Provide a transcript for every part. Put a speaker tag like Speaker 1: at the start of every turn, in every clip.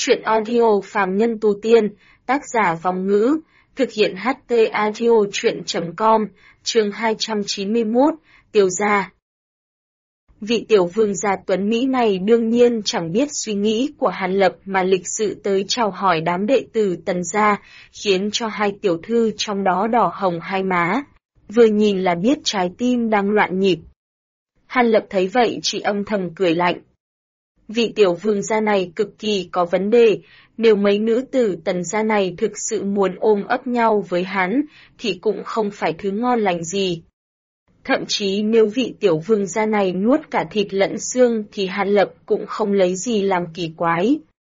Speaker 1: Truyện audio phàm nhân tu tiên, tác giả Vong Ngữ, thực hiện HT audio truyện.com, chương 291, Tiểu gia. Vị tiểu vương gia tuấn Mỹ này đương nhiên chẳng biết suy nghĩ của Hàn Lập mà lịch sự tới chào hỏi đám đệ tử Tần gia, khiến cho hai tiểu thư trong đó đỏ hồng hai má. Vừa nhìn là biết trái tim đang loạn nhịp. Hàn Lập thấy vậy chỉ âm thầm cười lạnh. Vị tiểu vương gia này cực kỳ có vấn đề, nếu mấy nữ tử Tần gia này thực sự muốn ôm ấp nhau với hắn, thì cũng không phải thứ ngon lành gì. Thậm chí nếu vị tiểu vương gia này nuốt cả thịt lẫn xương thì Hàn Lập cũng không lấy gì làm kỳ quái.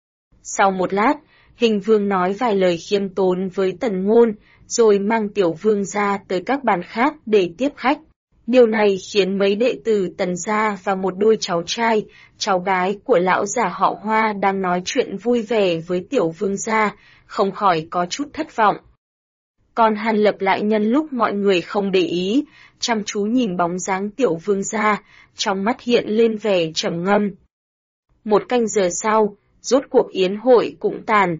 Speaker 1: Sau một lát, Hình vương nói vài lời khiêm tốn với Tần Ngôn, rồi mang tiểu vương gia tới các bàn khác để tiếp khách. Điều này khiến mấy đệ tử Tần gia và một đôi cháu trai, cháu gái của lão già họ Hoa đang nói chuyện vui vẻ với tiểu vương gia, không khỏi có chút thất vọng. Còn Hàn Lập lại nhân lúc mọi người không để ý, chăm chú nhìn bóng dáng tiểu vương gia, trong mắt hiện lên vẻ trầm ngâm. Một canh giờ sau, rốt cuộc yến hội cũng tàn.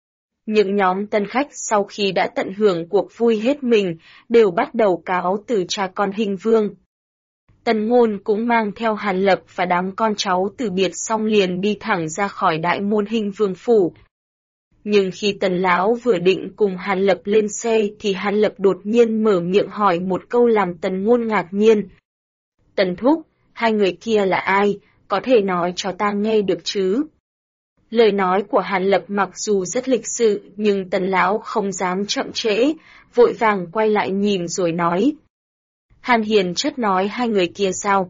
Speaker 1: Những nhóm tân khách sau khi đã tận hưởng cuộc vui hết mình, đều bắt đầu cáo từ cha con Hình vương. Tần Ngôn cũng mang theo Hàn Lập và đám con cháu từ biệt xong liền đi thẳng ra khỏi đại môn Hình vương phủ. Nhưng khi Tần lão vừa định cùng Hàn Lập lên xe thì Hàn Lập đột nhiên mở miệng hỏi một câu làm Tần Ngôn ngạc nhiên. Tần thúc, hai người kia là ai, có thể nói cho ta nghe được chứ? Lời nói của Hàn Lập mặc dù rất lịch sự nhưng Tần lão không dám chậm trễ, vội vàng quay lại nhìn rồi nói. Hàn Hiền chất nói hai người kia sao?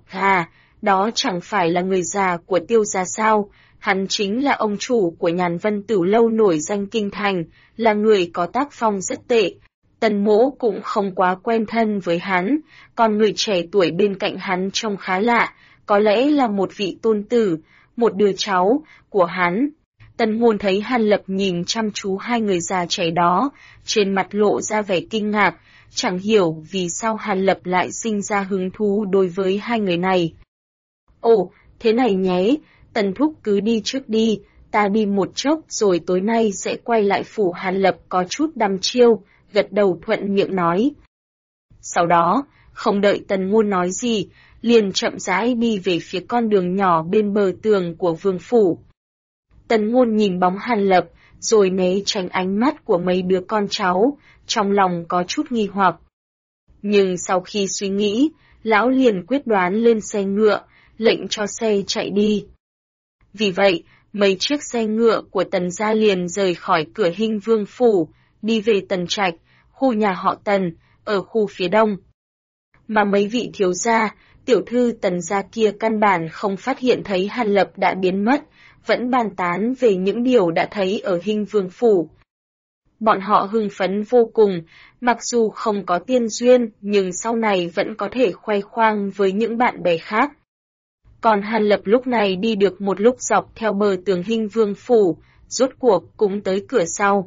Speaker 1: Đó chẳng phải là người già của Tiêu gia sao? Hắn chính là ông chủ của Nhàn Vân Tửu lâu nổi danh kinh thành, là người có tác phong rất tệ. Tần mỗ cũng không quá quen thân với hắn, còn người trẻ tuổi bên cạnh hắn trông khá lạ, có lẽ là một vị tôn tử, một đứa cháu của hắn. Tần Ngôn thấy Hàn Lập nhìn chăm chú hai người già trẻ đó, trên mặt lộ ra vẻ kinh ngạc, chẳng hiểu vì sao Hàn Lập lại sinh ra hứng thú đối với hai người này. Ồ, thế này nhé, Tần thúc cứ đi trước đi, ta đi một chốc rồi tối nay sẽ quay lại phủ. Hàn Lập có chút đăm chiêu, gật đầu thuận miệng nói. Sau đó, không đợi Tần Ngôn nói gì, liền chậm rãi đi về phía con đường nhỏ bên bờ tường của vương phủ. Tần Ngôn nhìn bóng Hàn Lập, rồi né tránh ánh mắt của mấy đứa con cháu, trong lòng có chút nghi hoặc. Nhưng sau khi suy nghĩ, lão liền quyết đoán lên xe ngựa, lệnh cho xe chạy đi. Vì vậy, mấy chiếc xe ngựa của Tần gia liền rời khỏi cửa Hình vương phủ, đi về Tần Trạch, khu nhà họ Tần, ở khu phía đông. Mà mấy vị thiếu gia, tiểu thư Tần gia kia căn bản không phát hiện thấy Hàn Lập đã biến mất, vẫn bàn tán về những điều đã thấy ở Hình vương phủ. Bọn họ hưng phấn vô cùng, mặc dù không có tiên duyên nhưng sau này vẫn có thể khoe khoang với những bạn bè khác. Còn Hàn Lập lúc này đi được một lúc dọc theo bờ tường Hình vương phủ, rốt cuộc cũng tới cửa sau.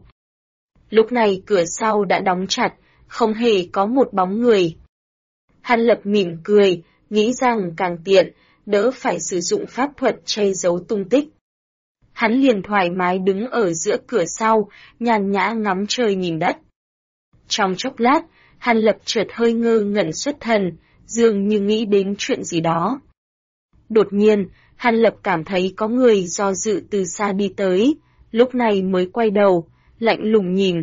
Speaker 1: Lúc này cửa sau đã đóng chặt, không hề có một bóng người. Hàn Lập mỉm cười, nghĩ rằng càng tiện, đỡ phải sử dụng pháp thuật che giấu tung tích. Hắn liền thoải mái đứng ở giữa cửa sau, nhàn nhã ngắm trời nhìn đất. Trong chốc lát, Hàn Lập chợt hơi ngơ ngẩn xuất thần, dường như nghĩ đến chuyện gì đó. Đột nhiên, Hàn Lập cảm thấy có người do dự từ xa đi tới, lúc này mới quay đầu, lạnh lùng nhìn.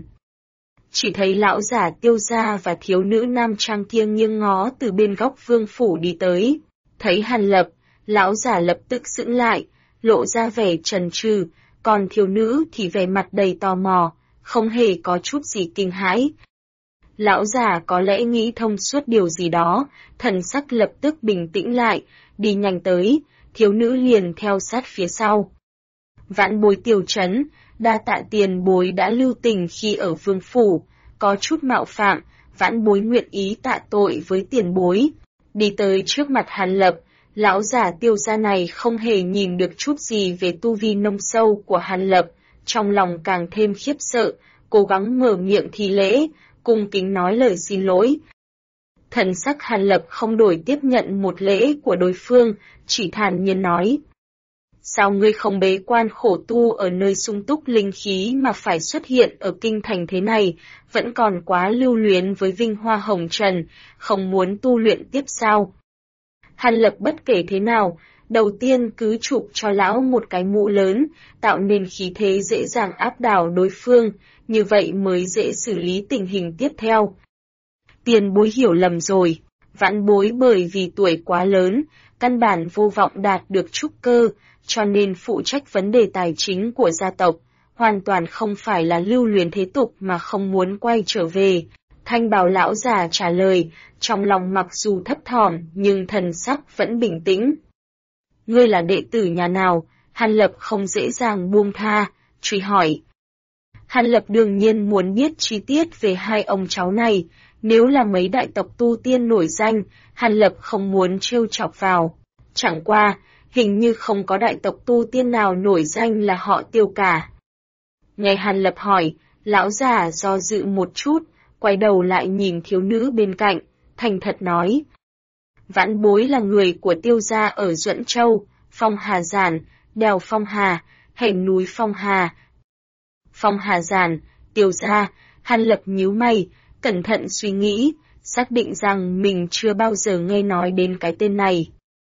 Speaker 1: Chỉ thấy lão giả Tiêu gia và thiếu nữ nam trang kia nghiêng ngó từ bên góc vương phủ đi tới. Thấy Hàn Lập, lão giả lập tức sững lại, lộ ra vẻ chần chừ, còn thiếu nữ thì vẻ mặt đầy tò mò, không hề có chút gì kinh hãi. Lão già có lẽ nghĩ thông suốt điều gì đó, thần sắc lập tức bình tĩnh lại, đi nhanh tới, thiếu nữ liền theo sát phía sau. Vãn bối Tiểu Trấn, đa tạ tiền bối đã lưu tình khi ở vương phủ, có chút mạo phạm, vãn bối nguyện ý tạ tội với tiền bối. Đi tới trước mặt Hàn Lập, lão giả Tiêu gia này không hề nhìn được chút gì về tu vi nông sâu của Hàn Lập, trong lòng càng thêm khiếp sợ, cố gắng mở miệng thi lễ, cung kính nói lời xin lỗi. Thần sắc Hàn Lập không đổi tiếp nhận một lễ của đối phương, chỉ thản nhiên nói. Sao ngươi không bế quan khổ tu ở nơi sung túc linh khí mà phải xuất hiện ở kinh thành thế này, vẫn còn quá lưu luyến với vinh hoa hồng trần, không muốn tu luyện tiếp sao? Hàn Lập bất kể thế nào, đầu tiên cứ chụp cho lão một cái mũ lớn, tạo nên khí thế dễ dàng áp đảo đối phương, như vậy mới dễ xử lý tình hình tiếp theo. Tiền bối hiểu lầm rồi, vãn bối bởi vì tuổi quá lớn, căn bản vô vọng đạt được trúc cơ, cho nên phụ trách vấn đề tài chính của gia tộc, hoàn toàn không phải là lưu luyến thế tục mà không muốn quay trở về. Thanh bào lão già trả lời, trong lòng mặc dù thấp thỏm nhưng thần sắc vẫn bình tĩnh. Ngươi là đệ tử nhà nào? Hàn Lập không dễ dàng buông tha, truy hỏi. Hàn Lập đương nhiên muốn biết chi tiết về hai ông cháu này, nếu là mấy đại tộc tu tiên nổi danh, Hàn Lập không muốn trêu chọc vào. Chẳng qua, hình như không có đại tộc tu tiên nào nổi danh là họ Tiêu cả. Nghe Hàn Lập hỏi, lão già do dự một chút, quay đầu lại nhìn thiếu nữ bên cạnh, thành thật nói. Vãn bối là người của Tiêu gia ở Duẫn Châu, Phong Hà Giản, đèo Phong Hà, hẻm núi Phong Hà. Phong Hà Giản, Tiêu gia, Hàn Lập nhíu mày, cẩn thận suy nghĩ, xác định rằng mình chưa bao giờ nghe nói đến cái tên này.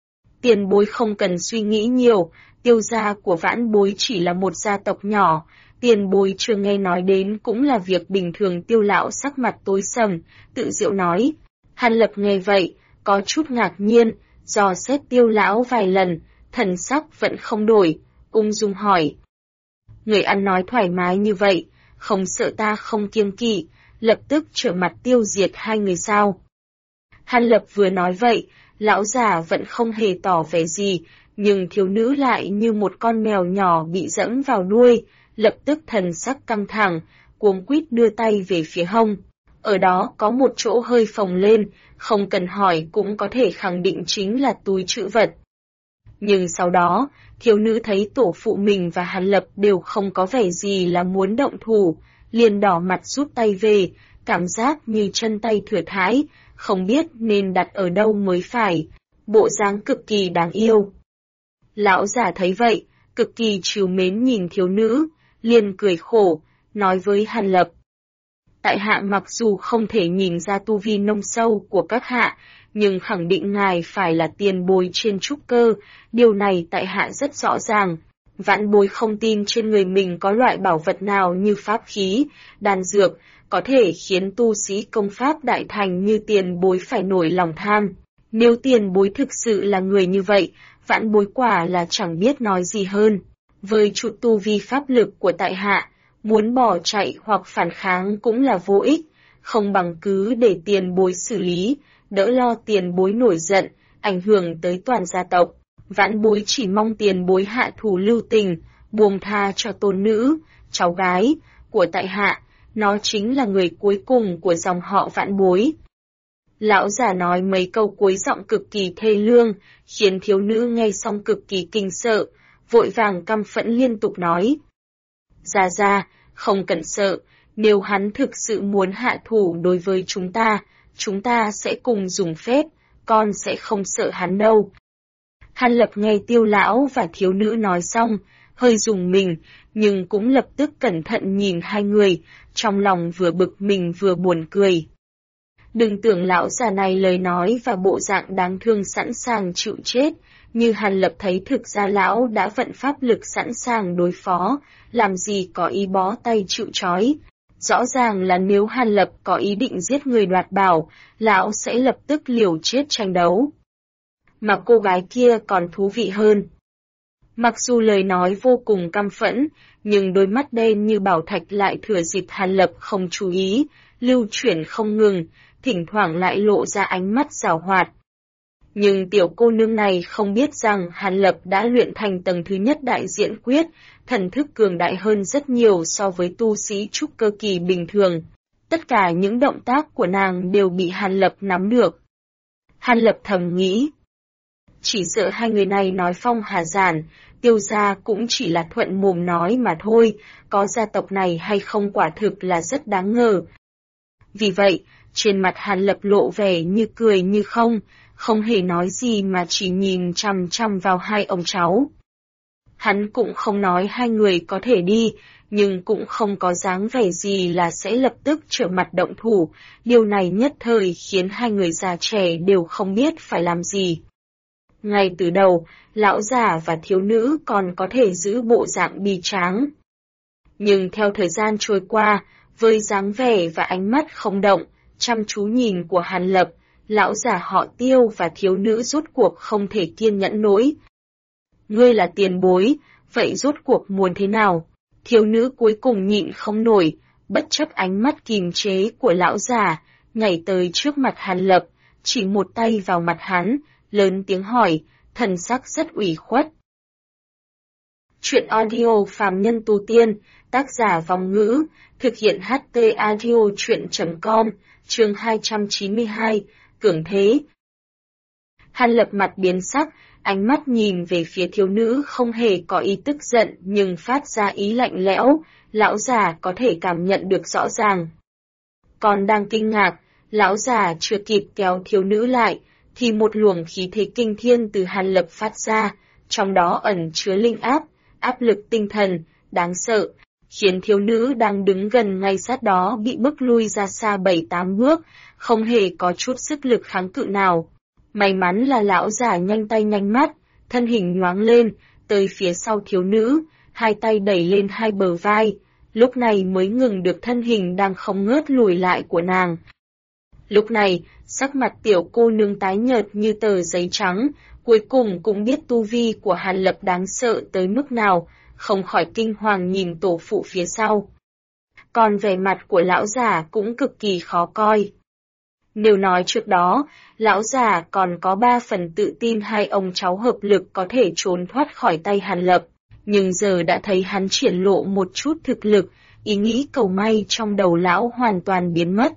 Speaker 1: Tiền bối không cần suy nghĩ nhiều, Tiêu gia của vãn bối chỉ là một gia tộc nhỏ, tiền bối chưa nghe nói đến cũng là việc bình thường. Tiêu lão sắc mặt tối sầm, tự diệu nói. Hàn Lập nghe vậy, có chút ngạc nhiên, dò xét Tiêu lão vài lần, thần sắc vẫn không đổi, ung dung hỏi. Người ăn nói thoải mái như vậy, không sợ ta không kiêng kỵ, lập tức trở mặt tiêu diệt hai người sao? Hàn Lập vừa nói vậy, lão già vẫn không hề tỏ vẻ gì, nhưng thiếu nữ lại như một con mèo nhỏ bị dẫm vào đuôi, lập tức thần sắc căng thẳng, cuống quýt đưa tay về phía hông. Ở đó có một chỗ hơi phồng lên, không cần hỏi cũng có thể khẳng định chính là túi trữ vật. Nhưng sau đó, thiếu nữ thấy tổ phụ mình và Hàn Lập đều không có vẻ gì là muốn động thủ, liền đỏ mặt rút tay về, cảm giác như chân tay thừa thãi, không biết nên đặt ở đâu mới phải, bộ dáng cực kỳ đáng yêu. Lão già thấy vậy, cực kỳ trìu mến nhìn thiếu nữ, liền cười khổ, nói với Hàn Lập. Tại hạ mặc dù không thể nhìn ra tu vi nông sâu của các hạ, nhưng khẳng định ngài phải là tiền bối trên trúc cơ, điều này tại hạ rất rõ ràng. Vãn bối không tin trên người mình có loại bảo vật nào như pháp khí, đan dược, có thể khiến tu sĩ công pháp đại thành như tiền bối phải nổi lòng tham. Nếu tiền bối thực sự là người như vậy, vãn bối quả là chẳng biết nói gì hơn. Với chút tu vi pháp lực của tại hạ, muốn bỏ chạy hoặc phản kháng cũng là vô ích, không bằng cứ để tiền bối xử lý, đỡ lo tiền bối nổi giận, ảnh hưởng tới toàn gia tộc. Vãn bối chỉ mong tiền bối hạ thủ lưu tình, buông tha cho tôn nữ, cháu gái của tại hạ, nó chính là người cuối cùng của dòng họ vãn bối. Lão già nói mấy câu cuối giọng cực kỳ thê lương, khiến thiếu nữ nghe xong cực kỳ kinh sợ, vội vàng căm phẫn liên tục nói. Gia, không cần sợ, nếu hắn thực sự muốn hạ thủ đối với chúng ta sẽ cùng dùng phép, con sẽ không sợ hắn đâu. Hàn Lập nghe Tiêu lão và thiếu nữ nói xong, hơi rùng mình, nhưng cũng lập tức cẩn thận nhìn hai người, trong lòng vừa bực mình vừa buồn cười. Đừng tưởng lão già này lời nói và bộ dạng đáng thương sẵn sàng chịu chết, như Hàn Lập thấy thực ra lão đã vận pháp lực sẵn sàng đối phó, làm gì có ý bó tay chịu trói. Rõ ràng là nếu Hàn Lập có ý định giết người đoạt bảo, lão sẽ lập tức liều chết tranh đấu. Mà cô gái kia còn thú vị hơn. Mặc dù lời nói vô cùng căm phẫn, nhưng đôi mắt đen như bảo thạch lại thừa dịp Hàn Lập không chú ý, lưu chuyển không ngừng, thỉnh thoảng lại lộ ra ánh mắt giảo hoạt. Nhưng tiểu cô nương này không biết rằng Hàn Lập đã luyện thành tầng thứ nhất đại diễn quyết, thần thức cường đại hơn rất nhiều so với tu sĩ trúc cơ kỳ bình thường. Tất cả những động tác của nàng đều bị Hàn Lập nắm được. Hàn Lập thầm nghĩ. Chỉ sợ hai người này nói Phong Hà Giản, Tiêu gia cũng chỉ là thuận mồm nói mà thôi, có gia tộc này hay không quả thực là rất đáng ngờ. Vì vậy, trên mặt Hàn Lập lộ vẻ như cười như không hề nói gì mà chỉ nhìn chằm chằm vào hai ông cháu. Hắn cũng không nói hai người có thể đi, nhưng cũng không có dáng vẻ gì là sẽ lập tức trở mặt động thủ, điều này nhất thời khiến hai người già trẻ đều không biết phải làm gì. Ngay từ đầu, lão già và thiếu nữ còn có thể giữ bộ dạng bi tráng. Nhưng theo thời gian trôi qua, với dáng vẻ và ánh mắt không động, chăm chú nhìn của Hàn Lập, lão già họ Tiêu và thiếu nữ rốt cuộc không thể kiên nhẫn nổi. Ngươi là tiền bối, vậy rốt cuộc muốn thế nào? Thiếu nữ cuối cùng nhịn không nổi, bất chấp ánh mắt kìm chế của lão già, nhảy tới trước mặt Hàn Lập, chỉ một tay vào mặt hắn, lớn tiếng hỏi, thần sắc rất ủy khuất. Chuyện audio Phàm Nhân Tu Tiên, tác giả Vong Ngữ, thực hiện HT Audio Chuyện.com, chương 292, Cường Thế. Hàn Lập mặt biến sắc, ánh mắt nhìn về phía thiếu nữ không hề có ý tức giận nhưng phát ra ý lạnh lẽo, lão già có thể cảm nhận được rõ ràng. Còn đang kinh ngạc, lão già chưa kịp kéo thiếu nữ lại, thì một luồng khí thế kinh thiên từ Hàn Lập phát ra, trong đó ẩn chứa linh áp, áp lực tinh thần, đáng sợ, khiến thiếu nữ đang đứng gần ngay sát đó bị bức lui ra xa 7-8 bước, không hề có chút sức lực kháng cự nào. May mắn là lão già nhanh tay nhanh mắt, thân hình nhoáng lên, tới phía sau thiếu nữ, hai tay đẩy lên hai bờ vai, lúc này mới ngừng được thân hình đang không ngớt lùi lại của nàng. Lúc này, sắc mặt tiểu cô nương tái nhợt như tờ giấy trắng, cuối cùng cũng biết tu vi của Hàn Lập đáng sợ tới mức nào, không khỏi kinh hoàng nhìn tổ phụ phía sau. Còn vẻ mặt của lão già cũng cực kỳ khó coi. Nếu nói trước đó, lão già còn có 3 phần tự tin hai ông cháu hợp lực có thể trốn thoát khỏi tay Hàn Lập, nhưng giờ đã thấy hắn triển lộ một chút thực lực, ý nghĩ cầu may trong đầu lão hoàn toàn biến mất.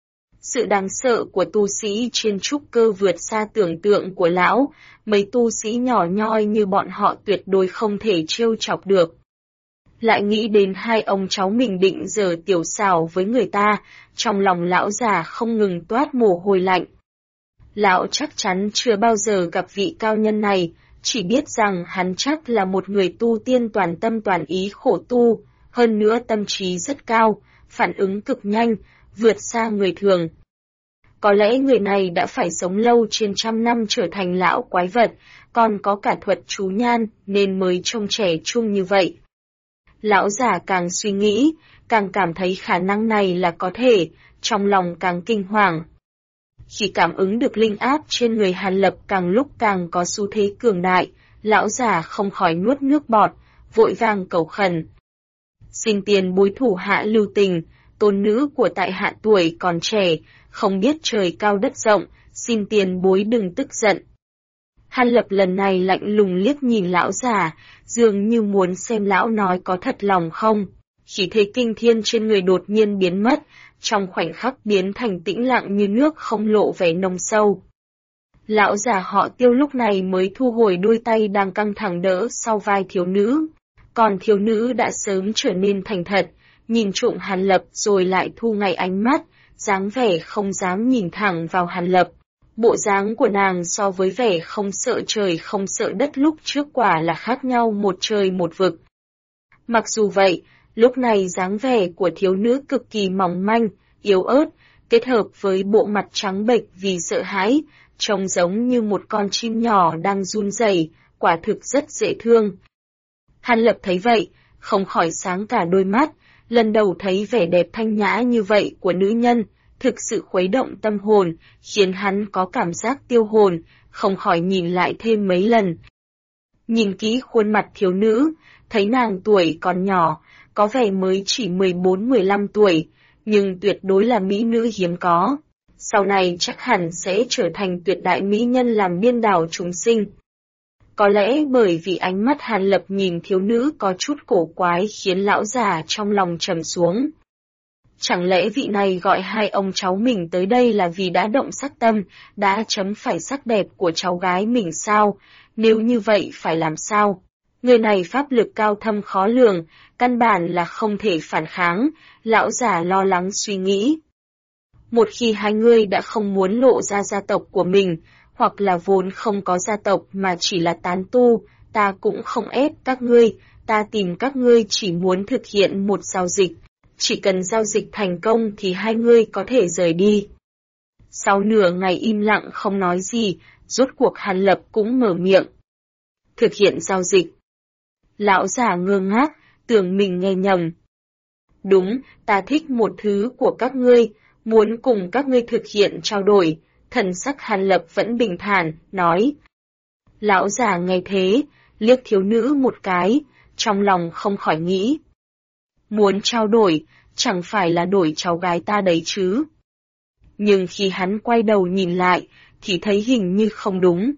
Speaker 1: Sự đáng sợ của tu sĩ trên trúc cơ vượt xa tưởng tượng của lão, mấy tu sĩ nhỏ nhoi như bọn họ tuyệt đối không thể trêu chọc được. Lại nghĩ đến hai ông cháu mình định giở tiểu xảo với người ta, trong lòng lão già không ngừng toát mồ hôi lạnh. Lão chắc chắn chưa bao giờ gặp vị cao nhân này, chỉ biết rằng hắn chắc là một người tu tiên toàn tâm toàn ý khổ tu, hơn nữa tâm trí rất cao, phản ứng cực nhanh, vượt xa người thường. Có lẽ người này đã phải sống lâu trên 100 năm trở thành lão quái vật, còn có cả thuật chú nhan nên mới trông trẻ trung như vậy. Lão già càng suy nghĩ, càng cảm thấy khả năng này là có thể, trong lòng càng kinh hoàng. Khi cảm ứng được linh áp trên người Hàn Lập càng lúc càng có xu thế cường đại, lão già không khỏi nuốt nước bọt, vội vàng cầu khẩn. Xin tiền bối thủ hạ lưu tình, tôn nữ của tại hạ tuổi còn trẻ, không biết trời cao đất rộng, xin tiền bối đừng tức giận. Hàn Lập lần này lạnh lùng liếc nhìn lão già, dường như muốn xem lão nói có thật lòng không. Khí thế kinh thiên trên người đột nhiên biến mất, trong khoảnh khắc biến thành tĩnh lặng như nước không lộ vẻ nồng sâu. Lão già họ Tiêu lúc này mới thu hồi đôi tay đang căng thẳng đỡ sau vai thiếu nữ. Còn thiếu nữ đã sớm trở nên thành thật, nhìn trộm Hàn Lập rồi lại thu ngay ánh mắt, dáng vẻ không dám nhìn thẳng vào Hàn Lập. Bộ dáng của nàng so với vẻ không sợ trời không sợ đất lúc trước quả là khác nhau một trời một vực. Mặc dù vậy, lúc này dáng vẻ của thiếu nữ cực kỳ mỏng manh, yếu ớt, kết hợp với bộ mặt trắng bệch vì sợ hãi, trông giống như một con chim nhỏ đang run rẩy, quả thực rất dễ thương. Hàn Lập thấy vậy, không khỏi sáng cả đôi mắt, lần đầu thấy vẻ đẹp thanh nhã như vậy của nữ nhân, thực sự khuấy động tâm hồn, khiến hắn có cảm giác tiêu hồn, không khỏi nhìn lại thêm mấy lần. Nhìn kỹ khuôn mặt thiếu nữ, thấy nàng tuổi còn nhỏ, có vẻ mới chỉ 14-15 tuổi, nhưng tuyệt đối là mỹ nữ hiếm có. Sau này chắc hẳn sẽ trở thành tuyệt đại mỹ nhân làm biên đảo chúng sinh. Có lẽ bởi vì ánh mắt Hàn Lập nhìn thiếu nữ có chút cổ quái khiến lão già trong lòng trầm xuống. Chẳng lẽ vị này gọi hai ông cháu mình tới đây là vì đã động sắc tâm, đã chấm phải sắc đẹp của cháu gái mình sao? Nếu như vậy phải làm sao? Người này pháp lực cao thâm khó lường, căn bản là không thể phản kháng, lão già lo lắng suy nghĩ. Một khi hai người đã không muốn lộ ra gia tộc của mình, hoặc là vốn không có gia tộc mà chỉ là tán tu, ta cũng không ép các ngươi, ta tìm các ngươi chỉ muốn thực hiện một giao dịch. Chỉ cần giao dịch thành công thì hai ngươi có thể rời đi. Sau nửa ngày im lặng không nói gì, rốt cuộc Hàn Lập cũng mở miệng. Thực hiện giao dịch. Lão già ngơ ngác, tưởng mình nghe nhầm. Đúng, ta thích một thứ của các ngươi, muốn cùng các ngươi thực hiện trao đổi. Thần sắc Hàn Lập vẫn bình thản, nói. Lão già nghe thế, liếc thiếu nữ một cái, trong lòng không khỏi nghĩ. Muốn trao đổi, chẳng phải là đổi cháu gái ta đấy chứ. Nhưng khi hắn quay đầu nhìn lại, thì thấy hình như không đúng.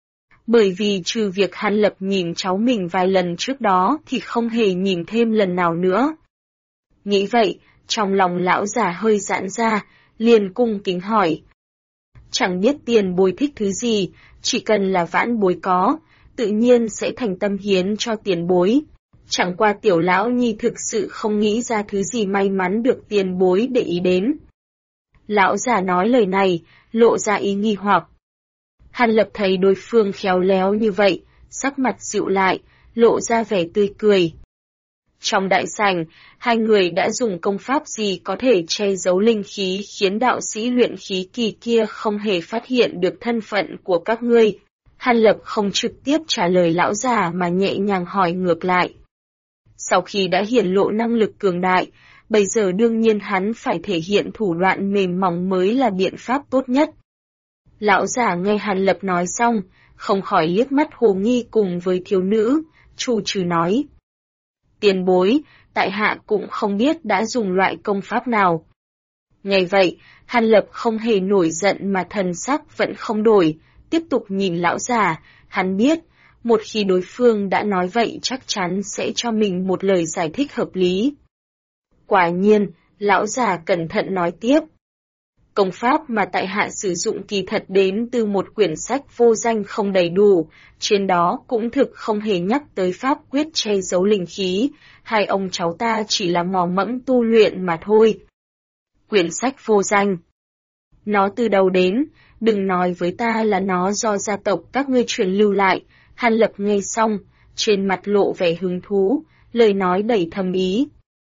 Speaker 1: Bởi vì trừ việc Hàn Lập nhìn cháu mình vài lần trước đó thì không hề nhìn thêm lần nào nữa. Nghĩ vậy, trong lòng lão già hơi giãn ra, liền cung kính hỏi. Chẳng biết tiền bối thích thứ gì, chỉ cần là vãn bối có, tự nhiên sẽ thành tâm hiến cho tiền bối. Chẳng qua tiểu lão nhi thực sự không nghĩ ra thứ gì may mắn được tiền bối để ý đến. Lão già nói lời này, lộ ra ý nghi hoặc. Hàn Lập thấy đối phương khéo léo như vậy, sắc mặt dịu lại, lộ ra vẻ tươi cười. Trong đại sảnh, hai người đã dùng công pháp gì có thể che giấu linh khí khiến đạo sĩ luyện khí kỳ kia không hề phát hiện được thân phận của các ngươi. Hàn Lập không trực tiếp trả lời lão già mà nhẹ nhàng hỏi ngược lại. Sau khi đã hiển lộ năng lực cường đại, bây giờ đương nhiên hắn phải thể hiện thủ đoạn mềm mỏng mới là biện pháp tốt nhất. Lão già nghe Hàn Lập nói xong, không khỏi liếc mắt hồ nghi cùng với thiếu nữ, trù trừ nói. Tiền bối, tại hạ cũng không biết đã dùng loại công pháp nào. Nghe vậy, Hàn Lập không hề nổi giận mà thần sắc vẫn không đổi, tiếp tục nhìn lão già, hắn biết, một khi đối phương đã nói vậy chắc chắn sẽ cho mình một lời giải thích hợp lý. Quả nhiên, lão già cẩn thận nói tiếp. Công pháp mà tại hạ sử dụng kỳ thật đến từ một quyển sách vô danh không đầy đủ, trên đó cũng thực không hề nhắc tới pháp quyết che giấu linh khí, hai ông cháu ta chỉ là mò mẫm tu luyện mà thôi. Quyển sách vô danh. Nó từ đầu đến, đừng nói với ta là nó do gia tộc các ngươi truyền lưu lại. Hàn Lập nghe xong, trên mặt lộ vẻ hứng thú, lời nói đầy thâm ý.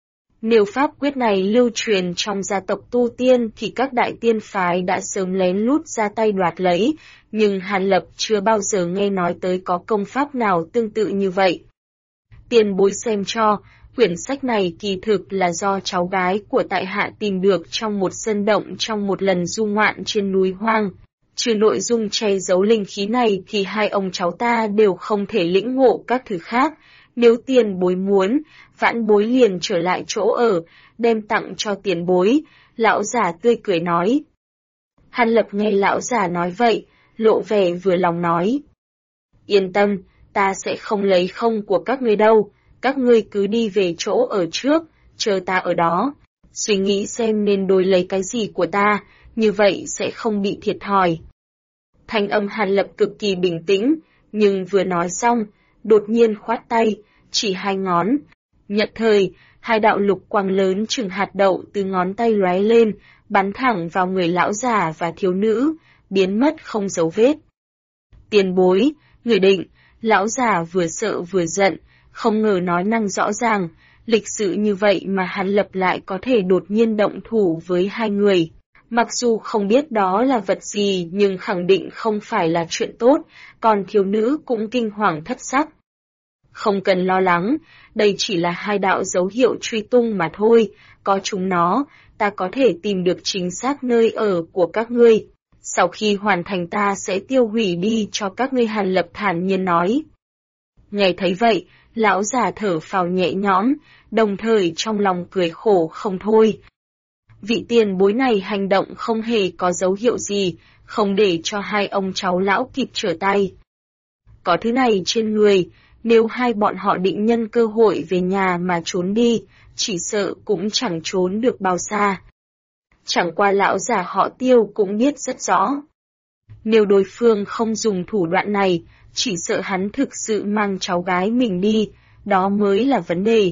Speaker 1: Nếu pháp quyết này lưu truyền trong gia tộc tu tiên thì các đại tiên phái đã sớm lén lút ra tay đoạt lấy, nhưng Hàn Lập chưa bao giờ nghe nói tới có công pháp nào tương tự như vậy. Tiền bối xem cho, quyển sách này kỳ thực là do cháu gái của tại hạ tìm được trong một sơn động trong một lần du ngoạn trên núi hoang. Trừ nội dung che giấu linh khí này thì hai ông cháu ta đều không thể lĩnh ngộ các thứ khác. Nếu tiền bối muốn, vãn bối liền trở lại chỗ ở, đem tặng cho tiền bối, lão già tươi cười nói. Hàn Lập nghe lão già nói vậy, lộ vẻ vừa lòng nói. Yên tâm, ta sẽ không lấy không của các ngươi đâu, các ngươi cứ đi về chỗ ở trước, chờ ta ở đó. Suy nghĩ xem nên đổi lấy cái gì của ta, như vậy sẽ không bị thiệt thòi. Thanh âm Hàn Lập cực kỳ bình tĩnh, nhưng vừa nói xong, đột nhiên khoát tay, chỉ hai ngón. Nhận thời, hai đạo lục quang lớn chừng hạt đậu từ ngón tay lóe lên, bắn thẳng vào người lão già và thiếu nữ, biến mất không dấu vết. Tiền bối, người định, lão già vừa sợ vừa giận, không ngờ nói năng rõ ràng, lịch sự như vậy mà Hàn Lập lại có thể đột nhiên động thủ với hai người. Mặc dù không biết đó là vật gì nhưng khẳng định không phải là chuyện tốt, còn thiếu nữ cũng kinh hoàng thất sắc. Không cần lo lắng, đây chỉ là hai đạo dấu hiệu truy tung mà thôi, có chúng nó, ta có thể tìm được chính xác nơi ở của các ngươi. Sau khi hoàn thành ta sẽ tiêu hủy đi cho các ngươi, Hàn Lập thản nhiên nói. Nghe thấy vậy, lão già thở phào nhẹ nhõm, đồng thời trong lòng cười khổ không thôi. Vị tiền bối này hành động không hề có dấu hiệu gì, không để cho hai ông cháu lão kịp trở tay. Có thứ này trên người, nếu hai bọn họ định nhân cơ hội về nhà mà trốn đi, chỉ sợ cũng chẳng trốn được bao xa. Chẳng qua lão già họ Tiêu cũng biết rất rõ. Nếu đối phương không dùng thủ đoạn này, chỉ sợ hắn thực sự mang cháu gái mình đi, đó mới là vấn đề.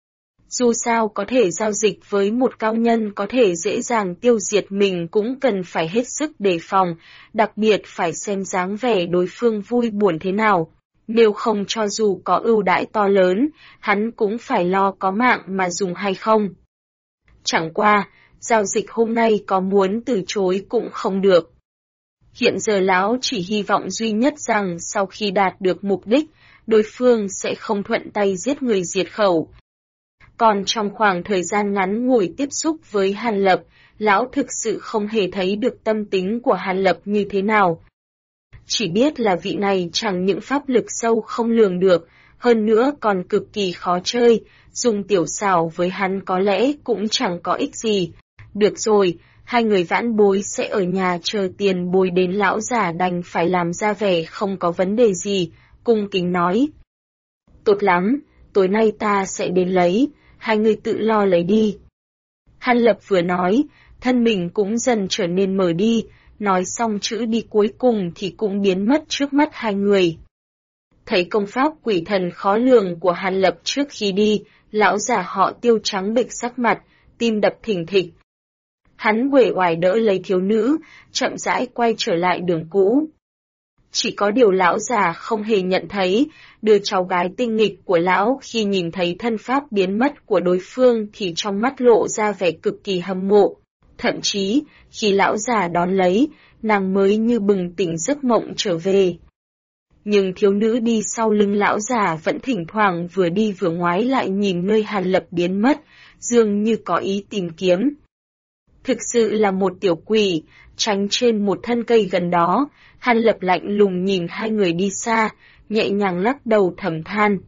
Speaker 1: Dù sao có thể giao dịch với một cao nhân có thể dễ dàng tiêu diệt mình cũng cần phải hết sức đề phòng, đặc biệt phải xem dáng vẻ đối phương vui buồn thế nào. Nếu không cho dù có ưu đãi to lớn, hắn cũng phải lo có mạng mà dùng hay không. Chẳng qua, giao dịch hôm nay có muốn từ chối cũng không được. Hiện giờ lão chỉ hy vọng duy nhất rằng sau khi đạt được mục đích, đối phương sẽ không thuận tay giết người diệt khẩu. Còn trong khoảng thời gian ngắn ngủi tiếp xúc với Hàn Lập, lão thực sự không hề thấy được tâm tính của Hàn Lập như thế nào. Chỉ biết là vị này chẳng những pháp lực sâu không lường được, hơn nữa còn cực kỳ khó chơi, dùng tiểu xảo với hắn có lẽ cũng chẳng có ích gì. Được rồi, hai người vãn bối sẽ ở nhà chờ tiền bồi đến, lão giả đành phải làm ra vẻ không có vấn đề gì, cung kính nói. Tốt lắm, tối nay ta sẽ đến lấy, hai người tự lo lấy đi. Hàn Lập vừa nói, thân mình cũng dần trở nên mờ đi, nói xong chữ đi cuối cùng thì cũng biến mất trước mắt hai người. Thấy công pháp quỷ thần khó lường của Hàn Lập trước khi đi, lão già họ Tiêu trắng bệch sắc mặt, tim đập thình thịch. Hắn uể oải đỡ lấy thiếu nữ, chậm rãi quay trở lại đường cũ. Chỉ có điều lão già không hề nhận thấy, đứa cháu gái tinh nghịch của lão khi nhìn thấy thân pháp biến mất của đối phương thì trong mắt lộ ra vẻ cực kỳ hâm mộ. Thậm chí, khi lão già đón lấy, nàng mới như bừng tỉnh giấc mộng trở về. Nhưng thiếu nữ đi sau lưng lão già vẫn thỉnh thoảng vừa đi vừa ngoái lại nhìn nơi Hàn Lập biến mất, dường như có ý tìm kiếm. Thực sự là một tiểu quỷ, tránh trên một thân cây gần đó, Hàn Lập lạnh lùng nhìn hai người đi xa, nhẹ nhàng lắc đầu thầm than.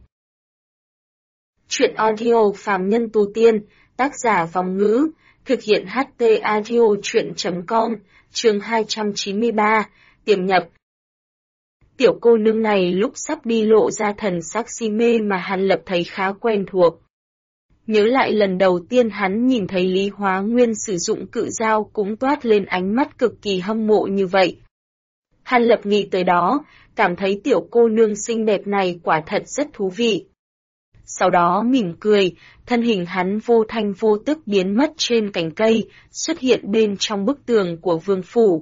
Speaker 1: Chuyện audio phàm nhân tu tiên, tác giả Vong Ngữ, thực hiện HT audio chuyện.com, chương 293, tiềm nhập. Tiểu cô nương này lúc sắp đi lộ ra thần sắc si mê mà Hàn Lập thấy khá quen thuộc. Nhớ lại lần đầu tiên hắn nhìn thấy Lý Hóa Nguyên sử dụng cự dao cũng toát lên ánh mắt cực kỳ hâm mộ như vậy. Hàn Lập nghĩ tới đó, cảm thấy tiểu cô nương xinh đẹp này quả thật rất thú vị. Sau đó mỉm cười, thân hình hắn vô thanh vô tức biến mất trên cành cây, xuất hiện bên trong bức tường của vương phủ.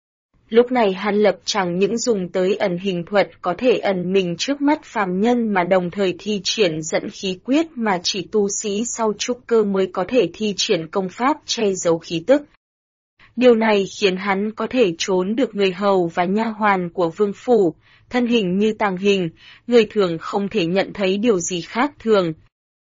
Speaker 1: Lúc này Hàn Lập chẳng những dùng tới ẩn hình thuật có thể ẩn mình trước mắt phàm nhân mà đồng thời thi triển dẫn khí quyết mà chỉ tu sĩ sau trúc cơ mới có thể thi triển công pháp che giấu khí tức. Điều này khiến hắn có thể trốn được người hầu và nha hoàn của vương phủ, thân hình như tàng hình, người thường không thể nhận thấy điều gì khác thường.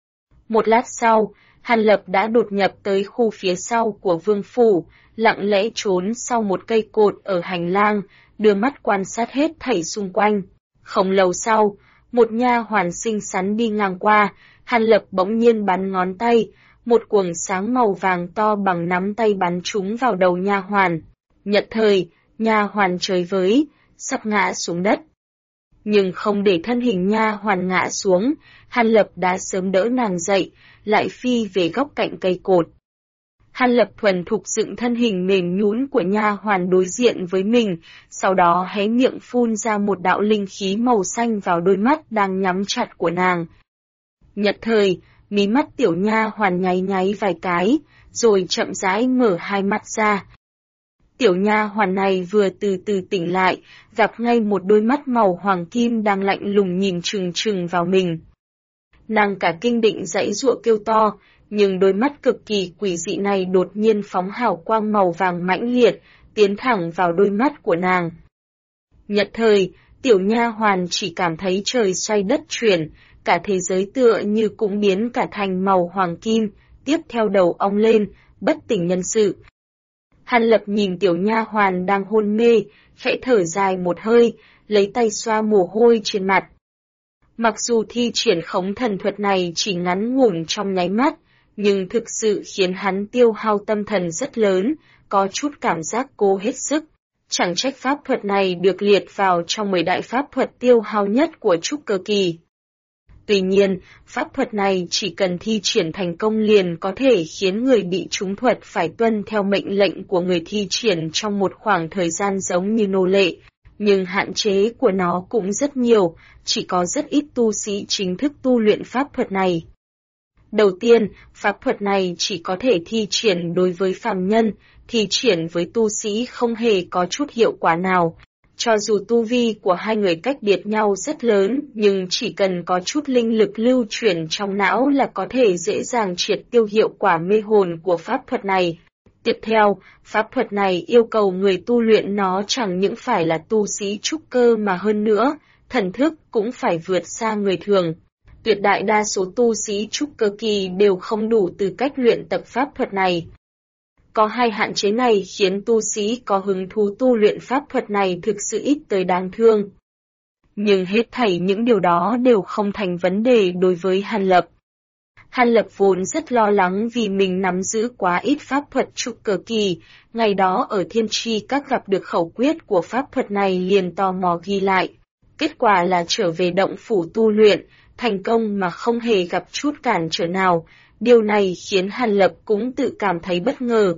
Speaker 1: Một lát sau, Hàn Lập đã đột nhập tới khu phía sau của vương phủ, lặng lẽ trốn sau một cây cột ở hành lang, đưa mắt quan sát hết thảy xung quanh. Không lâu sau, một nha hoàn xinh xắn đi ngang qua, Hàn Lập bỗng nhiên bắn ngón tay, một cuồng sáng màu vàng to bằng nắm tay bắn trúng vào đầu nha hoàn. Nhất thời, nha hoàn trời với, sắp ngã xuống đất. Nhưng không để thân hình nha hoàn ngã xuống, Hàn Lập đã sớm đỡ nàng dậy, lại phi về góc cạnh cây cột. Hàn Lập thuần thục dựng thân hình mềm nhũn của nha hoàn đối diện với mình, sau đó hé miệng phun ra một đạo linh khí màu xanh vào đôi mắt đang nhắm chặt của nàng. Nhất thời, mí mắt tiểu nha hoàn nháy nháy vài cái, rồi chậm rãi mở hai mắt ra. Tiểu nha hoàn này vừa từ từ tỉnh lại, gặp ngay một đôi mắt màu hoàng kim đang lạnh lùng nhìn chừng chừng vào mình. Nàng cả kinh định giãy giụa kêu to, nhưng đôi mắt cực kỳ quỷ dị này đột nhiên phóng hào quang màu vàng mãnh liệt, tiến thẳng vào đôi mắt của nàng. Nhất thời, tiểu nha hoàn chỉ cảm thấy trời xoay đất chuyển, cả thế giới tựa như cũng biến cả thành màu hoàng kim, tiếp theo đầu ong lên, bất tỉnh nhân sự. Hàn Lập nhìn tiểu nha hoàn đang hôn mê, khẽ thở dài một hơi, lấy tay xoa mồ hôi trên mặt. Mặc dù thi triển khống thần thuật này chỉ ngắn ngủn trong nháy mắt, nhưng thực sự khiến hắn tiêu hao tâm thần rất lớn, có chút cảm giác cố hết sức. Chẳng trách pháp thuật này được liệt vào trong 10 đại pháp thuật tiêu hao nhất của trúc cơ kỳ. Tuy nhiên, pháp thuật này chỉ cần thi triển thành công liền có thể khiến người bị trúng thuật phải tuân theo mệnh lệnh của người thi triển trong một khoảng thời gian giống như nô lệ, nhưng hạn chế của nó cũng rất nhiều, chỉ có rất ít tu sĩ chính thức tu luyện pháp thuật này. Đầu tiên, pháp thuật này chỉ có thể thi triển đối với phàm nhân, thi triển với tu sĩ không hề có chút hiệu quả nào. Cho dù tu vi của hai người cách biệt nhau rất lớn, nhưng chỉ cần có chút linh lực lưu chuyển trong não là có thể dễ dàng triệt tiêu hiệu quả mê hồn của pháp thuật này. Tiếp theo, pháp thuật này yêu cầu người tu luyện nó chẳng những phải là tu sĩ trúc cơ mà hơn nữa, thần thức cũng phải vượt xa người thường. Tuyệt đại đa số tu sĩ trúc cơ kỳ đều không đủ tư cách luyện tập pháp thuật này. Có hai hạn chế này khiến tu sĩ có hứng thú tu luyện pháp thuật này thực sự ít tới đáng thương. Nhưng hết thảy những điều đó đều không thành vấn đề đối với Hàn Lập. Hàn Lập vốn rất lo lắng vì mình nắm giữ quá ít pháp thuật trúc cơ kỳ, ngày đó ở Thiên Tri Các gặp được khẩu quyết của pháp thuật này liền tò mò ghi lại. Kết quả là trở về động phủ tu luyện, thành công mà không hề gặp chút cản trở nào, điều này khiến Hàn Lập cũng tự cảm thấy bất ngờ.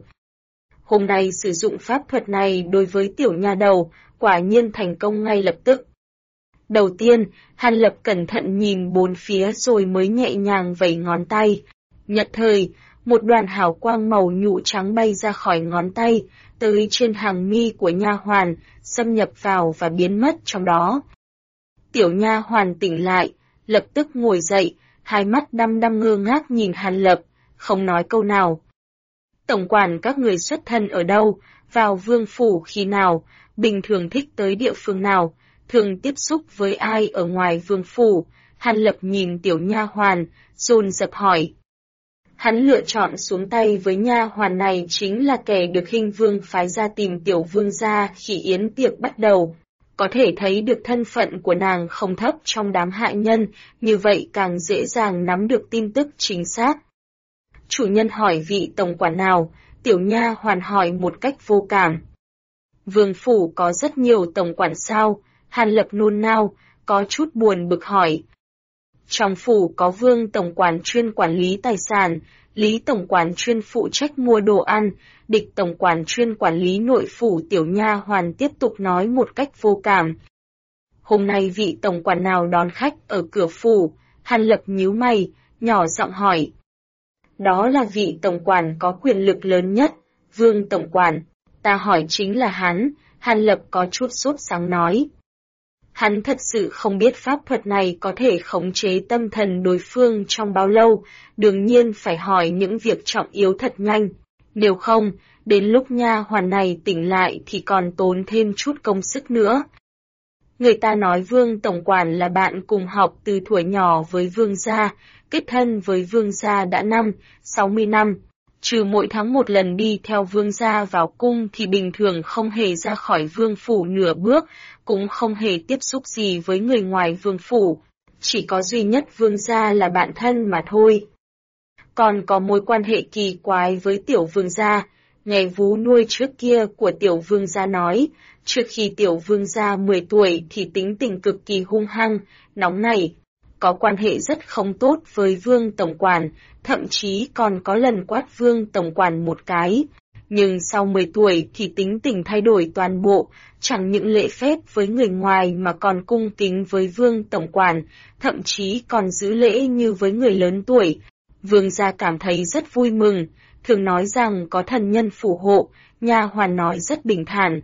Speaker 1: Hôm nay sử dụng pháp thuật này đối với tiểu nha đầu, quả nhiên thành công ngay lập tức. Đầu tiên, Hàn Lập cẩn thận nhìn bốn phía rồi mới nhẹ nhàng vẩy ngón tay. Nhất thời, một đoàn hào quang màu nhũ trắng bay ra khỏi ngón tay, tới trên hàng mi của nha hoàn, xâm nhập vào và biến mất trong đó. Tiểu nha hoàn tỉnh lại, lập tức ngồi dậy, hai mắt đăm đăm ngơ ngác nhìn Hàn Lập, không nói câu nào. Tổng quản các người xuất thân ở đâu, vào vương phủ khi nào, bình thường thích tới địa phương nào, thường tiếp xúc với ai ở ngoài vương phủ? Hàn Lập nhìn tiểu nha hoàn, dồn dập hỏi. Hắn lựa chọn xuống tay với nha hoàn này chính là kẻ được Hinh Vương phái ra tìm tiểu vương gia khi yến tiệc bắt đầu. Có thể thấy được thân phận của nàng không thấp trong đám hạ nhân, như vậy càng dễ dàng nắm được tin tức chính xác. Chủ nhân hỏi vị tổng quản nào, tiểu nha hoàn hỏi một cách vô cảm. Vương phủ có rất nhiều tổng quản sao? Hàn Lập nôn nao, có chút buồn bực hỏi. Trong phủ có Vương tổng quản chuyên quản lý tài sản, Lý tổng quản chuyên phụ trách mua đồ ăn, Địch tổng quản chuyên quản lý nội phủ. Tiểu nha hoàn tiếp tục nói một cách vô cảm. Hôm nay vị tổng quản nào đón khách ở cửa phủ? Hàn Lập nhíu mày, nhỏ giọng hỏi. Đó là vị tổng quản có quyền lực lớn nhất, Vương tổng quản. Ta hỏi chính là hắn. Hàn Lập có chút sốt sắng nói. Hắn thật sự không biết pháp thuật này có thể khống chế tâm thần đối phương trong bao lâu, đương nhiên phải hỏi những việc trọng yếu thật nhanh. Nếu không, đến lúc nha hoàn này tỉnh lại thì còn tốn thêm chút công sức nữa. Người ta nói Vương tổng quản là bạn cùng học từ thuở nhỏ với Vương gia, kết thân với Vương gia đã 60 năm. Trừ mỗi tháng một lần đi theo Vương gia vào cung thì bình thường không hề ra khỏi Vương phủ nửa bước, cũng không hề tiếp xúc gì với người ngoài Vương phủ, chỉ có duy nhất Vương gia là bạn thân mà thôi. Còn có mối quan hệ kỳ quái với tiểu Vương gia, nghe vú nuôi trước kia của tiểu Vương gia nói, trước khi tiểu Vương gia 10 tuổi thì tính tình cực kỳ hung hăng, nóng nảy, có quan hệ rất không tốt với Vương tổng quản, thậm chí còn có lần quát Vương tổng quản một cái. Nhưng sau 10 tuổi thì tính tình thay đổi toàn bộ, chẳng những lễ phép với người ngoài mà còn cung kính với Vương tổng quản, thậm chí còn giữ lễ như với người lớn tuổi. Vương gia cảm thấy rất vui mừng, thường nói rằng có thần nhân phù hộ, nha hoàn nói rất bình thản.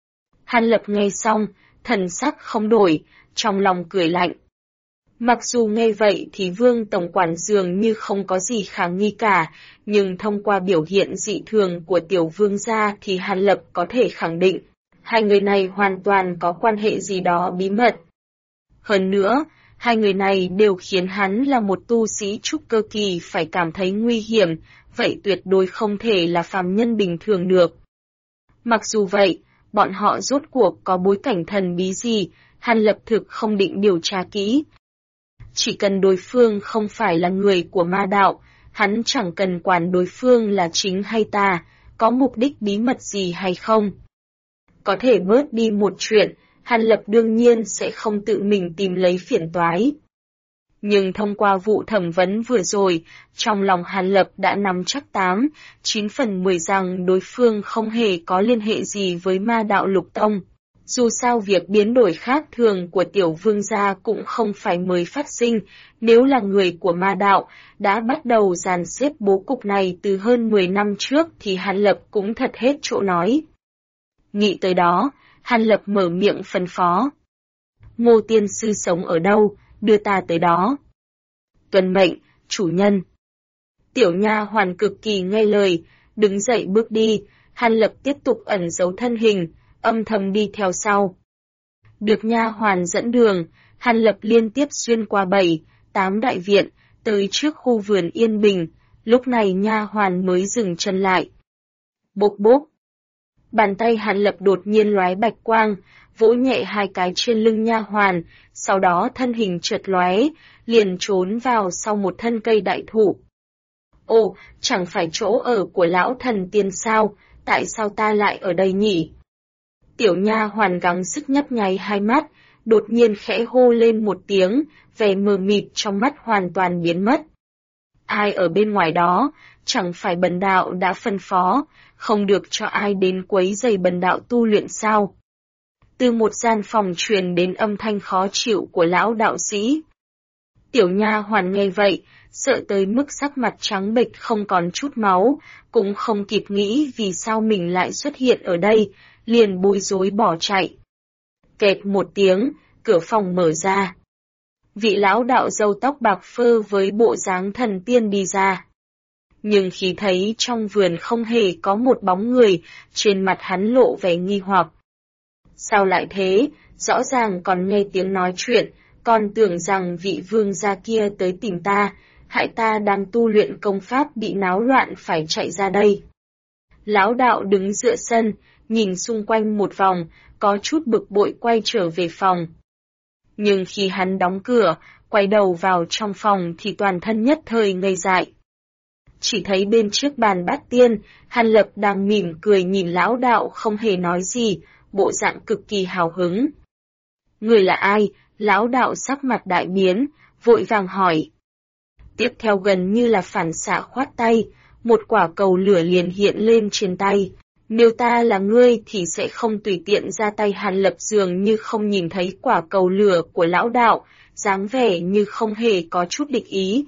Speaker 1: Hàn Lập nghe xong, thần sắc không đổi, trong lòng cười lạnh. Mặc dù nghe vậy thì Vương tổng quản dường như không có gì khả nghi cả, nhưng thông qua biểu hiện dị thường của tiểu Vương gia thì Hàn Lập có thể khẳng định, hai người này hoàn toàn có quan hệ gì đó bí mật. Hơn nữa, hai người này đều khiến hắn là một tu sĩ trúc cơ kỳ phải cảm thấy nguy hiểm, vậy tuyệt đối không thể là phàm nhân bình thường được. Mặc dù vậy, bọn họ rốt cuộc có bối cảnh thần bí gì, Hàn Lập thực không định điều tra kỹ. Chỉ cần đối phương không phải là người của ma đạo, hắn chẳng cần quản đối phương là chính hay tà, có mục đích bí mật gì hay không. Có thể bớt đi một chuyện, Hàn Lập đương nhiên sẽ không tự mình tìm lấy phiền toái. Nhưng thông qua vụ thẩm vấn vừa rồi, trong lòng Hàn Lập đã nắm chắc 9 phần 10 rằng đối phương không hề có liên hệ gì với ma đạo Lục Tông. Dù sao việc biến đổi khác thường của tiểu Vương gia cũng không phải mới phát sinh, nếu là người của ma đạo, đã bắt đầu dàn xếp bố cục này từ hơn 10 năm trước thì Hàn Lập cũng thật hết chỗ nói. Nghĩ tới đó, Hàn Lập mở miệng phân phó. Ngô tiên sư sống ở đâu, đưa ta tới đó. Tuân mệnh, chủ nhân. Tiểu nha hoàn cực kỳ nghe lời, đứng dậy bước đi, Hàn Lập tiếp tục ẩn giấu thân hình, âm thầm đi theo sau. Được nha hoàn dẫn đường, Hàn Lập liên tiếp xuyên qua 7-8 đại viện, tới trước khu vườn yên bình, lúc này nha hoàn mới dừng chân lại. Bốp bốp. Bàn tay Hàn Lập đột nhiên lóe bạch quang, vỗ nhẹ 2 cái trên lưng nha hoàn, sau đó thân hình chợt lóe, liền trốn vào sau một thân cây đại thụ. Ồ, chẳng phải chỗ ở của lão thần tiên sao, tại sao ta lại ở đây nhỉ? Tiểu nha hoàn gắng sức nhấp nháy 2 mắt, đột nhiên khẽ hô lên một tiếng, vẻ mờ mịt trong mắt hoàn toàn biến mất. Ai ở bên ngoài đó, chẳng phải bần đạo đã phân phó, không được cho ai đến quấy rầy bần đạo tu luyện sao? Từ một gian phòng truyền đến âm thanh khó chịu của lão đạo sĩ. Tiểu nha hoàn nghe vậy, sợ tới mức sắc mặt trắng bệch không còn chút máu, cũng không kịp nghĩ vì sao mình lại xuất hiện ở đây, liền bối rối bỏ chạy. Kẹt một tiếng, cửa phòng mở ra. Vị lão đạo râu tóc bạc phơ với bộ dáng thần tiên đi ra. Nhưng khi thấy trong vườn không hề có một bóng người, trên mặt hắn lộ vẻ nghi hoặc. Sao lại thế, rõ ràng còn nghe tiếng nói chuyện, còn tưởng rằng vị vương gia kia tới tìm ta, hại ta đang tu luyện công pháp bị náo loạn phải chạy ra đây. Lão đạo đứng giữa sân, nhìn xung quanh một vòng, có chút bực bội quay trở về phòng. Nhưng khi hắn đóng cửa, quay đầu vào trong phòng thì toàn thân nhất thời ngây dại. Chỉ thấy bên trước bàn bát tiên, Hàn Lập đang mỉm cười nhìn lão đạo không hề nói gì, bộ dạng cực kỳ hào hứng. Người là ai? Lão đạo sắc mặt đại biến, vội vàng hỏi. Tiếp theo gần như là phản xạ khoát tay, một quả cầu lửa liền hiện lên trên tay. Nếu ta là ngươi thì sẽ không tùy tiện ra tay. Hàn Lập dường như không nhìn thấy quả cầu lửa của lão đạo, dáng vẻ như không hề có chút địch ý.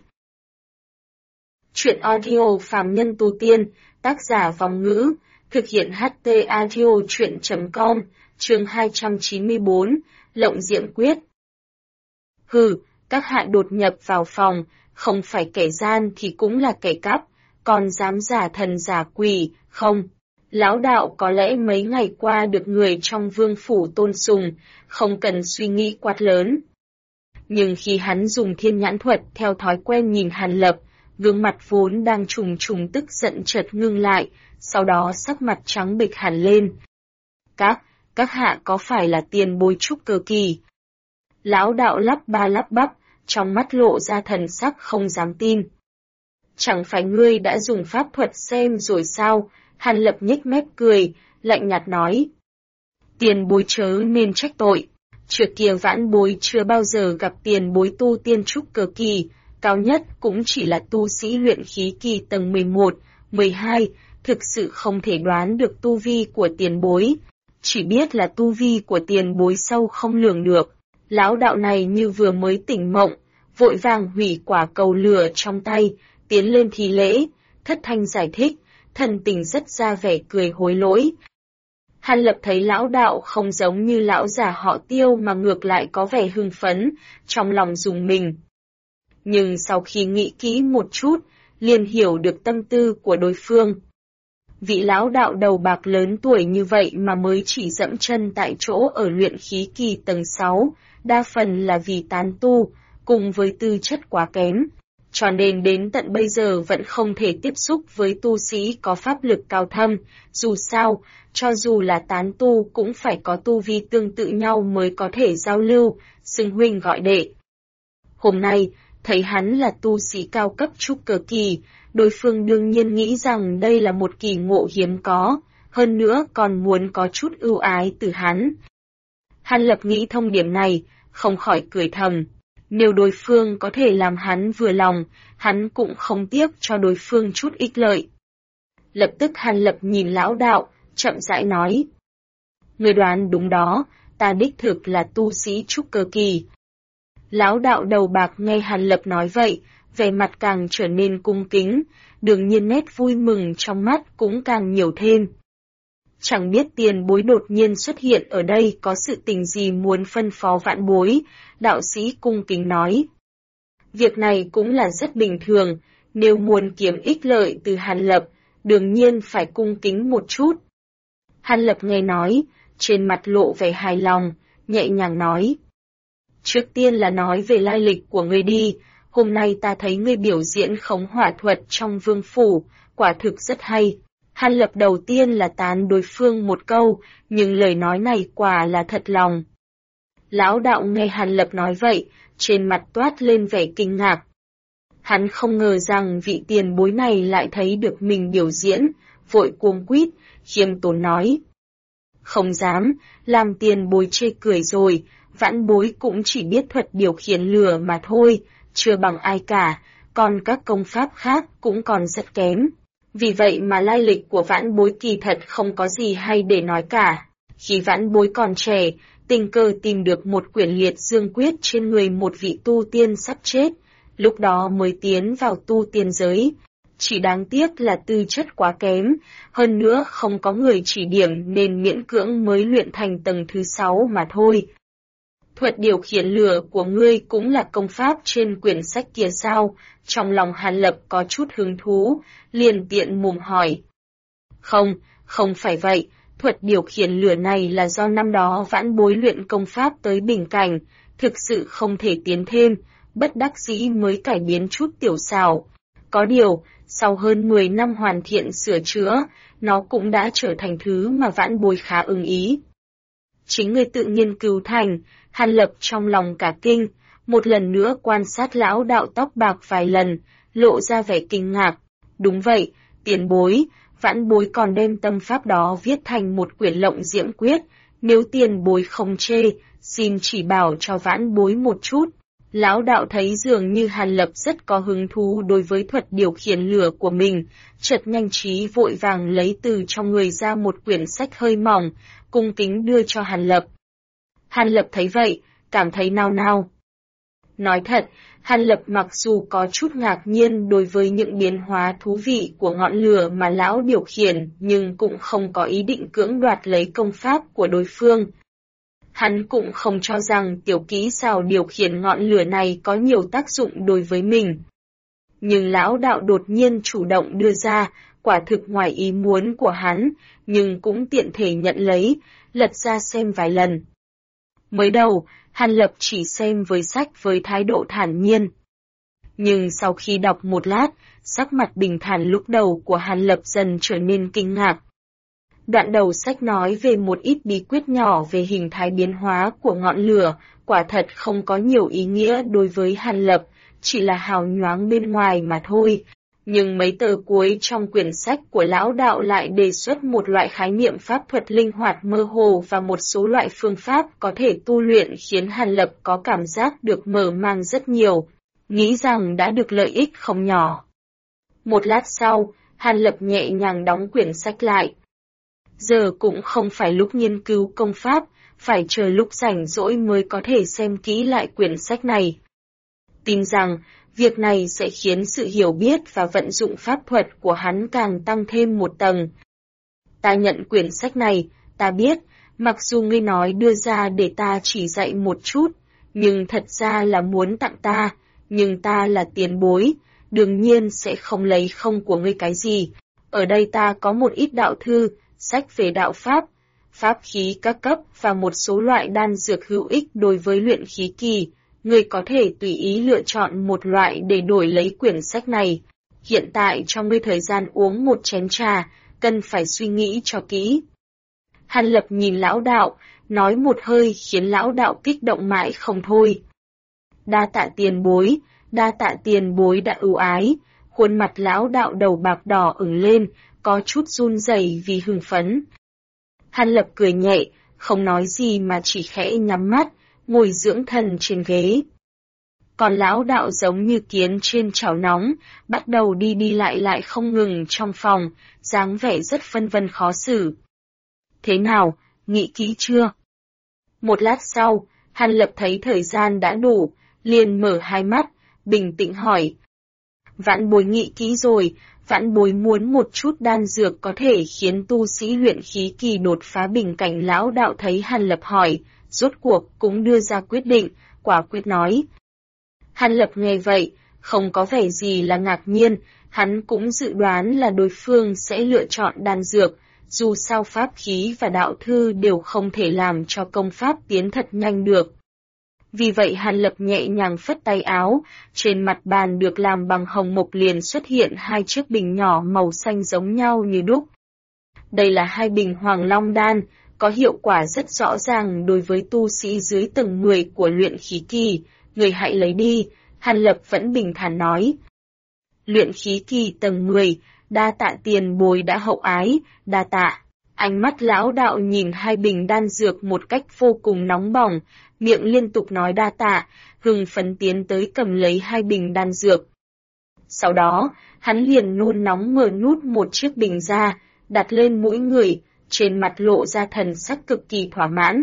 Speaker 1: Chuyện audio phàm nhân tu tiên, tác giả Vòng Ngữ, thực hiện HT audio chuyện.com, chương 294, Lộng Diệm Quyết. Hừ, các hạ đột nhập vào phòng, không phải kẻ gian thì cũng là kẻ cắp, còn dám giả thần giả quỷ, không? Lão đạo có lẽ mấy ngày qua được người trong vương phủ tôn sùng, không cần suy nghĩ quát lớn. Nhưng khi hắn dùng thiên nhãn thuật theo thói quen nhìn Hàn Lập, gương mặt vốn đang trùng trùng tức giận chợt ngưng lại, sau đó sắc mặt trắng bệch hẳn lên. Các hạ có phải là tiền bối trúc cơ kỳ? Lão đạo lắp ba lắp bắp, trong mắt lộ ra thần sắc không dám tin. Chẳng phải ngươi đã dùng pháp thuật xem rồi sao? Hàn Lập nhếch mép cười, lạnh nhạt nói. Tiền bối chớ nên trách tội. Trước kia vãn bối chưa bao giờ gặp tiền bối tu tiên trúc cơ kỳ, cao nhất cũng chỉ là tu sĩ luyện khí kỳ tầng 11, 12, thực sự không thể đoán được tu vi của tiền bối. Chỉ biết là tu vi của tiền bối sâu không lường được. Lão đạo này như vừa mới tỉnh mộng, vội vàng hủy quả cầu lửa trong tay, tiến lên thi lễ, thất thanh giải thích, thần tình rất ra vẻ cười hối lỗi. Hàn Lập thấy lão đạo không giống như lão già họ Tiêu mà ngược lại có vẻ hưng phấn, trong lòng rùng mình. Nhưng sau khi nghĩ kỹ một chút, liền hiểu được tâm tư của đối phương. Vị lão đạo đầu bạc lớn tuổi như vậy mà mới chỉ dẫm chân tại chỗ ở luyện khí kỳ tầng 6, đa phần là vì tán tu, cùng với tư chất quá kém. Cho nên đến tận bây giờ vẫn không thể tiếp xúc với tu sĩ có pháp lực cao thâm, dù sao, cho dù là tán tu cũng phải có tu vi tương tự nhau mới có thể giao lưu, xưng huynh gọi đệ. Hôm nay, thấy hắn là tu sĩ cao cấp trúc cơ kỳ, đối phương đương nhiên nghĩ rằng đây là một kỳ ngộ hiếm có, hơn nữa còn muốn có chút ưu ái từ hắn. Hàn Lập nghĩ thông điểm này, không khỏi cười thầm. Nếu đối phương có thể làm hắn vừa lòng, hắn cũng không tiếc cho đối phương chút ích lợi. Lập tức Hàn Lập nhìn lão đạo, chậm rãi nói. Người đoán đúng đó, ta đích thực là tu sĩ trúc cơ kỳ. Lão đạo đầu bạc nghe Hàn Lập nói vậy, vẻ mặt càng trở nên cung kính, đương nhiên nét vui mừng trong mắt cũng càng nhiều thêm. Chẳng biết tiền bối đột nhiên xuất hiện ở đây có sự tình gì muốn phân phó vãn bối, đạo sĩ cung kính nói. Việc này cũng là rất bình thường, nếu muốn kiếm ích lợi từ Hàn Lập, đương nhiên phải cung kính một chút. Hàn Lập nghe nói, trên mặt lộ vẻ hài lòng, nhẹ nhàng nói. Trước tiên là nói về lai lịch của ngươi đi, hôm nay ta thấy ngươi biểu diễn khống hỏa thuật trong vương phủ, quả thực rất hay. Hàn Lập đầu tiên là tán đối phương một câu, nhưng lời nói này quả là thật lòng. Lão đạo nghe Hàn Lập nói vậy, trên mặt toát lên vẻ kinh ngạc. Hắn không ngờ rằng vị tiền bối này lại thấy được mình biểu diễn, vội cuống quýt, khiêm tốn nói. Không dám, làm tiền bối chê cười rồi, vãn bối cũng chỉ biết thuật điều khiển lửa mà thôi, chưa bằng ai cả, còn các công pháp khác cũng còn rất kém. Vì vậy mà lai lịch của vãn bối kỳ thật không có gì hay để nói cả. Khi vãn bối còn trẻ, tình cờ tìm được một quyển liệt dương quyết trên người một vị tu tiên sắp chết, lúc đó mới tiến vào tu tiên giới. Chỉ đáng tiếc là tư chất quá kém, hơn nữa không có người chỉ điểm nên miễn cưỡng mới luyện thành tầng thứ 6 mà thôi. Thuật điều khiển lửa của ngươi cũng là công pháp trên quyển sách kia sao? Trong lòng Hàn Lập có chút hứng thú, liền tiện mồm hỏi. Không phải vậy, thuật điều khiển lửa này là do năm đó vãn bối luyện công pháp tới bình cảnh, thực sự không thể tiến thêm, bất đắc dĩ mới cải biến chút tiểu xảo. Có điều, sau hơn 10 năm hoàn thiện sửa chữa, nó cũng đã trở thành thứ mà vãn bối khá ưng ý. Chính ngươi tự nghiên cứu thành, Hàn Lập trong lòng cả kinh, một lần nữa quan sát lão đạo tóc bạc vài lần, lộ ra vẻ kinh ngạc. Đúng vậy, tiền bối, vãn bối còn đem tâm pháp đó viết thành một quyển lộng diễm quyết, nếu tiền bối không chê, xin chỉ bảo cho vãn bối một chút. Lão đạo thấy dường như Hàn Lập rất có hứng thú đối với thuật điều khiển lửa của mình, chợt nhanh trí vội vàng lấy từ trong người ra một quyển sách hơi mỏng, cung kính đưa cho Hàn Lập. Hàn Lập thấy vậy, cảm thấy nao nao. Nói thật, Hàn Lập mặc dù có chút ngạc nhiên đối với những biến hóa thú vị của ngọn lửa mà lão điều khiển, nhưng cũng không có ý định cưỡng đoạt lấy công pháp của đối phương. Hắn cũng không cho rằng tiểu kỹ xảo điều khiển ngọn lửa này có nhiều tác dụng đối với mình. Nhưng lão đạo đột nhiên chủ động đưa ra, quả thực ngoài ý muốn của hắn, nhưng cũng tiện thể nhận lấy, lật ra xem vài lần. Mới đầu, Hàn Lập chỉ xem với sách với thái độ thản nhiên. Nhưng sau khi đọc một lát, sắc mặt bình thản lúc đầu của Hàn Lập dần trở nên kinh ngạc. Đoạn đầu sách nói về một ít bí quyết nhỏ về hình thái biến hóa của ngọn lửa, quả thật không có nhiều ý nghĩa đối với Hàn Lập, chỉ là hào nhoáng bên ngoài mà thôi. Nhưng mấy tờ cuối trong quyển sách của lão đạo lại đề xuất một loại khái niệm pháp thuật linh hoạt mơ hồ và một số loại phương pháp có thể tu luyện khiến Hàn Lập có cảm giác được mở mang rất nhiều, nghĩ rằng đã được lợi ích không nhỏ. Một lát sau, Hàn Lập nhẹ nhàng đóng quyển sách lại. Giờ cũng không phải lúc nghiên cứu công pháp, phải chờ lúc rảnh rỗi mới có thể xem kỹ lại quyển sách này. Tin rằng, việc này sẽ khiến sự hiểu biết và vận dụng pháp thuật của hắn càng tăng thêm một tầng. Ta nhận quyển sách này, ta biết, mặc dù ngươi nói đưa ra để ta chỉ dạy một chút, nhưng thật ra là muốn tặng ta, nhưng ta là tiền bối, đương nhiên sẽ không lấy không của ngươi cái gì. Ở đây ta có một ít đạo thư, sách về đạo pháp, pháp khí các cấp và một số loại đan dược hữu ích đối với luyện khí kỳ. Ngươi có thể tùy ý lựa chọn một loại để đổi lấy quyển sách này. Hiện tại cho ngươi thời gian uống một chén trà, cần phải suy nghĩ cho kỹ. Hàn Lập nhìn lão đạo, nói một hơi khiến lão đạo kích động mãi không thôi. Đa tạ tiền bối đã ưu ái, khuôn mặt lão đạo đầu bạc đỏ ửng lên, có chút run rẩy vì hưng phấn. Hàn Lập cười nhẹ, không nói gì mà chỉ khẽ nhắm mắt, ngồi dưỡng thần trên ghế. Còn lão đạo giống như kiến trên chảo nóng, bắt đầu đi lại không ngừng trong phòng, dáng vẻ rất phân vân khó xử. Thế nào, nghĩ kỹ chưa? Một lát sau, Hàn Lập thấy thời gian đã đủ, liền mở hai mắt, bình tĩnh hỏi. Vãn bối nghĩ kỹ rồi, Vãn Bối muốn một chút đan dược có thể khiến tu sĩ luyện khí kỳ đột phá bình cảnh. Lão đạo thấy Hàn Lập hỏi, rốt cuộc cũng đưa ra quyết định, quả quyết nói. Hàn Lập nghe vậy, không có vẻ gì là ngạc nhiên, hắn cũng dự đoán là đối phương sẽ lựa chọn đan dược, dù sao pháp khí và đạo thư đều không thể làm cho công pháp tiến thật nhanh được. Vì vậy Hàn Lập nhẹ nhàng phất tay áo, trên mặt bàn được làm bằng hồng mộc liền xuất hiện 2 chiếc bình nhỏ màu xanh giống nhau như đúc. Đây là 2 bình Hoàng Long Đan, có hiệu quả rất rõ ràng đối với tu sĩ dưới tầng 10 của luyện khí kỳ, người hãy lấy đi, Hàn Lập vẫn bình thản nói. Luyện khí kỳ tầng 10, đa tạ tiền bối đã hậu ái, đa tạ. Ánh mắt lão đạo nhìn 2 bình đan dược một cách vô cùng nóng bỏng, miệng liên tục nói đa tạ, hưng phấn tiến tới cầm lấy 2 bình đan dược. Sau đó, hắn liền nôn nóng mở nút một chiếc bình ra, đặt lên mũi người, trên mặt lộ ra thần sắc cực kỳ thỏa mãn.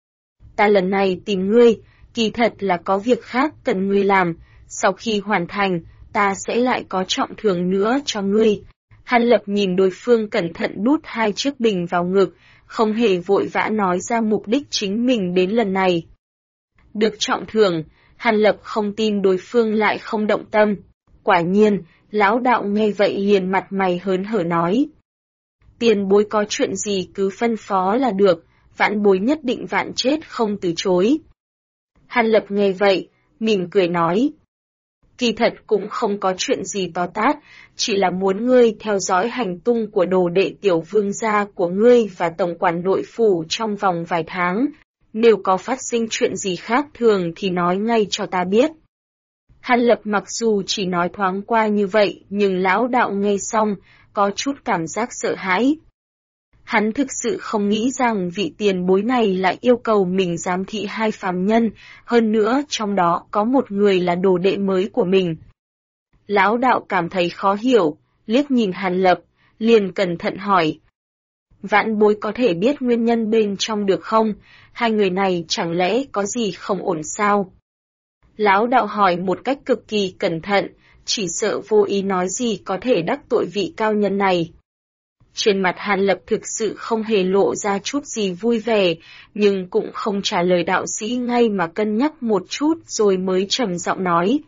Speaker 1: Ta lần này tìm ngươi, kỳ thật là có việc khác cần ngươi làm, sau khi hoàn thành, ta sẽ lại có trọng thưởng nữa cho ngươi. Hàn Lập nhìn đối phương cẩn thận đút 2 chiếc bình vào ngực, không hề vội vã nói ra mục đích chính mình đến lần này. Được trọng thưởng, Hàn Lập không tin đối phương lại không động tâm. Quả nhiên, lão đạo nghe vậy liền mặt mày hớn hở nói. Tiền bối có chuyện gì cứ phân phó là được, vãn bối nhất định vạn chết không từ chối. Hàn Lập nghe vậy, mỉm cười nói. Kỳ thật cũng không có chuyện gì to tát, chỉ là muốn ngươi theo dõi hành tung của đồ đệ tiểu vương gia của ngươi và tổng quản nội phủ trong vòng vài tháng. Nếu có phát sinh chuyện gì khác thường thì nói ngay cho ta biết. Hàn Lập mặc dù chỉ nói thoáng qua như vậy, nhưng lão đạo nghe xong, có chút cảm giác sợ hãi. Hắn thực sự không nghĩ rằng vị tiền bối này lại yêu cầu mình giám thị 2 phàm nhân, hơn nữa trong đó có một người là đồ đệ mới của mình. Lão đạo cảm thấy khó hiểu, liếc nhìn Hàn Lập, liền cẩn thận hỏi. Vãn bối có thể biết nguyên nhân bên trong được không? 2 người này chẳng lẽ có gì không ổn sao? Lão đạo hỏi một cách cực kỳ cẩn thận, chỉ sợ vô ý nói gì có thể đắc tội vị cao nhân này. Trên mặt Hàn Lập thực sự không hề lộ ra chút gì vui vẻ, nhưng cũng không trả lời đạo sĩ ngay mà cân nhắc một chút rồi mới trầm giọng nói.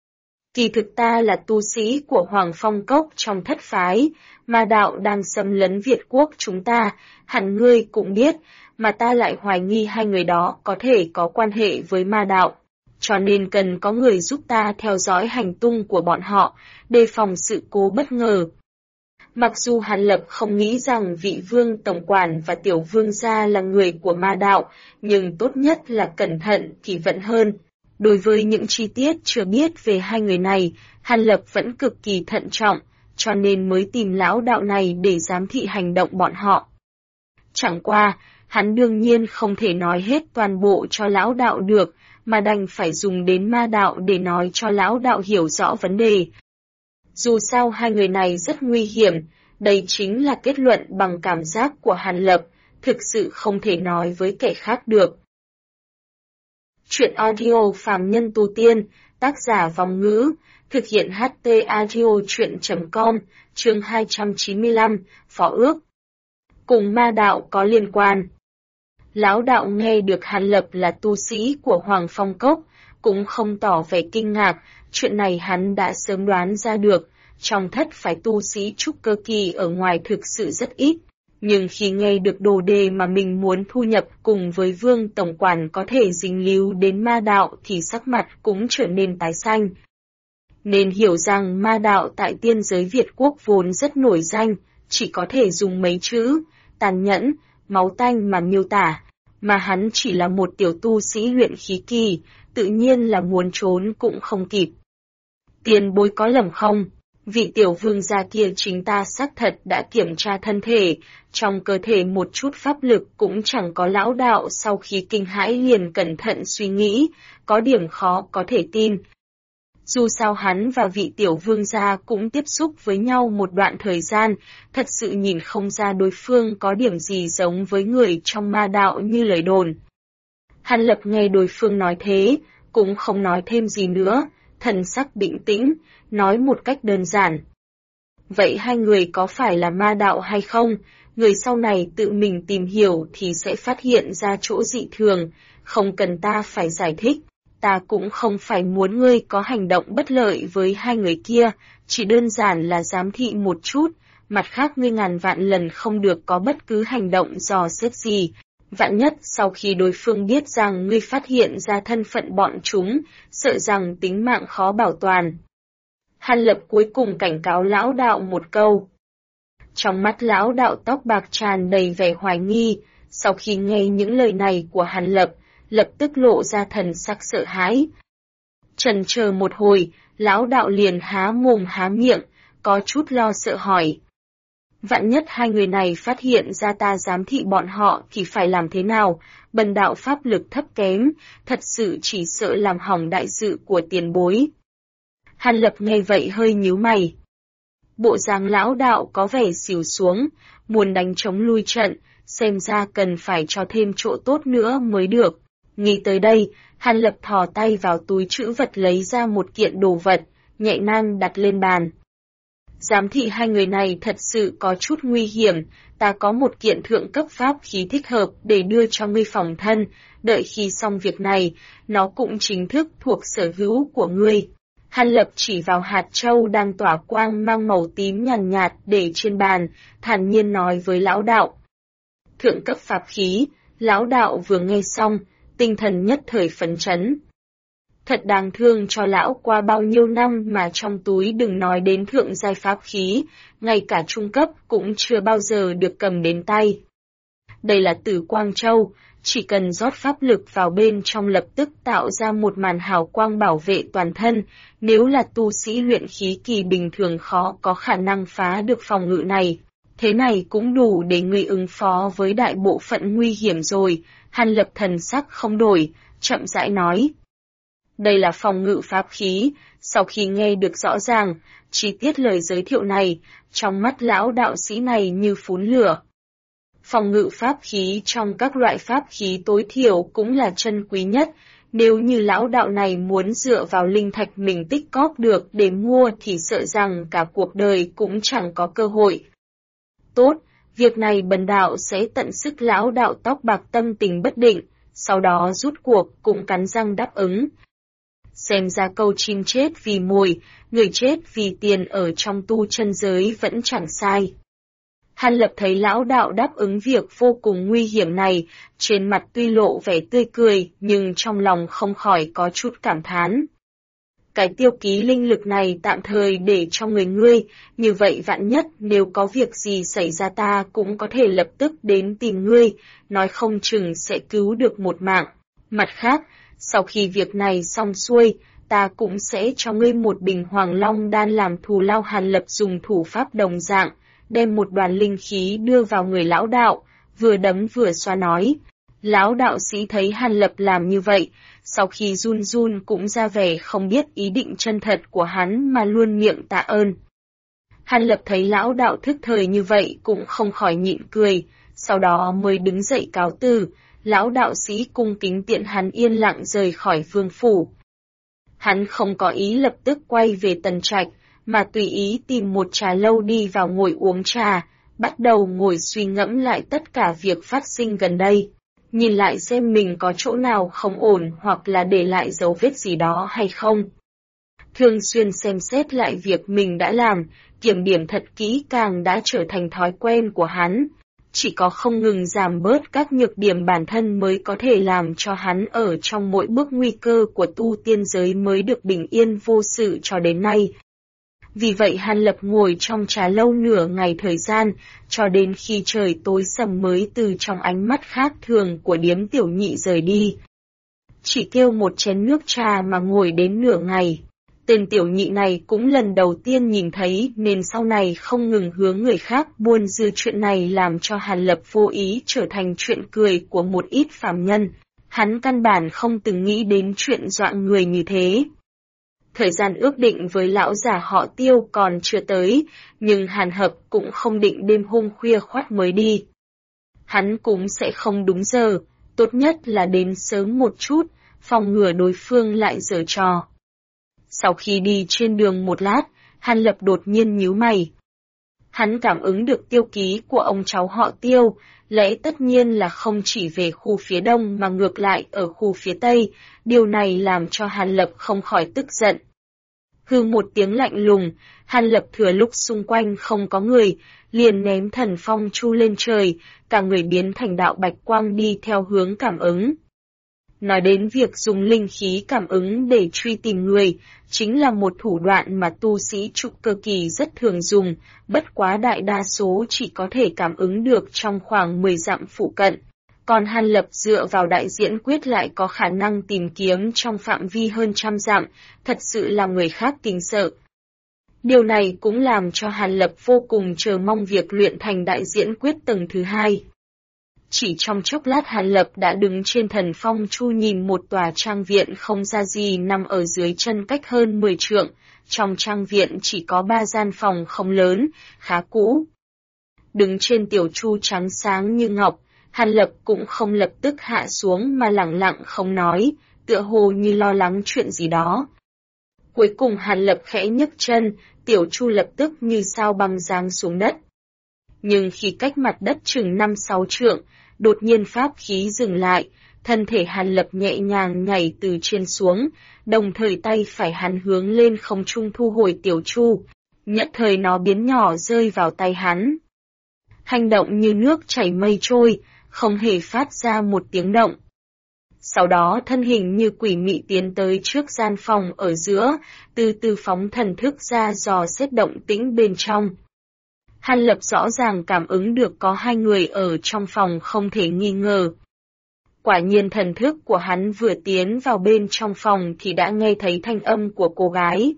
Speaker 1: Kỳ thực ta là tu sĩ của Hoàng Phong Cốc trong thất phái, ma đạo đang xâm lấn Việt quốc chúng ta, hẳn ngươi cũng biết, mà ta lại hoài nghi 2 người đó có thể có quan hệ với ma đạo. Cho nên cần có người giúp ta theo dõi hành tung của bọn họ, đề phòng sự cố bất ngờ. Mặc dù Hàn Lập không nghĩ rằng vị vương tổng quản và tiểu vương gia là người của ma đạo, nhưng tốt nhất là cẩn thận thì vẫn hơn. Đối với những chi tiết chưa biết về 2 người này, Hàn Lập vẫn cực kỳ thận trọng, cho nên mới tìm lão đạo này để giám thị hành động bọn họ. Chẳng qua, hắn đương nhiên không thể nói hết toàn bộ cho lão đạo được, mà đành phải dùng đến ma đạo để nói cho lão đạo hiểu rõ vấn đề. Dù sao 2 người này rất nguy hiểm, đây chính là kết luận bằng cảm giác của Hàn Lập, thực sự không thể nói với kẻ khác được. Chuyện audio phàm nhân tu tiên, tác giả Vòng Ngữ, thực hiện HT audio chuyện.com, chương 295, Phó ước. Cùng ma đạo có liên quan. Lão đạo nghe được Hàn Lập là tu sĩ của Hoàng Phong Cốc, cũng không tỏ vẻ kinh ngạc, chuyện này hắn đã sớm đoán ra được, trong thất phái tu sĩ trúc cơ kỳ ở ngoài thực sự rất ít. Nhưng khi nghe được đồ đề mà mình muốn thu nhập cùng với vương tổng quản có thể dính líu đến ma đạo thì sắc mặt cũng trở nên tái xanh. Nên hiểu rằng ma đạo tại tiên giới Việt quốc vốn rất nổi danh, chỉ có thể dùng mấy chữ, tàn nhẫn, máu tanh mà miêu tả, mà hắn chỉ là một tiểu tu sĩ luyện khí kỳ, tự nhiên là muốn trốn cũng không kịp. Tiền bối có lầm không? Vị tiểu vương gia kia chính ta xác thật đã kiểm tra thân thể, trong cơ thể một chút pháp lực cũng chẳng có. Lão đạo sau khi kinh hãi liền cẩn thận suy nghĩ, có điểm khó có thể tin. Dù sao hắn và vị tiểu vương gia cũng tiếp xúc với nhau một đoạn thời gian, thật sự nhìn không ra đối phương có điểm gì giống với người trong ma đạo như lời đồn. Hàn Lập nghe đối phương nói thế, cũng không nói thêm gì nữa, thần sắc bình tĩnh, nói một cách đơn giản. Vậy hai người có phải là ma đạo hay không? Người sau này tự mình tìm hiểu thì sẽ phát hiện ra chỗ dị thường, không cần ta phải giải thích. Ta cũng không phải muốn ngươi có hành động bất lợi với hai người kia, chỉ đơn giản là giám thị một chút, mặt khác ngươi ngàn vạn lần không được có bất cứ hành động dò xét gì. Vạn nhất sau khi đối phương biết rằng ngươi phát hiện ra thân phận bọn chúng, sợ rằng tính mạng khó bảo toàn. Hàn Lập cuối cùng cảnh cáo lão đạo một câu. Trong mắt lão đạo tóc bạc tràn đầy vẻ hoài nghi, sau khi nghe những lời này của Hàn Lập, lập tức lộ ra thần sắc sợ hãi. Chần chờ một hồi, lão đạo liền há mồm há miệng, có chút lo sợ hỏi. Vạn nhất hai người này phát hiện ra ta giám thị bọn họ thì phải làm thế nào? Bần đạo pháp lực thấp kém, thật sự chỉ sợ làm hỏng đại sự của tiền bối. Hàn Lập nghe vậy hơi nhíu mày. Bộ dáng lão đạo có vẻ xỉu xuống, muốn đánh chống lui trận, xem ra cần phải cho thêm chỗ tốt nữa mới được. Nghĩ tới đây, Hàn Lập thò tay vào túi trữ vật lấy ra một kiện đồ vật, nhẹ nhàng đặt lên bàn. Giám thị hai người này thật sự có chút nguy hiểm, ta có một kiện thượng cấp pháp khí thích hợp để đưa cho ngươi phòng thân, đợi khi xong việc này, nó cũng chính thức thuộc sở hữu của ngươi. Hàn Lập chỉ vào hạt châu đang tỏa quang mang màu tím nhàn nhạt để trên bàn, thản nhiên nói với lão đạo. Thượng cấp pháp khí, lão đạo vừa nghe xong, tinh thần nhất thời phấn chấn. Thật đáng thương cho lão, qua bao nhiêu năm mà trong túi đừng nói đến thượng giai pháp khí, ngay cả trung cấp cũng chưa bao giờ được cầm đến tay. Đây là Tử Quang Châu, chỉ cần rót pháp lực vào bên trong lập tức tạo ra một màn hào quang bảo vệ toàn thân, nếu là tu sĩ luyện khí kỳ bình thường khó có khả năng phá được phòng ngự này. Thế này cũng đủ để người ứng phó với đại bộ phận nguy hiểm rồi. Hàn Lập thần sắc không đổi, chậm rãi nói. Đây là phòng ngự pháp khí. Sau khi nghe được rõ ràng chi tiết lời giới thiệu này, trong mắt lão đạo sĩ này như phun lửa. Phòng ngự pháp khí trong các loại pháp khí tối thiểu cũng là chân quý nhất, nếu như lão đạo này muốn dựa vào linh thạch mình tích cóp được để mua thì sợ rằng cả cuộc đời cũng chẳng có cơ hội. Tốt, việc này bần đạo sẽ tận sức. Lão đạo tóc bạc tâm tình bất định, sau đó rút cuộc cũng cắn răng đáp ứng. Xem ra câu chim chết vì mồi, người chết vì tiền ở trong tu chân giới vẫn chẳng sai. Hàn Lập thấy lão đạo đáp ứng việc vô cùng nguy hiểm này, trên mặt tuy lộ vẻ tươi cười nhưng trong lòng không khỏi có chút cảm thán. Cái tiêu ký linh lực này tạm thời để cho người ngươi, như vậy vạn nhất nếu có việc gì xảy ra ta cũng có thể lập tức đến tìm ngươi, nói không chừng sẽ cứu được một mạng. Mặt khác, sau khi việc này xong xuôi, ta cũng sẽ cho ngươi một bình Hoàng Long đan làm thù lao. Hàn Lập dùng thủ pháp đồng dạng, đem một đoàn linh khí đưa vào người lão đạo, vừa đấm vừa xoa nói. Lão đạo sĩ thấy Hàn Lập làm như vậy, sau khi run run cũng ra vẻ không biết ý định chân thật của hắn mà luôn miệng tạ ơn. Hàn Lập thấy lão đạo thức thời như vậy cũng không khỏi nhịn cười, sau đó mới đứng dậy cáo từ. Lão đạo sĩ cung kính tiện hắn yên lặng rời khỏi vương phủ. Hắn không có ý lập tức quay về Tần Trạch, mà tùy ý tìm một trà lâu đi vào ngồi uống trà, bắt đầu ngồi suy ngẫm lại tất cả việc phát sinh gần đây. Nhìn lại xem mình có chỗ nào không ổn hoặc là để lại dấu vết gì đó hay không. Thường xuyên xem xét lại việc mình đã làm, kiểm điểm thật kỹ càng đã trở thành thói quen của hắn. Chỉ có không ngừng giảm bớt các nhược điểm bản thân mới có thể làm cho hắn ở trong mỗi bước nguy cơ của tu tiên giới mới được bình yên vô sự cho đến nay. Vì vậy Hàn Lập ngồi trong trà lâu nửa ngày thời gian, cho đến khi trời tối sầm mới từ trong ánh mắt khác thường của điếm tiểu nhị rời đi. Chỉ kêu một chén nước trà mà ngồi đến nửa ngày. Tên tiểu nhị này cũng lần đầu tiên nhìn thấy nên sau này không ngừng hướng người khác buôn dư chuyện này làm cho Hàn Lập vô ý trở thành chuyện cười của một ít phàm nhân. Hắn căn bản không từng nghĩ đến chuyện dọa người như thế. Thời gian ước định với lão già họ Tiêu còn chưa tới, nhưng Hàn Hợp cũng không định đêm hôm khuya khoắt mới đi. Hắn cũng sẽ không đúng giờ, tốt nhất là đến sớm một chút, phòng ngừa đối phương lại giở trò. Sau khi đi trên đường một lát, Hàn Lập đột nhiên nhíu mày. Hắn cảm ứng được tiêu ký của ông cháu họ Tiêu, lẽ tất nhiên là không chỉ về khu phía đông mà ngược lại ở khu phía tây, điều này làm cho Hàn Lập không khỏi tức giận. Hừ một tiếng lạnh lùng, Hàn Lập thừa lúc xung quanh không có người, liền ném thần phong chu lên trời, cả người biến thành đạo bạch quang đi theo hướng cảm ứng. Nói đến việc dùng linh khí cảm ứng để truy tìm người, chính là một thủ đoạn mà tu sĩ trúc cơ kỳ rất thường dùng, bất quá đại đa số chỉ có thể cảm ứng được trong khoảng 10 dặm phụ cận. Còn Hàn Lập dựa vào đại diễn quyết lại có khả năng tìm kiếm trong phạm vi hơn 100 dặm, thật sự làm người khác kinh sợ. Điều này cũng làm cho Hàn Lập vô cùng chờ mong việc luyện thành đại diễn quyết tầng thứ 2. Chỉ trong chốc lát Hàn Lập đã đứng trên thần phong chu nhìn một tòa trang viện không ra gì nằm ở dưới chân cách hơn 10 trượng, trong trang viện chỉ có 3 gian phòng không lớn, khá cũ. Đứng trên tiểu chu trắng sáng như ngọc, Hàn Lập cũng không lập tức hạ xuống mà lẳng lặng không nói, tựa hồ như lo lắng chuyện gì đó. Cuối cùng Hàn Lập khẽ nhấc chân, tiểu chu lập tức như sao băng giáng xuống đất. Nhưng khi cách mặt đất chừng 5-6 trượng, đột nhiên pháp khí dừng lại, thân thể Hàn Lập nhẹ nhàng nhảy từ trên xuống, đồng thời tay phải hắn hướng lên không trung thu hồi tiểu chu, nhất thời nó biến nhỏ rơi vào tay hắn. Hành động như nước chảy mây trôi, không hề phát ra một tiếng động. Sau đó thân hình như quỷ mị tiến tới trước gian phòng ở giữa, từ từ phóng thần thức ra dò xét động tĩnh bên trong. Hàn Lập rõ ràng cảm ứng được có 2 người ở trong phòng không thể nghi ngờ. Quả nhiên thần thức của hắn vừa tiến vào bên trong phòng thì đã nghe thấy thanh âm của cô gái.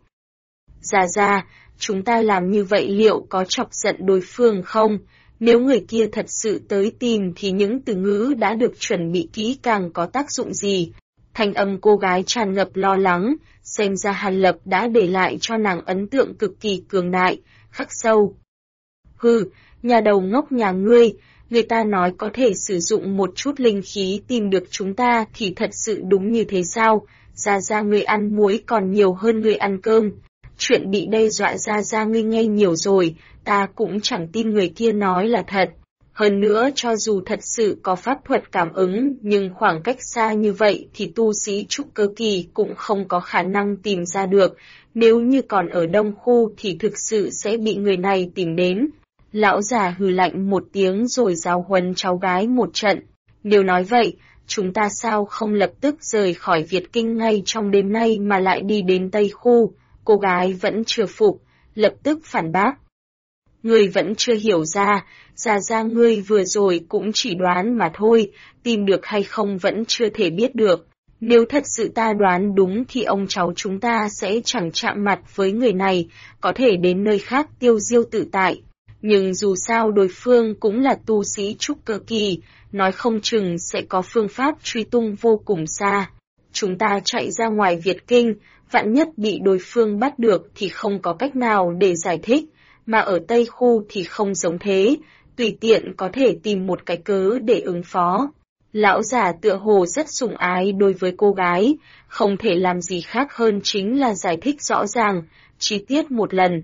Speaker 1: Ra, chúng ta làm như vậy liệu có chọc giận đối phương không? Nếu người kia thật sự tới tìm thì những từ ngữ đã được chuẩn bị kỹ càng có tác dụng gì? Thanh âm cô gái tràn ngập lo lắng, xem ra Hàn Lập đã để lại cho nàng ấn tượng cực kỳ cường đại, khắc sâu. Hừ, nhà đầu ngốc nhà ngươi, người ta nói có thể sử dụng một chút linh khí tìm được chúng ta thì thật sự đúng như thế sao? Ra ngươi ăn muối còn nhiều hơn ngươi ăn cơm. Chuyện bị đe dọa ra ngươi nghe nhiều rồi, ta cũng chẳng tin người kia nói là thật. Hơn nữa cho dù thật sự có pháp thuật cảm ứng, nhưng khoảng cách xa như vậy thì tu sĩ trúc cơ kỳ cũng không có khả năng tìm ra được. Nếu như còn ở đông khu thì thực sự sẽ bị người này tìm đến. Lão già hừ lạnh một tiếng rồi giáo huấn cháu gái một trận. Nếu nói vậy, chúng ta sao không lập tức rời khỏi Việt Kinh ngay trong đêm nay mà lại đi đến Tây Khu? Cô gái vẫn chưa phục, lập tức phản bác. Ngươi vẫn chưa hiểu ra ngươi vừa rồi cũng chỉ đoán mà thôi, tìm được hay không vẫn chưa thể biết được. Nếu thật sự ta đoán đúng thì ông cháu chúng ta sẽ chẳng chạm mặt với người này, có thể đến nơi khác tiêu diêu tự tại. Nhưng dù sao đối phương cũng là tu sĩ trúc cơ kỳ, nói không chừng sẽ có phương pháp truy tung vô cùng xa. Chúng ta chạy ra ngoài Việt Kinh, vạn nhất bị đối phương bắt được thì không có cách nào để giải thích, mà ở Tây Khu thì không giống thế, tùy tiện có thể tìm một cái cớ để ứng phó. Lão già tựa hồ rất sủng ái đối với cô gái, không thể làm gì khác hơn chính là giải thích rõ ràng, chi tiết một lần.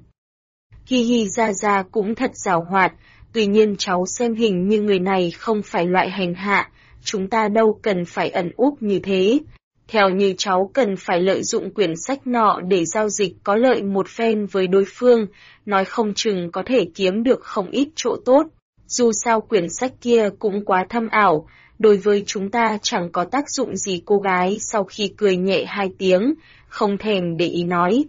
Speaker 1: Hi ra cũng thật giàu hoạt, tuy nhiên cháu xem hình như người này không phải loại hành hạ, chúng ta đâu cần phải ẩn úp như thế. Theo như cháu cần phải lợi dụng quyển sách nọ để giao dịch có lợi một phen với đối phương, nói không chừng có thể kiếm được không ít chỗ tốt. Dù sao quyển sách kia cũng quá thâm ảo, đối với chúng ta chẳng có tác dụng gì. Cô gái sau khi cười nhẹ 2 tiếng, không thèm để ý nói.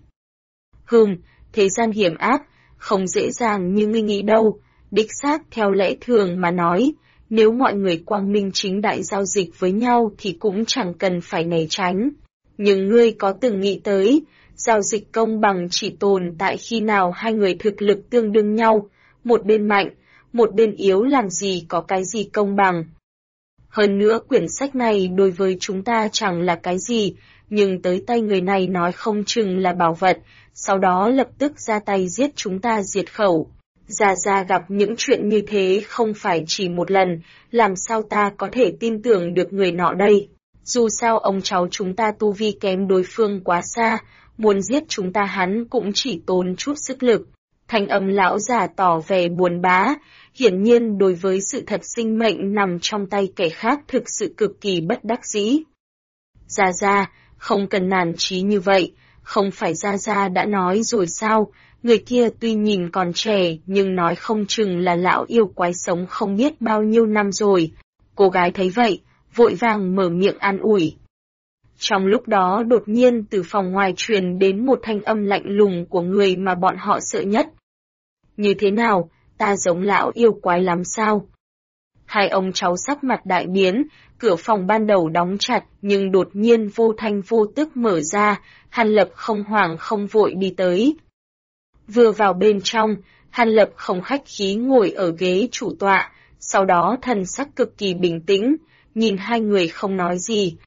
Speaker 1: Thế gian hiểm ác, không dễ dàng như ngươi nghĩ đâu, đích xác theo lẽ thường mà nói. Nếu mọi người quang minh chính đại giao dịch với nhau thì cũng chẳng cần phải né tránh. Nhưng ngươi có từng nghĩ tới, giao dịch công bằng chỉ tồn tại khi nào 2 người thực lực tương đương nhau, một bên mạnh, một bên yếu, làm gì có cái gì công bằng. Hơn nữa quyển sách này đối với chúng ta chẳng là cái gì, nhưng tới tay người này nói không chừng là bảo vật, sau đó lập tức ra tay giết chúng ta diệt khẩu. Ra gặp những chuyện như thế không phải chỉ một lần, làm sao ta có thể tin tưởng được người nọ đây? Dù sao ông cháu chúng ta tu vi kém đối phương quá xa, muốn giết chúng ta hắn cũng chỉ tốn chút sức lực. Thanh âm lão già tỏ vẻ buồn bã, hiển nhiên đối với sự thật sinh mệnh nằm trong tay kẻ khác thực sự cực kỳ bất đắc dĩ. Gia Gia, không cần nản chí như vậy, không phải Gia Gia đã nói rồi sao, người kia tuy nhìn còn trẻ nhưng nói không chừng là lão yêu quái sống không biết bao nhiêu năm rồi. Cô gái thấy vậy, vội vàng mở miệng an ủi. Trong lúc đó đột nhiên từ phòng ngoài truyền đến một thanh âm lạnh lùng của người mà bọn họ sợ nhất. Như thế nào, ta giống lão yêu quái lắm sao? Hai ông cháu sắc mặt đại biến, cửa phòng ban đầu đóng chặt nhưng đột nhiên vô thanh vô tức mở ra, Hàn Lập không hoảng không vội đi tới. Vừa vào bên trong, Hàn Lập không khách khí ngồi ở ghế chủ tọa, sau đó thần sắc cực kỳ bình tĩnh, nhìn hai người không nói gì.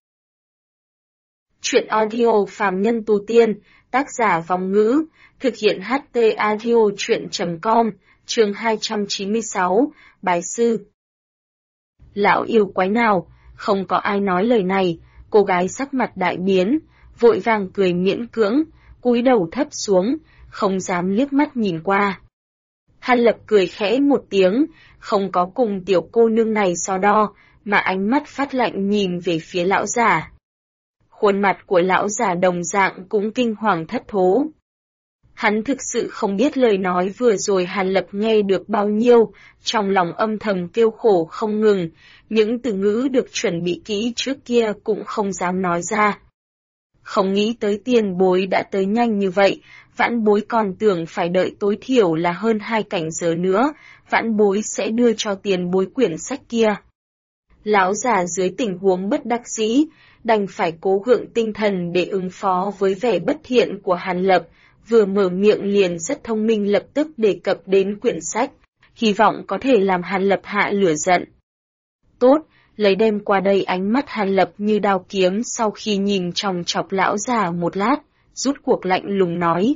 Speaker 1: Chuyện audio phàm nhân tu tiên, tác giả Vong Ngữ, thực hiện HT audio chuyện.com, chương 296, Bái Sư. Lão yêu quái nào, không có ai nói lời này, cô gái sắc mặt đại biến, vội vàng cười miễn cưỡng, cúi đầu thấp xuống, không dám liếc mắt nhìn qua. Hàn Lập cười khẽ một tiếng, không có cùng tiểu cô nương này so đo, mà ánh mắt phát lạnh nhìn về phía lão già. Khuôn mặt của lão già đồng dạng cũng kinh hoàng thất thố. Hắn thực sự không biết lời nói vừa rồi Hàn Lập nghe được bao nhiêu, trong lòng âm thầm kêu khổ không ngừng, những từ ngữ được chuẩn bị kỹ trước kia cũng không dám nói ra. Không nghĩ tới tiền bối đã tới nhanh như vậy, vãn bối còn tưởng phải đợi tối thiểu là hơn 2 canh giờ nữa, vãn bối sẽ đưa cho tiền bối quyển sách kia. Lão già dưới tình huống bất đắc dĩ, đành phải cố gượng tinh thần để ứng phó với vẻ bất thiện của Hàn Lập, vừa mở miệng liền rất thông minh lập tức đề cập đến quyển sách, hy vọng có thể làm Hàn Lập hạ lửa giận. Tốt, lấy đem qua đây. Ánh mắt Hàn Lập như đao kiếm sau khi nhìn chòng chọc lão già một lát, rút cuộc lạnh lùng nói.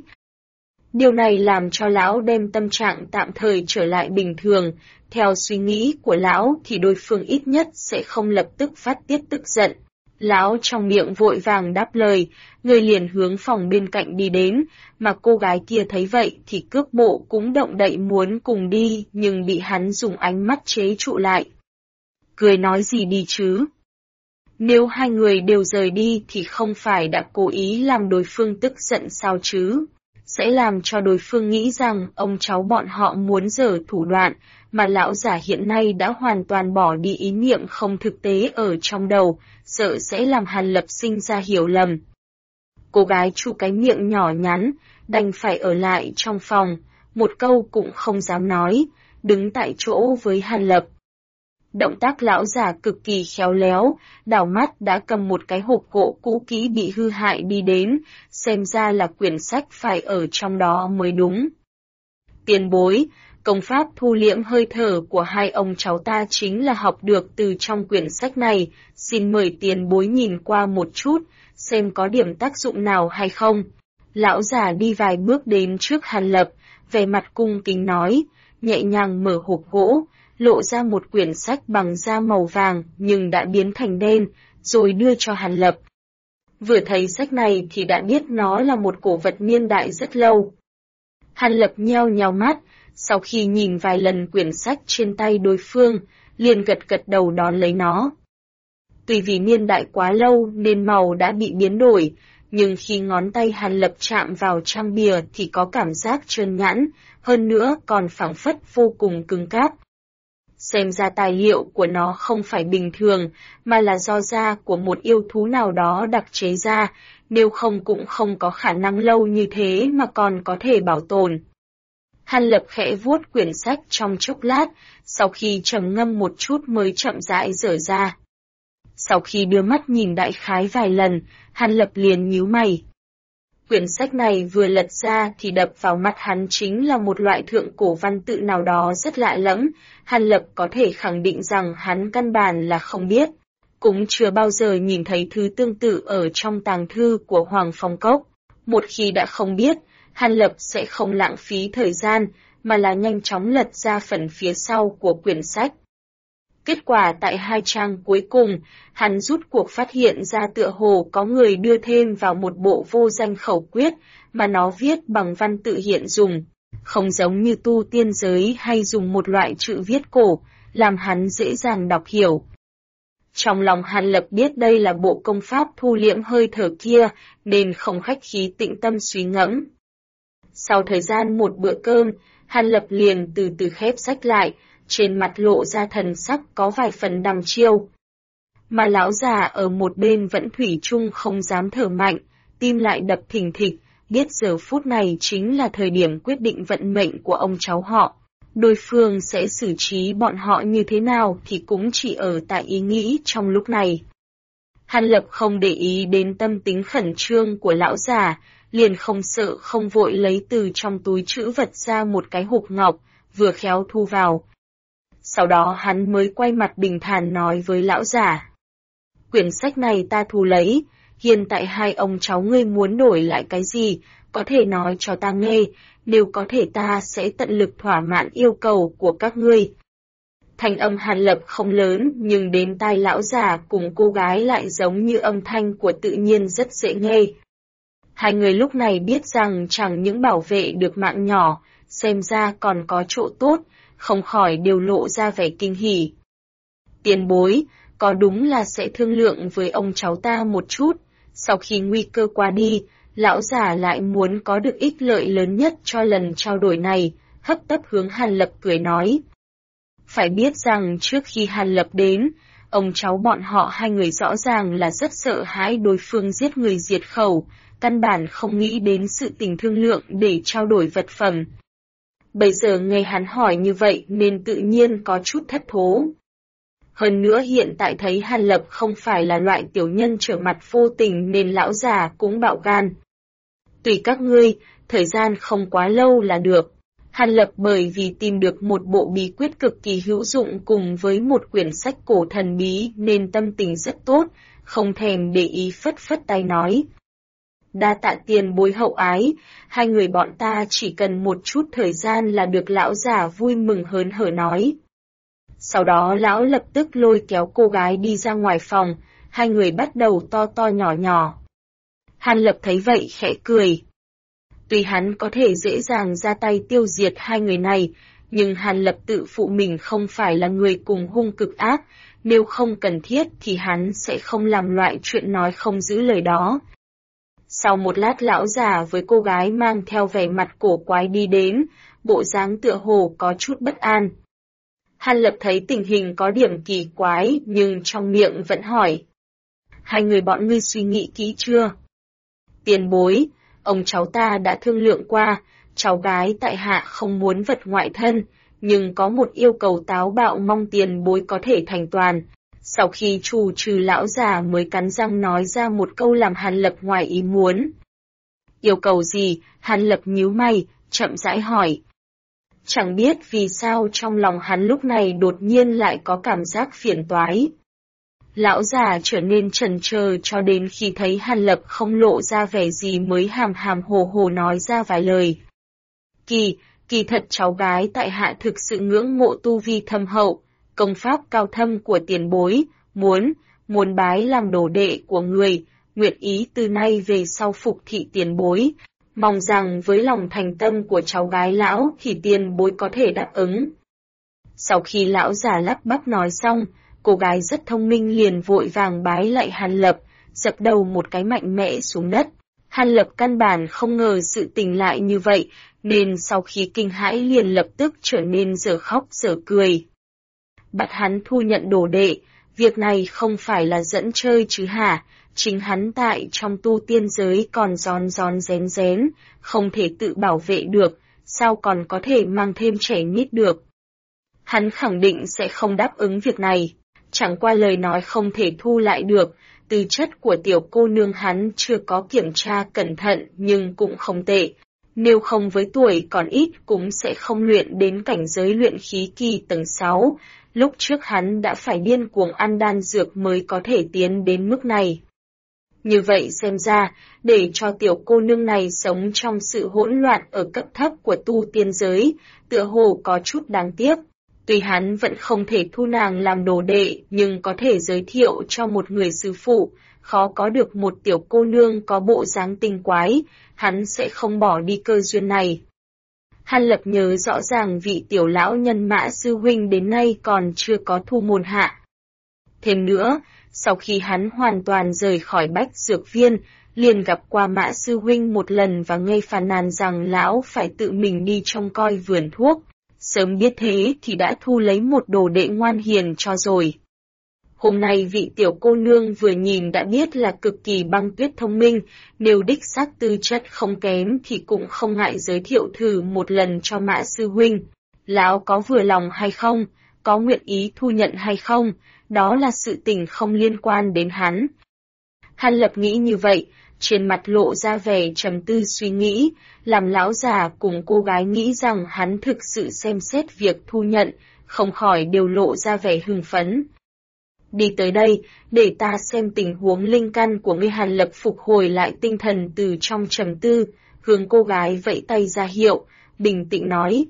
Speaker 1: Điều này làm cho lão đem tâm trạng tạm thời trở lại bình thường, theo suy nghĩ của lão thì đối phương ít nhất sẽ không lập tức phát tiết tức giận. Lão trong miệng vội vàng đáp lời, người liền hướng phòng bên cạnh đi đến, mà cô gái kia thấy vậy thì cước bộ cũng động đậy muốn cùng đi nhưng bị hắn dùng ánh mắt chế trụ lại. Cười nói gì đi chứ? Nếu hai người đều rời đi thì không phải đã cố ý làm đối phương tức giận sao chứ? Sẽ làm cho đối phương nghĩ rằng ông cháu bọn họ muốn giở thủ đoạn, mà lão giả hiện nay đã hoàn toàn bỏ đi ý niệm không thực tế ở trong đầu, sợ sẽ làm Hàn Lập sinh ra hiểu lầm. Cô gái chu cái miệng nhỏ nhắn, đành phải ở lại trong phòng, một câu cũng không dám nói, đứng tại chỗ với Hàn Lập. Động tác lão già cực kỳ khéo léo, đảo mắt đã cầm một cái hộp gỗ cũ kỹ bị hư hại đi đến, xem ra là quyển sách phải ở trong đó mới đúng. Tiền bối, công pháp thu liễm hơi thở của hai ông cháu ta chính là học được từ trong quyển sách này, xin mời tiền bối nhìn qua một chút, xem có điểm tác dụng nào hay không. Lão già đi vài bước đến trước Hàn Lập, vẻ mặt cung kính nói, nhẹ nhàng mở hộp gỗ, lộ ra một quyển sách bằng da màu vàng nhưng đã biến thành đen, rồi đưa cho Hàn Lập. Vừa thấy sách này thì đã biết nó là một cổ vật niên đại rất lâu. Hàn Lập nheo nheo mắt, sau khi nhìn vài lần quyển sách trên tay đối phương, liền gật gật đầu đón lấy nó. Tuy vì niên đại quá lâu nên màu đã bị biến đổi, nhưng khi ngón tay Hàn Lập chạm vào trang bìa thì có cảm giác trơn nhẵn, hơn nữa còn phảng phất vô cùng cứng cáp. Xem ra tài liệu của nó không phải bình thường, mà là do da của một yêu thú nào đó đặc chế ra, nếu không cũng không có khả năng lâu như thế mà còn có thể bảo tồn. Hàn Lập khẽ vuốt quyển sách trong chốc lát, sau khi trầm ngâm một chút mới chậm rãi dở ra. Sau khi đưa mắt nhìn đại khái vài lần, Hàn Lập liền nhíu mày. Quyển sách này vừa lật ra thì đập vào mắt hắn chính là một loại thượng cổ văn tự nào đó rất lạ lẫm, Hàn Lập có thể khẳng định rằng hắn căn bản là không biết, cũng chưa bao giờ nhìn thấy thứ tương tự ở trong tàng thư của Hoàng Phong Cốc. Một khi đã không biết, Hàn Lập sẽ không lãng phí thời gian, mà là nhanh chóng lật ra phần phía sau của quyển sách. Kết quả tại 2 trang cuối cùng, hắn rút cuộc phát hiện ra tựa hồ có người đưa thêm vào một bộ vô danh khẩu quyết, mà nó viết bằng văn tự hiện dùng. Không giống như tu tiên giới hay dùng một loại chữ viết cổ, làm hắn dễ dàng đọc hiểu. Trong lòng Hàn Lập biết đây là bộ công pháp thu liễm hơi thở kia, nên không khách khí tĩnh tâm suy ngẫm. Sau thời gian một bữa cơm, Hàn Lập liền từ từ khép sách lại, trên mặt lộ ra thần sắc có vài phần đăm chiêu. Mà lão già ở một bên vẫn thủy chung không dám thở mạnh, tim lại đập thình thịch, biết giờ phút này chính là thời điểm quyết định vận mệnh của ông cháu họ. Đối phương sẽ xử trí bọn họ như thế nào thì cũng chỉ ở tại ý nghĩ trong lúc này. Hàn Lập không để ý đến tâm tính khẩn trương của lão già, liền không sợ không vội lấy từ trong túi trữ vật ra một cái hộp ngọc, vừa khéo thu vào. Sau đó hắn mới quay mặt bình thản nói với lão già. Quyển sách này ta thu lấy, hiện tại hai ông cháu ngươi muốn đổi lại cái gì, có thể nói cho ta nghe, nếu có thể ta sẽ tận lực thỏa mãn yêu cầu của các ngươi. Thanh âm Hàn Lập không lớn, nhưng đến tai lão già cùng cô gái lại giống như âm thanh của tự nhiên rất dễ nghe. Hai người lúc này biết rằng chẳng những bảo vệ được mạng nhỏ, xem ra còn có chỗ tốt, không khỏi đều lộ ra vẻ kinh hỉ. Tiền bối, có đúng là sẽ thương lượng với ông cháu ta một chút, sau khi nguy cơ qua đi, lão già lại muốn có được ích lợi lớn nhất cho lần trao đổi này, hấp tấp hướng Hàn Lập cười nói. Phải biết rằng trước khi Hàn Lập đến, ông cháu bọn họ hai người rõ ràng là rất sợ hãi đối phương giết người diệt khẩu, căn bản không nghĩ đến sự tình thương lượng để trao đổi vật phẩm. Bây giờ nghe hắn hỏi như vậy nên tự nhiên có chút thất thố. Hơn nữa hiện tại thấy Hàn Lập không phải là loại tiểu nhân trở mặt vô tình nên lão già cũng bạo gan. Tùy các ngươi, thời gian không quá lâu là được. Hàn Lập bởi vì tìm được một bộ bí quyết cực kỳ hữu dụng cùng với một quyển sách cổ thần bí nên tâm tình rất tốt, không thèm để ý phất phất tay nói. Đa tạ tiền bối hậu ái, hai người bọn ta chỉ cần một chút thời gian là được lão già vui mừng hớn hở nói. Sau đó lão lập tức lôi kéo cô gái đi ra ngoài phòng, hai người bắt đầu to to nhỏ nhỏ. Hàn Lập thấy vậy khẽ cười. Tuy hắn có thể dễ dàng ra tay tiêu diệt hai người này, nhưng Hàn Lập tự phụ mình không phải là người cùng hung cực ác, nếu không cần thiết thì hắn sẽ không làm loại chuyện nói không giữ lời đó. Sau một lát lão già với cô gái mang theo vẻ mặt cổ quái đi đến, bộ dáng tựa hồ có chút bất an. Hàn Lập thấy tình hình có điểm kỳ quái nhưng trong miệng vẫn hỏi. Hai người bọn ngươi suy nghĩ kỹ chưa? Tiền bối, ông cháu ta đã thương lượng qua, cháu gái tại hạ không muốn vật ngoại thân, nhưng có một yêu cầu táo bạo mong tiền bối có thể thành toàn. Sau khi trù trừ lão già mới cắn răng nói ra một câu làm Hàn Lập ngoài ý muốn. Yêu cầu gì? Hàn Lập nhíu mày, chậm rãi hỏi. Chẳng biết vì sao trong lòng hắn lúc này đột nhiên lại có cảm giác phiền toái. Lão già trở nên chần chờ cho đến khi thấy Hàn Lập không lộ ra vẻ gì mới hàm hàm hồ hồ nói ra vài lời. Kỳ thật cháu gái tại hạ thực sự ngưỡng mộ tu vi thâm hậu, công pháp cao thâm của tiền bối, muốn bái làm đồ đệ của người, nguyện ý từ nay về sau phục thị tiền bối. Mong rằng với lòng thành tâm của cháu gái lão thì tiền bối có thể đáp ứng. Sau khi lão già lắp bắp nói xong, cô gái rất thông minh liền vội vàng bái lại Hàn Lập, dập đầu một cái mạnh mẽ xuống đất. Hàn Lập căn bản không ngờ sự tình lại như vậy, nên sau khi kinh hãi liền lập tức trở nên dở khóc dở cười. Bắt hắn thu nhận đồ đệ, việc này không phải là dẫn chơi chứ hả? Chính hắn tại trong tu tiên giới còn rón rén, không thể tự bảo vệ được, sao còn có thể mang thêm trẻ nít được. Hắn khẳng định sẽ không đáp ứng việc này, chẳng qua lời nói không thể thu lại được, tư chất của tiểu cô nương hắn chưa có kiểm tra cẩn thận nhưng cũng không tệ. Nếu không với tuổi còn ít cũng sẽ không luyện đến cảnh giới luyện khí kỳ tầng 6, lúc trước hắn đã phải điên cuồng ăn đan dược mới có thể tiến đến mức này. Như vậy xem ra, để cho tiểu cô nương này sống trong sự hỗn loạn ở cấp thấp của tu tiên giới, tựa hồ có chút đáng tiếc. Tuy hắn vẫn không thể thu nàng làm đồ đệ, nhưng có thể giới thiệu cho một người sư phụ, khó có được một tiểu cô nương có bộ dáng tinh quái, hắn sẽ không bỏ đi cơ duyên này. Hàn Lập nhớ rõ ràng vị tiểu lão nhân Mã sư huynh đến nay còn chưa có thu môn hạ. Thêm nữa, sau khi hắn hoàn toàn rời khỏi Bách Dược Viên, liền gặp qua Mã sư huynh một lần và nghe phàn nàn rằng lão phải tự mình đi trông coi vườn thuốc. Sớm biết thế thì đã thu lấy một đồ đệ ngoan hiền cho rồi. Hôm nay vị tiểu cô nương vừa nhìn đã biết là cực kỳ băng tuyết thông minh, nếu đích xác tư chất không kém thì cũng không ngại giới thiệu thử một lần cho Mã sư huynh. Lão có vừa lòng hay không, có nguyện ý thu nhận hay không, đó là sự tình không liên quan đến hắn. Hàn Lập nghĩ như vậy, trên mặt lộ ra vẻ trầm tư suy nghĩ, làm lão già cùng cô gái nghĩ rằng hắn thực sự xem xét việc thu nhận, không khỏi đều lộ ra vẻ hưng phấn. Đi tới đây, để ta xem tình huống linh căn của ngươi. Hàn Lập phục hồi lại tinh thần từ trong trầm tư, hướng cô gái vẫy tay ra hiệu, bình tĩnh nói.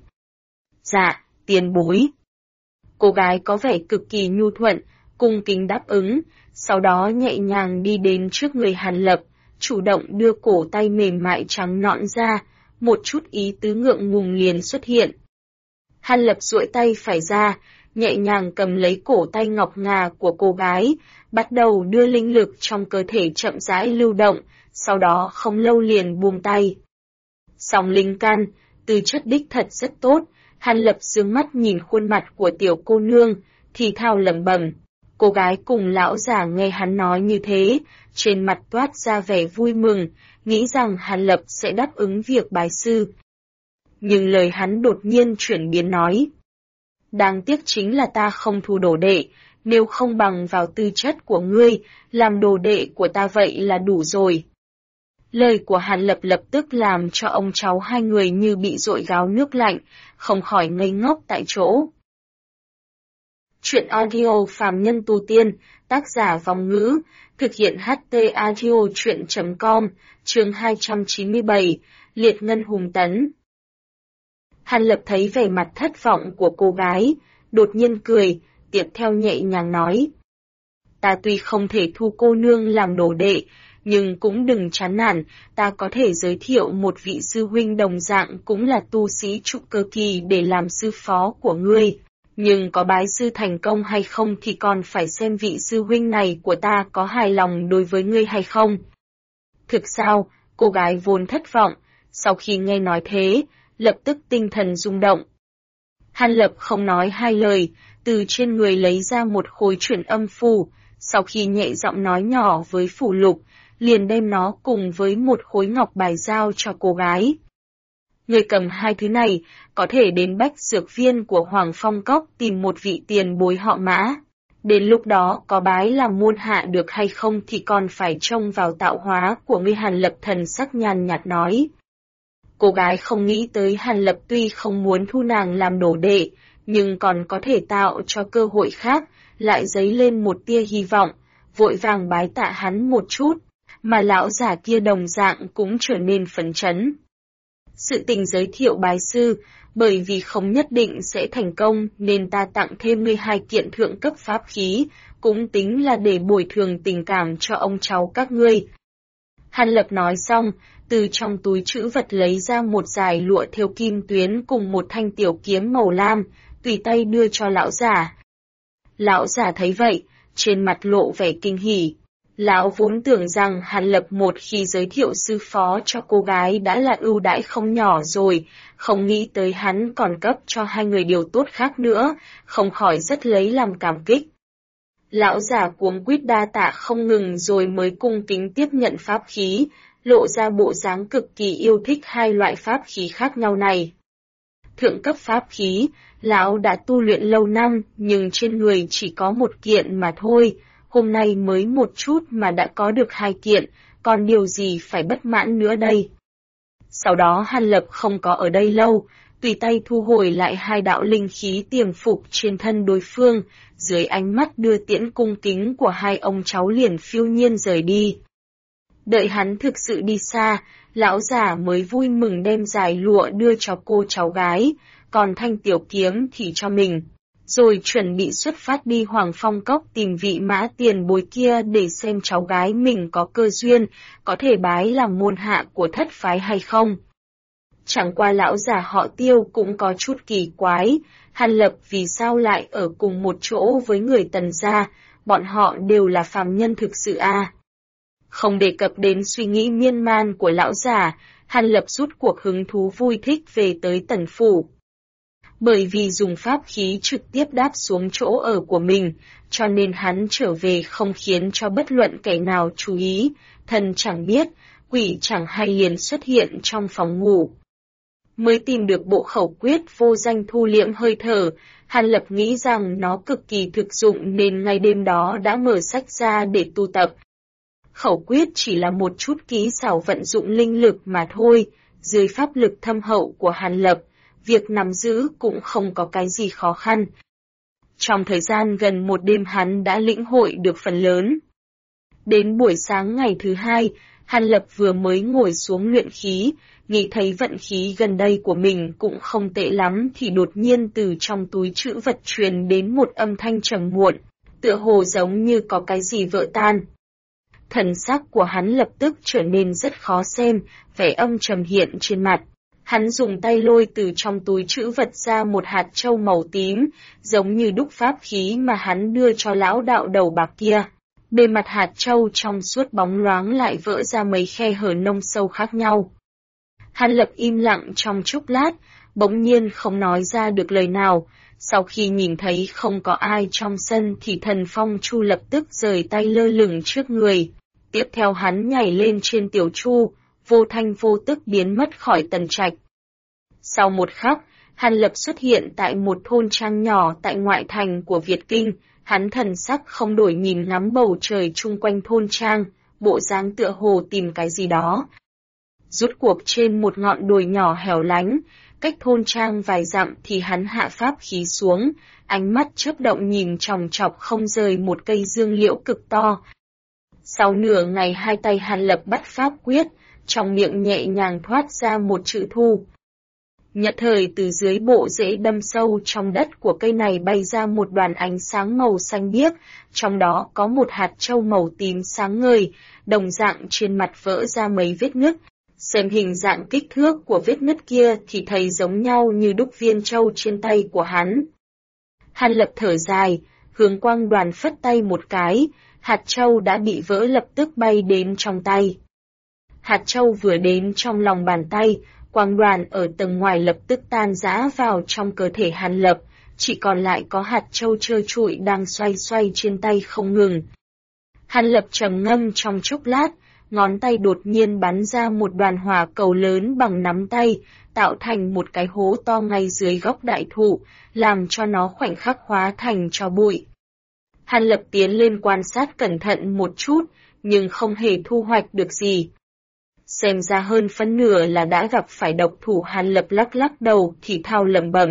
Speaker 1: Dạ, tiền bối. Cô gái có vẻ cực kỳ nhu thuận, cung kính đáp ứng, sau đó nhẹ nhàng đi đến trước người Hàn Lập, chủ động đưa cổ tay mềm mại trắng nõn ra, một chút ý tứ ngượng ngùng liền xuất hiện. Hàn Lập duỗi tay phải ra, nhẹ nhàng cầm lấy cổ tay ngọc ngà của cô gái, bắt đầu đưa linh lực trong cơ thể chậm rãi lưu động, sau đó không lâu liền buông tay. Song linh căn, tư chất đích thật rất tốt. Hàn Lập dương mắt nhìn khuôn mặt của tiểu cô nương, thì thào lẩm bẩm. Cô gái cùng lão già nghe hắn nói như thế, trên mặt toát ra vẻ vui mừng, nghĩ rằng Hàn Lập sẽ đáp ứng việc bái sư. Nhưng lời hắn đột nhiên chuyển biến nói. Đáng tiếc chính là ta không thu đồ đệ, nếu không bằng vào tư chất của ngươi, làm đồ đệ của ta vậy là đủ rồi. Lời của Hàn Lập lập tức làm cho ông cháu hai người như bị dội gáo nước lạnh, không khỏi ngây ngốc tại chỗ. Chuyện audio phàm nhân tu tiên, tác giả Vong Ngữ, thực hiện HT audio chuyện.com, chương 297, Liệt Ngân Hùng Tấn. Hàn Lập thấy vẻ mặt thất vọng của cô gái, đột nhiên cười, tiếp theo nhẹ nhàng nói. Ta tuy không thể thu cô nương làm đồ đệ, nhưng cũng đừng chán nản, ta có thể giới thiệu một vị sư huynh đồng dạng cũng là tu sĩ trụ cơ kỳ để làm sư phó của ngươi. Nhưng có bái sư thành công hay không thì còn phải xem vị sư huynh này của ta có hài lòng đối với ngươi hay không. Thực sao, cô gái vốn thất vọng, sau khi nghe nói thế, lập tức tinh thần rung động. Hàn Lập không nói hai lời, từ trên người lấy ra một khối chuyển âm phù, sau khi nhẹ giọng nói nhỏ với phù lục, liền đem nó cùng với một khối ngọc bài giao cho cô gái. Người cầm hai thứ này, có thể đến Bách Dược Viên của Hoàng Phong Cốc tìm một vị tiền bối họ Mã. Đến lúc đó có bái làm môn hạ được hay không thì còn phải trông vào tạo hóa của ngươi. Hàn Lập thần sắc nhàn nhạt nói. Cô gái không nghĩ tới Hàn Lập tuy không muốn thu nàng làm đồ đệ, nhưng còn có thể tạo cho cơ hội khác, lại dấy lên một tia hy vọng, vội vàng bái tạ hắn một chút, mà lão giả kia đồng dạng cũng trở nên phấn chấn. Sự tình giới thiệu bái sư, bởi vì không nhất định sẽ thành công nên ta tặng thêm ngươi 2 kiện thượng cấp pháp khí, cũng tính là để bồi thường tình cảm cho ông cháu các ngươi. Hàn Lập nói xong, từ trong túi trữ vật lấy ra một dải lụa thêu kim tuyến cùng một thanh tiểu kiếm màu lam, tùy tay đưa cho lão giả. Lão giả thấy vậy, trên mặt lộ vẻ kinh hỉ. Lão vốn tưởng rằng Hàn Lập một khi giới thiệu sư phó cho cô gái đã là ưu đãi không nhỏ rồi, không nghĩ tới hắn còn cấp cho hai người điều tốt khác nữa, không khỏi rất lấy làm cảm kích. Lão giả cuống quýt đa tạ không ngừng rồi mới cung kính tiếp nhận pháp khí, lộ ra bộ dáng cực kỳ yêu thích 2 loại pháp khí khác nhau này. Thượng cấp pháp khí, lão đã tu luyện lâu năm nhưng trên người chỉ có 1 kiện mà thôi, hôm nay mới một chút mà đã có được 2 kiện, còn điều gì phải bất mãn nữa đây. Sau đó Hàn Lập không có ở đây lâu, tùy tay thu hồi lại 2 đạo linh khí tiềm phục trên thân đối phương, dưới ánh mắt đưa tiễn cung kính của 2 ông cháu liền phiêu nhiên rời đi. Đợi hắn thực sự đi xa, lão giả mới vui mừng đem dải lụa đưa cho cô cháu gái, còn thanh tiểu kiếm thì cho mình. Rồi chuẩn bị xuất phát đi Hoàng Phong Cốc tìm vị Mã tiền bối kia để xem cháu gái mình có cơ duyên, có thể bái làm môn hạ của thất phái hay không. Chẳng qua lão già họ Tiêu cũng có chút kỳ quái, Hàn Lập vì sao lại ở cùng một chỗ với người Tần gia, bọn họ đều là phàm nhân thực sự à. Không đề cập đến suy nghĩ miên man của lão già, Hàn Lập rút cuộc hứng thú vui thích về tới Tần phủ. Bởi vì dùng pháp khí trực tiếp đáp xuống chỗ ở của mình, cho nên hắn trở về không khiến cho bất luận kẻ nào chú ý, thần chẳng biết, quỷ chẳng hay liền xuất hiện trong phòng ngủ. Mới tìm được bộ khẩu quyết vô danh thu liễm hơi thở, Hàn Lập nghĩ rằng nó cực kỳ thực dụng nên ngay đêm đó đã mở sách ra để tu tập. Khẩu quyết chỉ là một chút kỹ xảo vận dụng linh lực mà thôi, dưới pháp lực thâm hậu của Hàn Lập, việc nắm giữ cũng không có cái gì khó khăn. Trong thời gian gần một đêm hắn đã lĩnh hội được phần lớn. Đến buổi sáng ngày thứ hai, Hàn Lập vừa mới ngồi xuống luyện khí, nghĩ thấy vận khí gần đây của mình cũng không tệ lắm thì đột nhiên từ trong túi trữ vật truyền đến một âm thanh trầm muộn, tựa hồ giống như có cái gì vỡ tan. Thần sắc của hắn lập tức trở nên rất khó xem, vẻ âm trầm hiện trên mặt. Hắn dùng tay lôi từ trong túi trữ vật ra một hạt châu màu tím, giống như đúc pháp khí mà hắn đưa cho lão đạo đầu bạc kia. Bề mặt hạt châu trong suốt bóng loáng lại vỡ ra mấy khe hở nông sâu khác nhau. Hàn Lập im lặng trong chốc lát, bỗng nhiên không nói ra được lời nào. Sau khi nhìn thấy không có ai trong sân thì Thần Phong Chu lập tức rời tay lơ lửng trước người. Tiếp theo hắn nhảy lên trên tiểu chu, vô thanh vô tức biến mất khỏi tần trạch. Sau một khắc, Hàn Lập xuất hiện tại một thôn trang nhỏ tại ngoại thành của Việt Kinh, hắn thần sắc không đổi nhìn ngắm bầu trời chung quanh thôn trang, bộ dáng tựa hồ tìm cái gì đó. Rút cuộc trên một ngọn đồi nhỏ hẻo lánh, cách thôn trang vài dặm thì hắn hạ pháp khí xuống, ánh mắt chớp động nhìn chòng chọc không rời một cây dương liễu cực to. Sau nửa ngày hai tay Hàn Lập bắt pháp quyết, trong miệng nhẹ nhàng thoát ra một chữ thu. Nhất thời từ dưới bộ rễ đâm sâu trong đất của cây này bay ra một đoàn ánh sáng màu xanh biếc, trong đó có một hạt châu màu tím sáng ngời, đồng dạng trên mặt vỡ ra mấy vết nứt. Xem hình dạng kích thước của vết nứt kia thì thấy giống nhau như đúc viên châu trên tay của hắn. Hàn Lập thở dài, hướng quang đoàn phất tay một cái, hạt châu đã bị vỡ lập tức bay đến trong tay. Hạt châu vừa đến trong lòng bàn tay, quang đoàn ở tầng ngoài lập tức tan rã vào trong cơ thể Hàn Lập, chỉ còn lại có hạt châu trơ trụi đang xoay xoay trên tay không ngừng. Hàn Lập trầm ngâm trong chốc lát, ngón tay đột nhiên bắn ra một đoàn hỏa cầu lớn bằng nắm tay, tạo thành một cái hố to ngay dưới gốc đại thụ, làm cho nó khoảnh khắc hóa thành tro bụi. Hàn Lập tiến lên quan sát cẩn thận một chút, nhưng không hề thu hoạch được gì. Xem ra hơn phân nửa là đã gặp phải độc thủ. Hàn Lập lắc lắc đầu thì thào lẩm bẩm.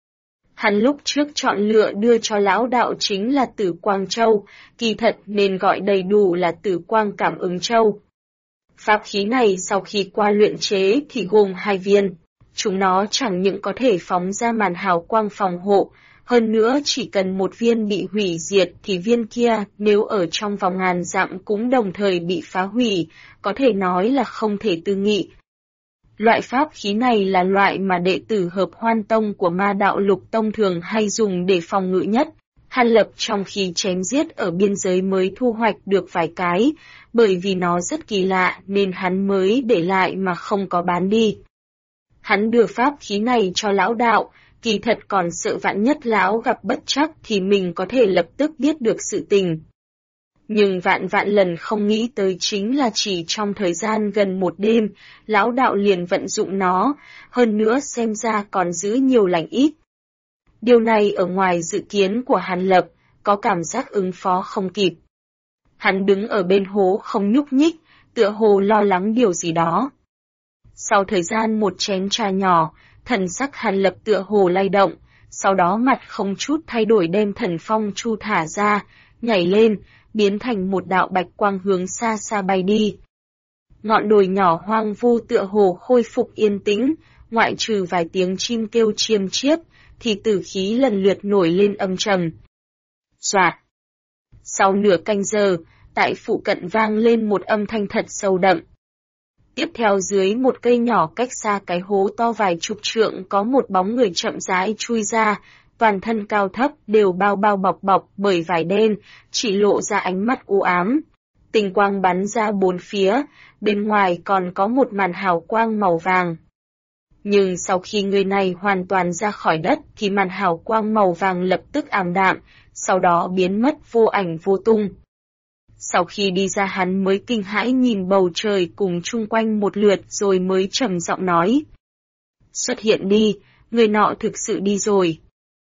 Speaker 1: Hắn lúc trước chọn lựa đưa cho lão đạo chính là Tử Quang Châu, kỳ thật nên gọi đầy đủ là Tử Quang Cảm Ứng Châu. Pháp khí này sau khi qua luyện chế thì gồm 2 viên, chúng nó chẳng những có thể phóng ra màn hào quang phòng hộ, hơn nữa chỉ cần một viên bị hủy diệt thì viên kia nếu ở trong vòng ngàn dặm cũng đồng thời bị phá hủy, có thể nói là không thể tư nghị. Loại pháp khí này là loại mà đệ tử Hợp Hoan Tông của Ma Đạo Lục Tông thường hay dùng để phòng ngự nhất. Hàn Lập trong khi chém giết ở biên giới mới thu hoạch được vài cái, bởi vì nó rất kỳ lạ nên hắn mới để lại mà không có bán đi. Hắn đưa pháp khí này cho lão đạo, kỳ thật còn sợ vạn nhất lão gặp bất trắc thì mình có thể lập tức biết được sự tình. Nhưng vạn lần không nghĩ tới chính là chỉ trong thời gian gần một đêm, lão đạo liền vận dụng nó, hơn nữa xem ra còn giữ nhiều lành ít. Điều này ở ngoài dự kiến của Hàn Lập, có cảm giác ứng phó không kịp. Hắn đứng ở bên hố không nhúc nhích, tựa hồ lo lắng điều gì đó. Sau thời gian một chén trà nhỏ, thần sắc Hàn Lập tựa hồ lay động, sau đó mặt không chút thay đổi đem Thần Phong Chu thả ra, nhảy lên, biến thành một đạo bạch quang hướng xa xa bay đi. Ngọn đồi nhỏ hoang vu tựa hồ khôi phục yên tĩnh, ngoại trừ vài tiếng chim kêu chiêm chiếp, thì tử khí lần lượt nổi lên âm trầm. Soạt. Sau nửa canh giờ, tại phụ cận vang lên một âm thanh thật sâu đậm. Tiếp theo dưới một cây nhỏ cách xa cái hố to vài chục trượng có một bóng người chậm rãi chui ra, toàn thân cao thấp đều bao bao bọc bọc bởi vải đen, chỉ lộ ra ánh mắt u ám. Tinh quang bắn ra bốn phía, bên ngoài còn có một màn hào quang màu vàng. Nhưng sau khi người này hoàn toàn ra khỏi đất thì màn hào quang màu vàng lập tức ảm đạm, sau đó biến mất vô ảnh vô tung. Sau khi đi ra hắn mới kinh hãi nhìn bầu trời cùng chung quanh một lượt rồi mới trầm giọng nói. Xuất hiện đi, người nọ thực sự đi rồi.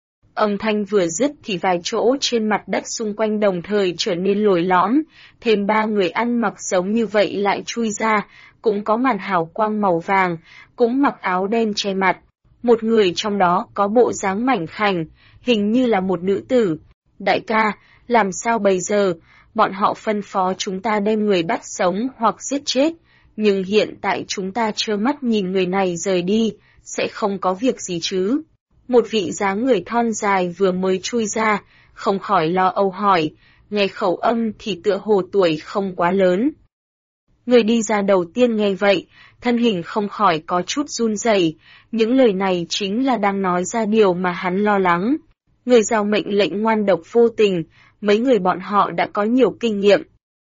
Speaker 1: Âm thanh vừa dứt thì vài chỗ trên mặt đất xung quanh đồng thời trở nên lồi lõm, thêm ba người ăn mặc giống như vậy lại chui ra, cũng có màn hào quang màu vàng, cũng mặc áo đen che mặt. Một người trong đó có bộ dáng mảnh khảnh, hình như là một nữ tử. Đại ca, làm sao bây giờ? Bọn họ phân phó chúng ta đem người bắt sống hoặc giết chết, nhưng hiện tại chúng ta trơ mắt nhìn người này rời đi, sẽ không có việc gì chứ? Một vị dáng người thon dài vừa mới chui ra, không khỏi lo âu hỏi, nghe khẩu âm thì tựa hồ tuổi không quá lớn. Người đi ra đầu tiên nghe vậy, thân hình không khỏi có chút run rẩy, những lời này chính là đang nói ra điều mà hắn lo lắng. Người giao mệnh lệnh ngoan độc vô tình, mấy người bọn họ đã có nhiều kinh nghiệm.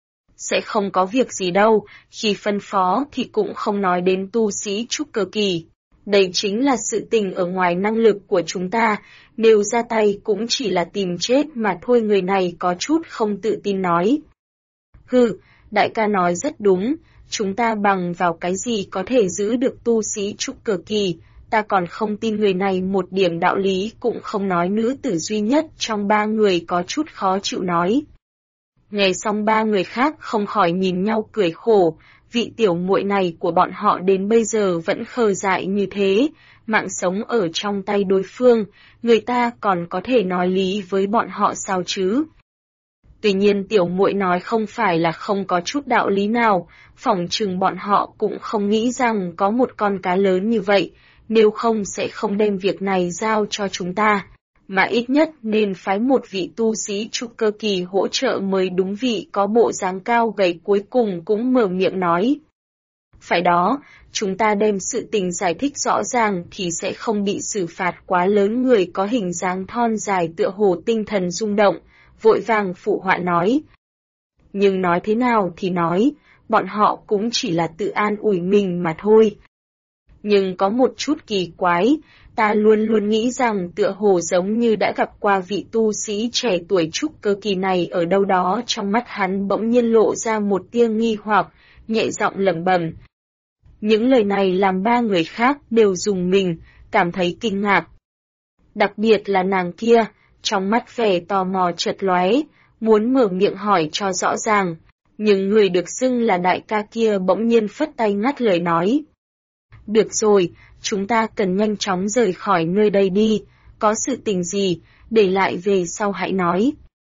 Speaker 1: Sẽ không có việc gì đâu, khi phân phó thì cũng không nói đến tu sĩ trúc cơ kỳ. Đây chính là sự tình ở ngoài năng lực của chúng ta, nếu ra tay cũng chỉ là tìm chết mà thôi. Người này có chút không tự tin nói. Hừ, đại ca nói rất đúng, chúng ta bằng vào cái gì có thể giữ được tu sĩ trúc cơ kỳ, ta còn không tin. Người này một điểm đạo lý cũng không nói. Nữ tử duy nhất trong ba người có chút khó chịu nói. Nghe xong ba người khác không khỏi nhìn nhau cười khổ, vị tiểu muội này của bọn họ đến bây giờ vẫn khờ dại như thế, mạng sống ở trong tay đối phương, người ta còn có thể nói lý với bọn họ sao chứ? Tuy nhiên tiểu muội nói không phải là không có chút đạo lý nào, phỏng chừng bọn họ cũng không nghĩ rằng có một con cá lớn như vậy, nếu không sẽ không đem việc này giao cho chúng ta, mà ít nhất nên phái một vị tu sĩ trúc cơ kỳ hỗ trợ mới đúng. Vị có bộ dáng cao gầy cuối cùng cũng mở miệng nói. Phải đó, chúng ta đem sự tình giải thích rõ ràng thì sẽ không bị xử phạt quá lớn. Người có hình dáng thon dài tựa hồ tinh thần rung động, vội vàng phụ họa nói. Nhưng nói thế nào thì nói, bọn họ cũng chỉ là tự an ủi mình mà thôi. Nhưng có một chút kỳ quái, ta luôn luôn nghĩ rằng tựa hồ giống như đã gặp qua vị tu sĩ trẻ tuổi trúc cơ kỳ này ở đâu đó. Trong mắt hắn bỗng nhiên lộ ra một tia nghi hoặc, nhẹ giọng lẩm bẩm. Những lời này làm ba người khác đều rùng mình, cảm thấy kinh ngạc. Đặc biệt là nàng kia, trong mắt vẻ tò mò chợt lóe, muốn mở miệng hỏi cho rõ ràng, nhưng người được xưng là đại ca kia bỗng nhiên phất tay ngắt lời nói. Được rồi, chúng ta cần nhanh chóng rời khỏi nơi đây đi, có sự tình gì, để lại về sau hãy nói.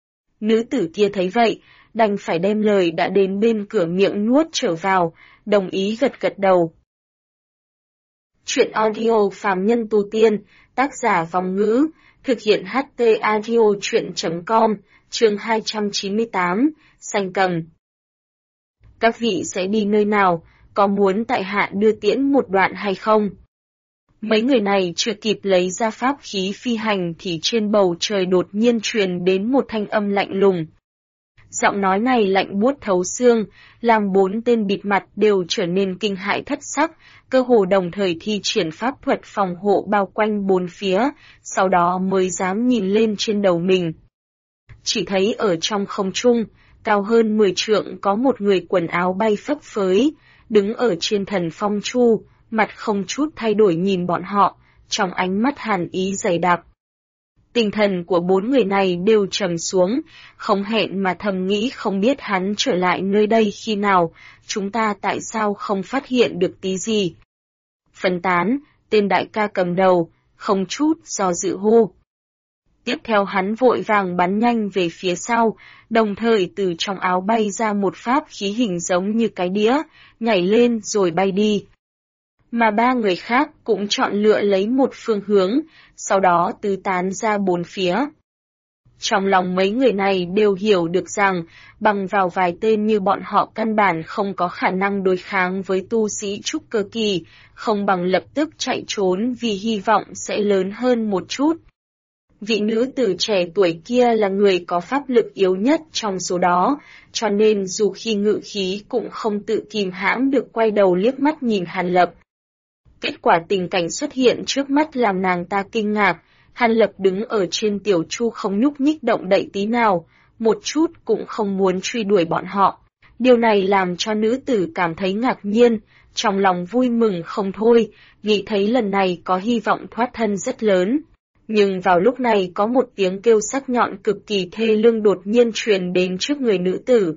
Speaker 1: Nữ tử kia thấy vậy, đành phải đem lời đã đến bên cửa miệng nuốt trở vào, đồng ý gật gật đầu. Chuyện audio phàm nhân tu tiên, tác giả Vong Ngữ, thực hiện HT Audio Chuyện.com, chương 298, Sanh Cầm. Các vị sẽ đi nơi nào, có muốn tại hạ đưa tiễn một đoạn hay không? Mấy người này chưa kịp lấy ra pháp khí phi hành thì trên bầu trời đột nhiên truyền đến một thanh âm lạnh lùng. Giọng nói này lạnh buốt thấu xương, làm bốn tên bịt mặt đều trở nên kinh hãi thất sắc, cơ hồ đồng thời thi triển pháp thuật phòng hộ bao quanh bốn phía, sau đó mới dám nhìn lên trên đầu mình. Chỉ thấy ở trong không trung, cao hơn 10 trượng có một người quần áo bay phấp phới, đứng ở trên thần phong chu, mặt không chút thay đổi nhìn bọn họ, trong ánh mắt hàn ý dày đặc. Tinh thần của bốn người này đều trầm xuống, không hẹn mà thầm nghĩ không biết hắn trở lại nơi đây khi nào, chúng ta tại sao không phát hiện được tí gì. Phân tán, tên đại ca cầm đầu, không chút do dự hô. Tiếp theo hắn vội vàng bắn nhanh về phía sau, đồng thời từ trong áo bay ra một pháp khí hình giống như cái đĩa, nhảy lên rồi bay đi. Mà ba người khác cũng chọn lựa lấy một phương hướng, sau đó tứ tán ra bốn phía. Trong lòng mấy người này đều hiểu được rằng, bằng vào vài tên như bọn họ căn bản không có khả năng đối kháng với tu sĩ trúc cơ kỳ, không bằng lập tức chạy trốn vì hy vọng sẽ lớn hơn một chút. Vị nữ tử trẻ tuổi kia là người có pháp lực yếu nhất trong số đó, cho nên dù khi ngự khí cũng không tự kìm hãm được quay đầu liếc mắt nhìn Hàn Lập. Kết quả tình cảnh xuất hiện trước mắt làm nàng ta kinh ngạc, Hàn Lập đứng ở trên tiểu chu không nhúc nhích động đậy tí nào, một chút cũng không muốn truy đuổi bọn họ. Điều này làm cho nữ tử cảm thấy ngạc nhiên, trong lòng vui mừng không thôi, nghĩ thấy lần này có hy vọng thoát thân rất lớn. Nhưng vào lúc này có một tiếng kêu sắc nhọn cực kỳ thê lương đột nhiên truyền đến trước người nữ tử.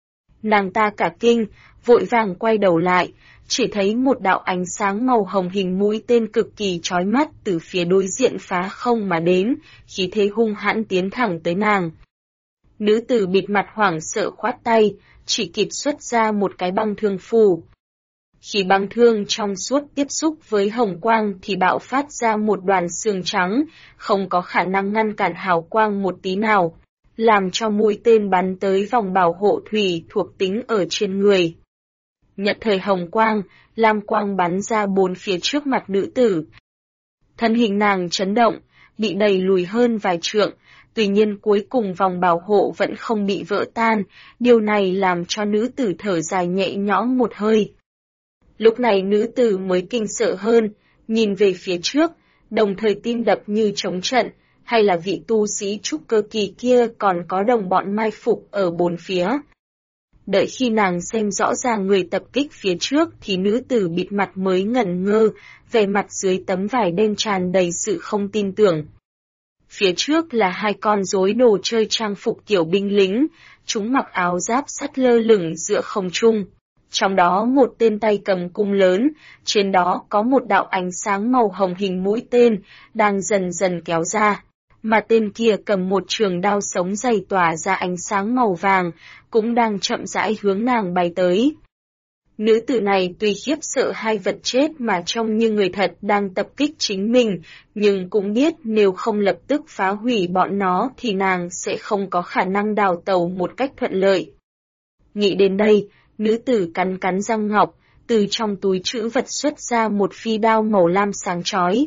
Speaker 1: Nàng ta cả kinh, vội vàng quay đầu lại, chỉ thấy một đạo ánh sáng màu hồng hình mũi tên cực kỳ chói mắt từ phía đối diện phá không mà đến, khí thế hung hãn tiến thẳng tới nàng. Nữ tử bịt mặt hoảng sợ khoát tay, chỉ kịp xuất ra một cái băng thương phù. Khi băng thương trong suốt tiếp xúc với hồng quang thì bạo phát ra một đoàn xương trắng, không có khả năng ngăn cản hào quang một tí nào, làm cho mũi tên bắn tới vòng bảo hộ thủy thuộc tính ở trên người. Nhận thời hồng quang, lam quang bắn ra bốn phía trước mặt nữ tử. Thân hình nàng chấn động, bị đẩy lùi hơn vài trượng, tuy nhiên cuối cùng vòng bảo hộ vẫn không bị vỡ tan, điều này làm cho nữ tử thở dài nhẹ nhõm một hơi. Lúc này nữ tử mới kinh sợ hơn, nhìn về phía trước, đồng thời tim đập như trống trận, hay là vị tu sĩ trúc cơ kỳ kia còn có đồng bọn mai phục ở bốn phía. Đợi khi nàng xem rõ ràng người tập kích phía trước thì nữ tử bịt mặt mới ngẩn ngơ, vẻ mặt dưới tấm vải đen tràn đầy sự không tin tưởng. Phía trước là hai con rối đồ chơi trang phục kiểu binh lính, chúng mặc áo giáp sắt lơ lửng giữa không trung. Trong đó một tên tay cầm cung lớn, trên đó có một đạo ánh sáng màu hồng hình mũi tên, đang dần dần kéo ra. Mà tên kia cầm một trường đao sống dày tỏa ra ánh sáng màu vàng, cũng đang chậm rãi hướng nàng bay tới. Nữ tử này tuy khiếp sợ hai vật chết mà trông như người thật đang tập kích chính mình, nhưng cũng biết nếu không lập tức phá hủy bọn nó thì nàng sẽ không có khả năng đào tẩu một cách thuận lợi. Nghĩ đến đây, nữ tử cắn cắn răng ngọc, từ trong túi trữ vật xuất ra một phi đao màu lam sáng chói.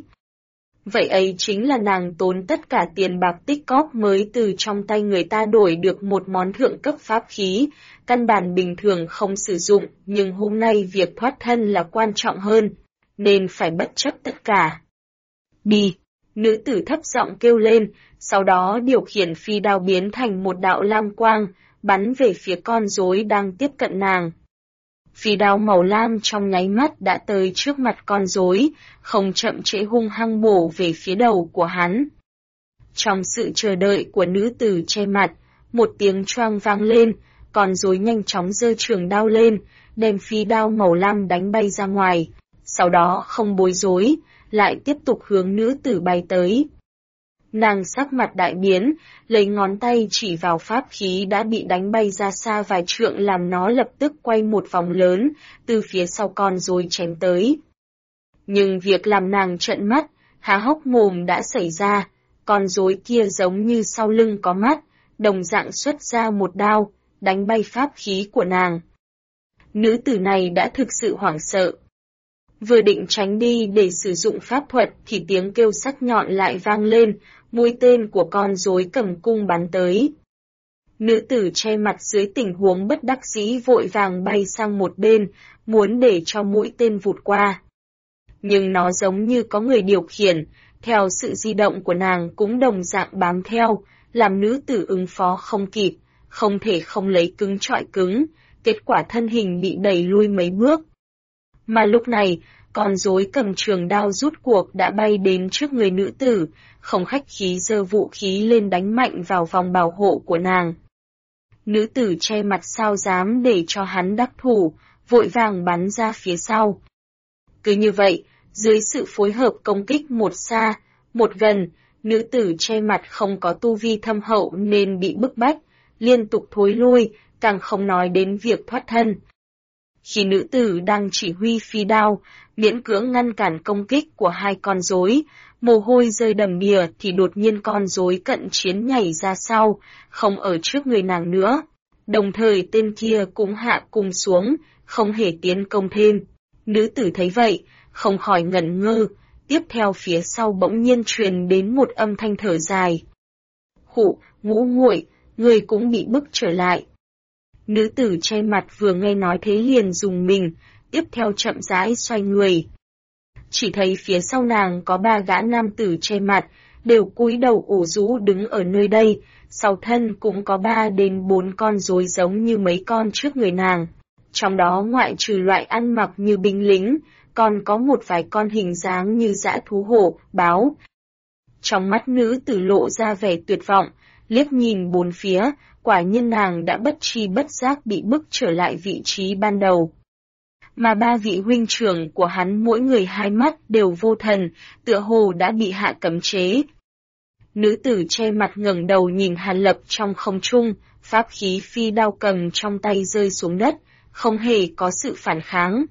Speaker 1: Vậy ấy chính là nàng tốn tất cả tiền bạc tích cóp mới từ trong tay người ta đổi được một món thượng cấp pháp khí, căn bản bình thường không sử dụng, nhưng hôm nay việc thoát thân là quan trọng hơn, nên phải bất chấp tất cả. Đi! Nữ tử thấp giọng kêu lên, sau đó điều khiển phi đao biến thành một đạo lam quang, bắn về phía con rối đang tiếp cận nàng. Phi đao màu lam trong nháy mắt đã tới trước mặt con rối, không chậm trễ hung hăng bổ về phía đầu của hắn. Trong sự chờ đợi của nữ tử che mặt, một tiếng choang vang lên, con rối nhanh chóng giơ trường đao lên, đem phi đao màu lam đánh bay ra ngoài, sau đó không bối rối, lại tiếp tục hướng nữ tử bay tới. Nàng sắc mặt đại biến, lấy ngón tay chỉ vào pháp khí đã bị đánh bay ra xa vài trượng làm nó lập tức quay một vòng lớn, từ phía sau con rối chém tới. Nhưng việc làm nàng trợn mắt, há hốc mồm đã xảy ra, con rối kia giống như sau lưng có mắt, đồng dạng xuất ra một đao, đánh bay pháp khí của nàng. Nữ tử này đã thực sự hoảng sợ. Vừa định tránh đi để sử dụng pháp thuật thì tiếng kêu sắc nhọn lại vang lên, mũi tên của con rối cầm cung bắn tới. Nữ tử che mặt dưới tình huống bất đắc dĩ vội vàng bay sang một bên, muốn để cho mũi tên vụt qua. Nhưng nó giống như có người điều khiển, theo sự di động của nàng cũng đồng dạng bám theo, làm nữ tử ứng phó không kịp, không thể không lấy cứng trọi cứng, kết quả thân hình bị đẩy lui mấy bước. Mà lúc này, con rối cầm trường đao rút cuộc đã bay đến trước người nữ tử, không khách khí giơ vũ khí lên đánh mạnh vào vòng bảo hộ của nàng. Nữ tử che mặt sao dám để cho hắn đắc thủ, vội vàng bắn ra phía sau. Cứ như vậy, dưới sự phối hợp công kích một xa, một gần, nữ tử che mặt không có tu vi thâm hậu nên bị bức bách, liên tục thối lui, càng không nói đến việc thoát thân. Khi nữ tử đang chỉ huy phi đao, miễn cưỡng ngăn cản công kích của hai con rối, mồ hôi rơi đầm đìa thì đột nhiên con rối cận chiến nhảy ra sau, không ở trước người nàng nữa. Đồng thời tên kia cũng hạ cung xuống, không hề tiến công thêm. Nữ tử thấy vậy, không khỏi ngẩn ngơ, tiếp theo phía sau bỗng nhiên truyền đến một âm thanh thở dài. Khụ, Ngũ muội, người cũng bị bức trở lại. Nữ tử che mặt vừa nghe nói thế liền dùng mình, tiếp theo chậm rãi xoay người. Chỉ thấy phía sau nàng có 3 gã nam tử che mặt, đều cúi đầu ủ rũ đứng ở nơi đây, sau thân cũng có 3 đến 4 con rối giống như mấy con trước người nàng. Trong đó ngoại trừ loại ăn mặc như binh lính, còn có một vài con hình dáng như dã thú hổ, báo. Trong mắt nữ tử lộ ra vẻ tuyệt vọng, liếc nhìn bốn phía, quả nhiên nàng đã bất tri bất giác bị bức trở lại vị trí ban đầu. Mà 3 vị huynh trưởng của hắn mỗi người 2 mắt đều vô thần, tựa hồ đã bị hạ cấm chế. Nữ tử che mặt ngẩng đầu nhìn Hàn Lập trong không trung, pháp khí phi đao cầm trong tay rơi xuống đất, không hề có sự phản kháng.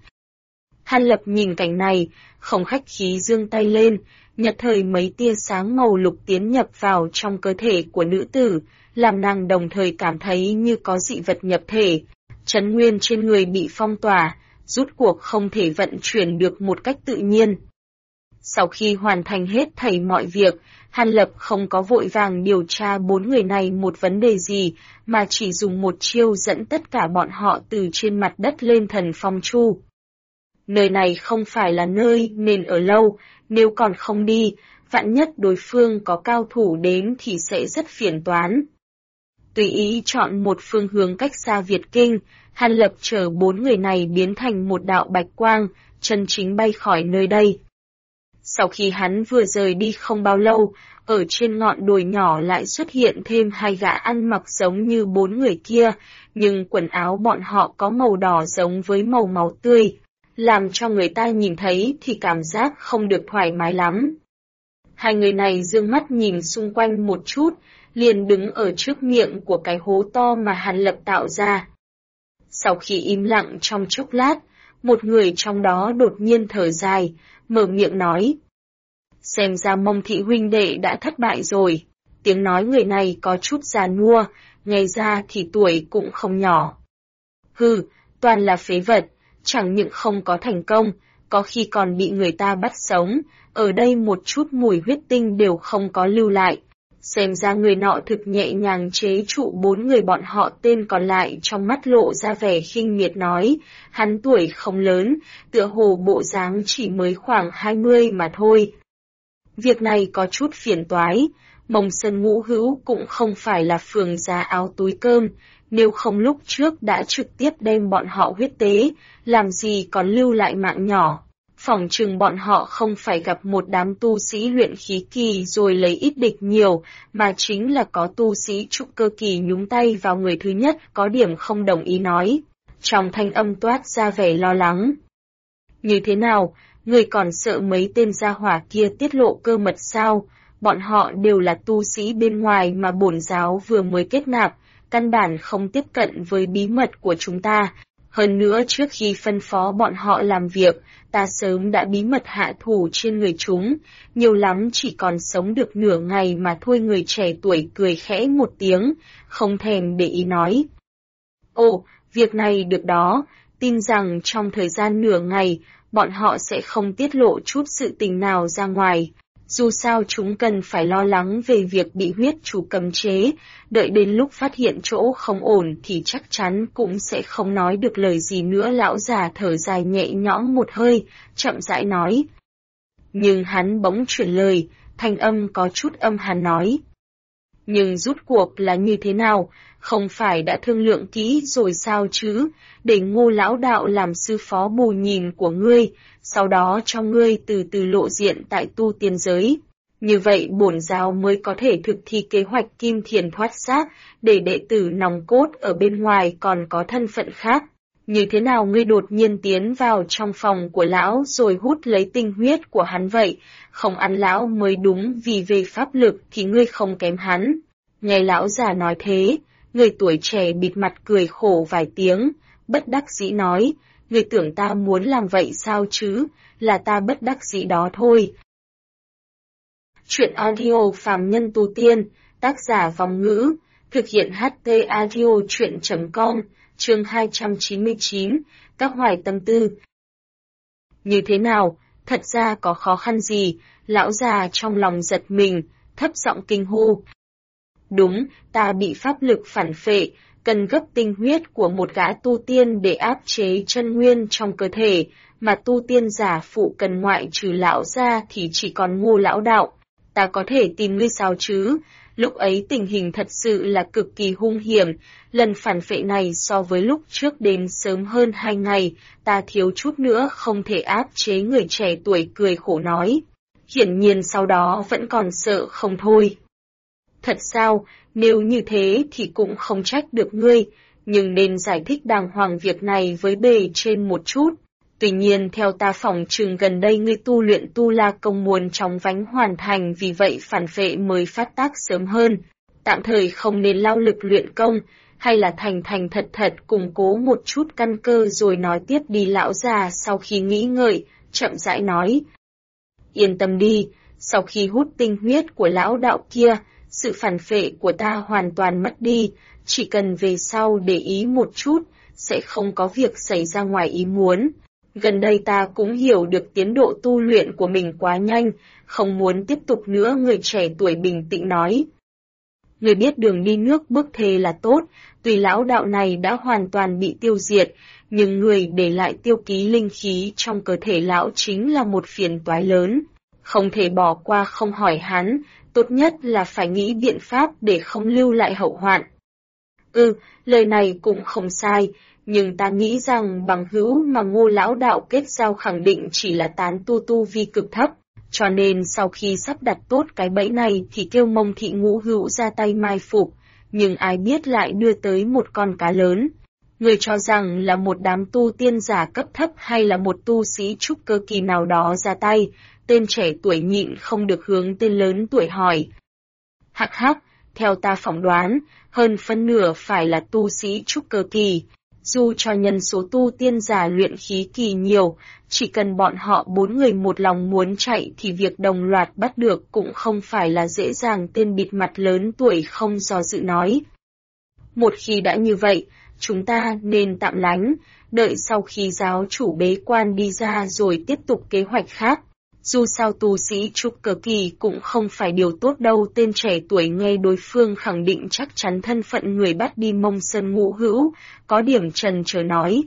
Speaker 1: Hàn Lập nhìn cảnh này, không khách khí giương tay lên, nhật thời mấy tia sáng màu lục tiến nhập vào trong cơ thể của nữ tử, làm nàng đồng thời cảm thấy như có dị vật nhập thể. Chấn nguyên trên người bị phong tỏa, rút cuộc không thể vận chuyển được một cách tự nhiên. Sau khi hoàn thành hết thảy mọi việc, Hàn Lập không có vội vàng điều tra 4 người này một vấn đề gì, mà chỉ dùng một chiêu dẫn tất cả bọn họ từ trên mặt đất lên thần phong chu. Nơi này không phải là nơi nên ở lâu, nếu còn không đi, vạn nhất đối phương có cao thủ đến thì sẽ rất phiền toán. Tùy ý chọn một phương hướng cách xa Việt Kinh, Hàn Lập chở 4 người này biến thành một đạo bạch quang, chân chính bay khỏi nơi đây. Sau khi hắn vừa rời đi không bao lâu, ở trên ngọn đồi nhỏ lại xuất hiện thêm 2 gã ăn mặc giống như 4 người kia, nhưng quần áo bọn họ có màu đỏ giống với màu máu tươi, làm cho người ta nhìn thấy thì cảm giác không được thoải mái lắm. 2 người này dương mắt nhìn xung quanh một chút, liền đứng ở trước miệng của cái hố to mà Hàn Lập tạo ra. Sau khi im lặng trong chốc lát, một người trong đó đột nhiên thở dài, mở miệng nói. Xem ra Mông thị huynh đệ đã thất bại rồi. Tiếng nói người này có chút già nua, nghe ra thì tuổi cũng không nhỏ. Hừ, toàn là phế vật, chẳng những không có thành công, có khi còn bị người ta bắt sống, ở đây một chút mùi huyết tinh đều không có lưu lại. Xem ra người nọ thực nhẹ nhàng chế trụ 4 người bọn họ, tên còn lại trong mắt lộ ra vẻ khinh miệt nói, hắn tuổi không lớn, tựa hồ bộ dáng chỉ mới khoảng 20 mà thôi. Việc này có chút phiền toái, Mông Sơn Ngũ Hữu cũng không phải là phường giá áo túi cơm, nếu không lúc trước đã trực tiếp đem bọn họ huyết tế, làm gì còn lưu lại mạng nhỏ. Phỏng chừng bọn họ không phải gặp một đám tu sĩ luyện khí kỳ rồi lấy ít địch nhiều, mà chính là có tu sĩ trúc cơ kỳ nhúng tay vào người thứ nhất, có điểm không đồng ý nói. Trong thanh âm toát ra vẻ lo lắng. Như thế nào, người còn sợ mấy tên gia hỏa kia tiết lộ cơ mật sao? Bọn họ đều là tu sĩ bên ngoài mà bổn giáo vừa mới kết nạp, căn bản không tiếp cận với bí mật của chúng ta. Hơn nữa trước khi phân phó bọn họ làm việc, ta sớm đã bí mật hạ thủ trên người chúng, nhiều lắm chỉ còn sống được nửa ngày mà thôi. Người trẻ tuổi cười khẽ một tiếng, không thèm để ý nói. Ồ, việc này được đó, tin rằng trong thời gian nửa ngày, bọn họ sẽ không tiết lộ chút sự tình nào ra ngoài. Dù sao chúng cần phải lo lắng về việc bị huyết chủ cấm chế, đợi đến lúc phát hiện chỗ không ổn thì chắc chắn cũng sẽ không nói được lời gì nữa. Lão già thở dài nhẹ nhõm một hơi, chậm rãi nói. Nhưng hắn bỗng chuyển lời, thanh âm có chút âm hàn nói. Nhưng rút cuộc là như thế nào, không phải đã thương lượng kỹ rồi sao chứ, để Ngô lão đạo làm sư phó bù nhìn của ngươi, sau đó cho ngươi từ từ lộ diện tại tu tiên giới. Như vậy bổn giáo mới có thể thực thi kế hoạch kim thiền thoát xác, để đệ tử nòng cốt ở bên ngoài còn có thân phận khác. Như thế nào ngươi đột nhiên tiến vào trong phòng của lão rồi hút lấy tinh huyết của hắn vậy, không ăn lão mới đúng, vì về pháp lực thì ngươi không kém hắn. Nghe lão già nói thế, người tuổi trẻ bịt mặt cười khổ vài tiếng, bất đắc dĩ nói, Ngươi tưởng ta muốn làm vậy sao chứ, là ta bất đắc dĩ đó thôi. Chuyện audio phàm nhân tu tiên, tác giả Vong Ngữ, thực hiện HT Audio Chuyện.com, chương 299, các hoài tâm tư. Như thế nào, thật ra có khó khăn gì, lão già trong lòng giật mình, thấp giọng kinh hô. Đúng, ta bị pháp lực phản phệ, cần gấp tinh huyết của một gã tu tiên để áp chế chân nguyên trong cơ thể, mà tu tiên giả phụ cần ngoại trừ lão ra thì chỉ còn Ngô lão đạo. Ta có thể tìm ngươi sao chứ? Lúc ấy tình hình thật sự là cực kỳ hung hiểm, lần phản phệ này so với lúc trước đến sớm hơn 2 ngày, ta thiếu chút nữa không thể áp chế. Người trẻ tuổi cười khổ nói. Hiển nhiên sau đó vẫn còn sợ không thôi. Thật sao, nếu như thế thì cũng không trách được ngươi, nhưng nên giải thích đàng hoàng việc này với bề trên một chút. Tuy nhiên theo ta phỏng chừng gần đây ngươi tu luyện tu la công muốn chóng vánh hoàn thành, vì vậy phản phệ mới phát tác sớm hơn. Tạm thời không nên lao lực luyện công, hay là thành thật củng cố một chút căn cơ rồi nói tiếp đi. Lão già sau khi nghĩ ngợi, chậm rãi nói. Yên tâm đi, sau khi hút tinh huyết của lão đạo kia, sự phản phệ của ta hoàn toàn mất đi, chỉ cần về sau để ý một chút, sẽ không có việc xảy ra ngoài ý muốn. Gần đây ta cũng hiểu được tiến độ tu luyện của mình quá nhanh, không muốn tiếp tục nữa. Người trẻ tuổi bình tĩnh nói. Người biết đường đi nước bước thề là tốt, tuy lão đạo này đã hoàn toàn bị tiêu diệt, nhưng người để lại tiêu ký linh khí trong cơ thể lão chính là một phiền toái lớn. Không thể bỏ qua không hỏi hắn, tốt nhất là phải nghĩ biện pháp để không lưu lại hậu hoạn. Lời này cũng không sai, nhưng ta nghĩ rằng bằng hữu mà Ngô lão đạo kết giao khẳng định chỉ là tán tu vi cực thấp, cho nên sau khi sắp đặt tốt cái bẫy này thì kêu Mông thị ngũ hữu ra tay mai phục, nhưng ai biết lại đưa tới một con cá lớn. Người cho rằng là một đám tu tiên giả cấp thấp hay là một tu sĩ trúc cơ kỳ nào đó ra tay? Tên trẻ tuổi nhịn không được hướng tên lớn tuổi hỏi. Hắc, theo ta phỏng đoán, hơn phân nửa phải là tu sĩ trúc cơ kỳ. Dù cho nhân số tu tiên giả luyện khí kỳ nhiều, chỉ cần bọn họ 4 người một lòng muốn chạy thì việc đồng loạt bắt được cũng không phải là dễ dàng. Tên bịt mặt lớn tuổi không do dự nói. Một khi đã như vậy, chúng ta nên tạm lánh, đợi sau khi giáo chủ bế quan đi ra rồi tiếp tục kế hoạch khác. Dù sao tu sĩ trúc cơ kỳ cũng không phải điều tốt đâu. Tên trẻ tuổi nghe đối phương khẳng định chắc chắn thân phận người bắt đi Mông Sơn ngũ hữu, có điểm trần trờ nói.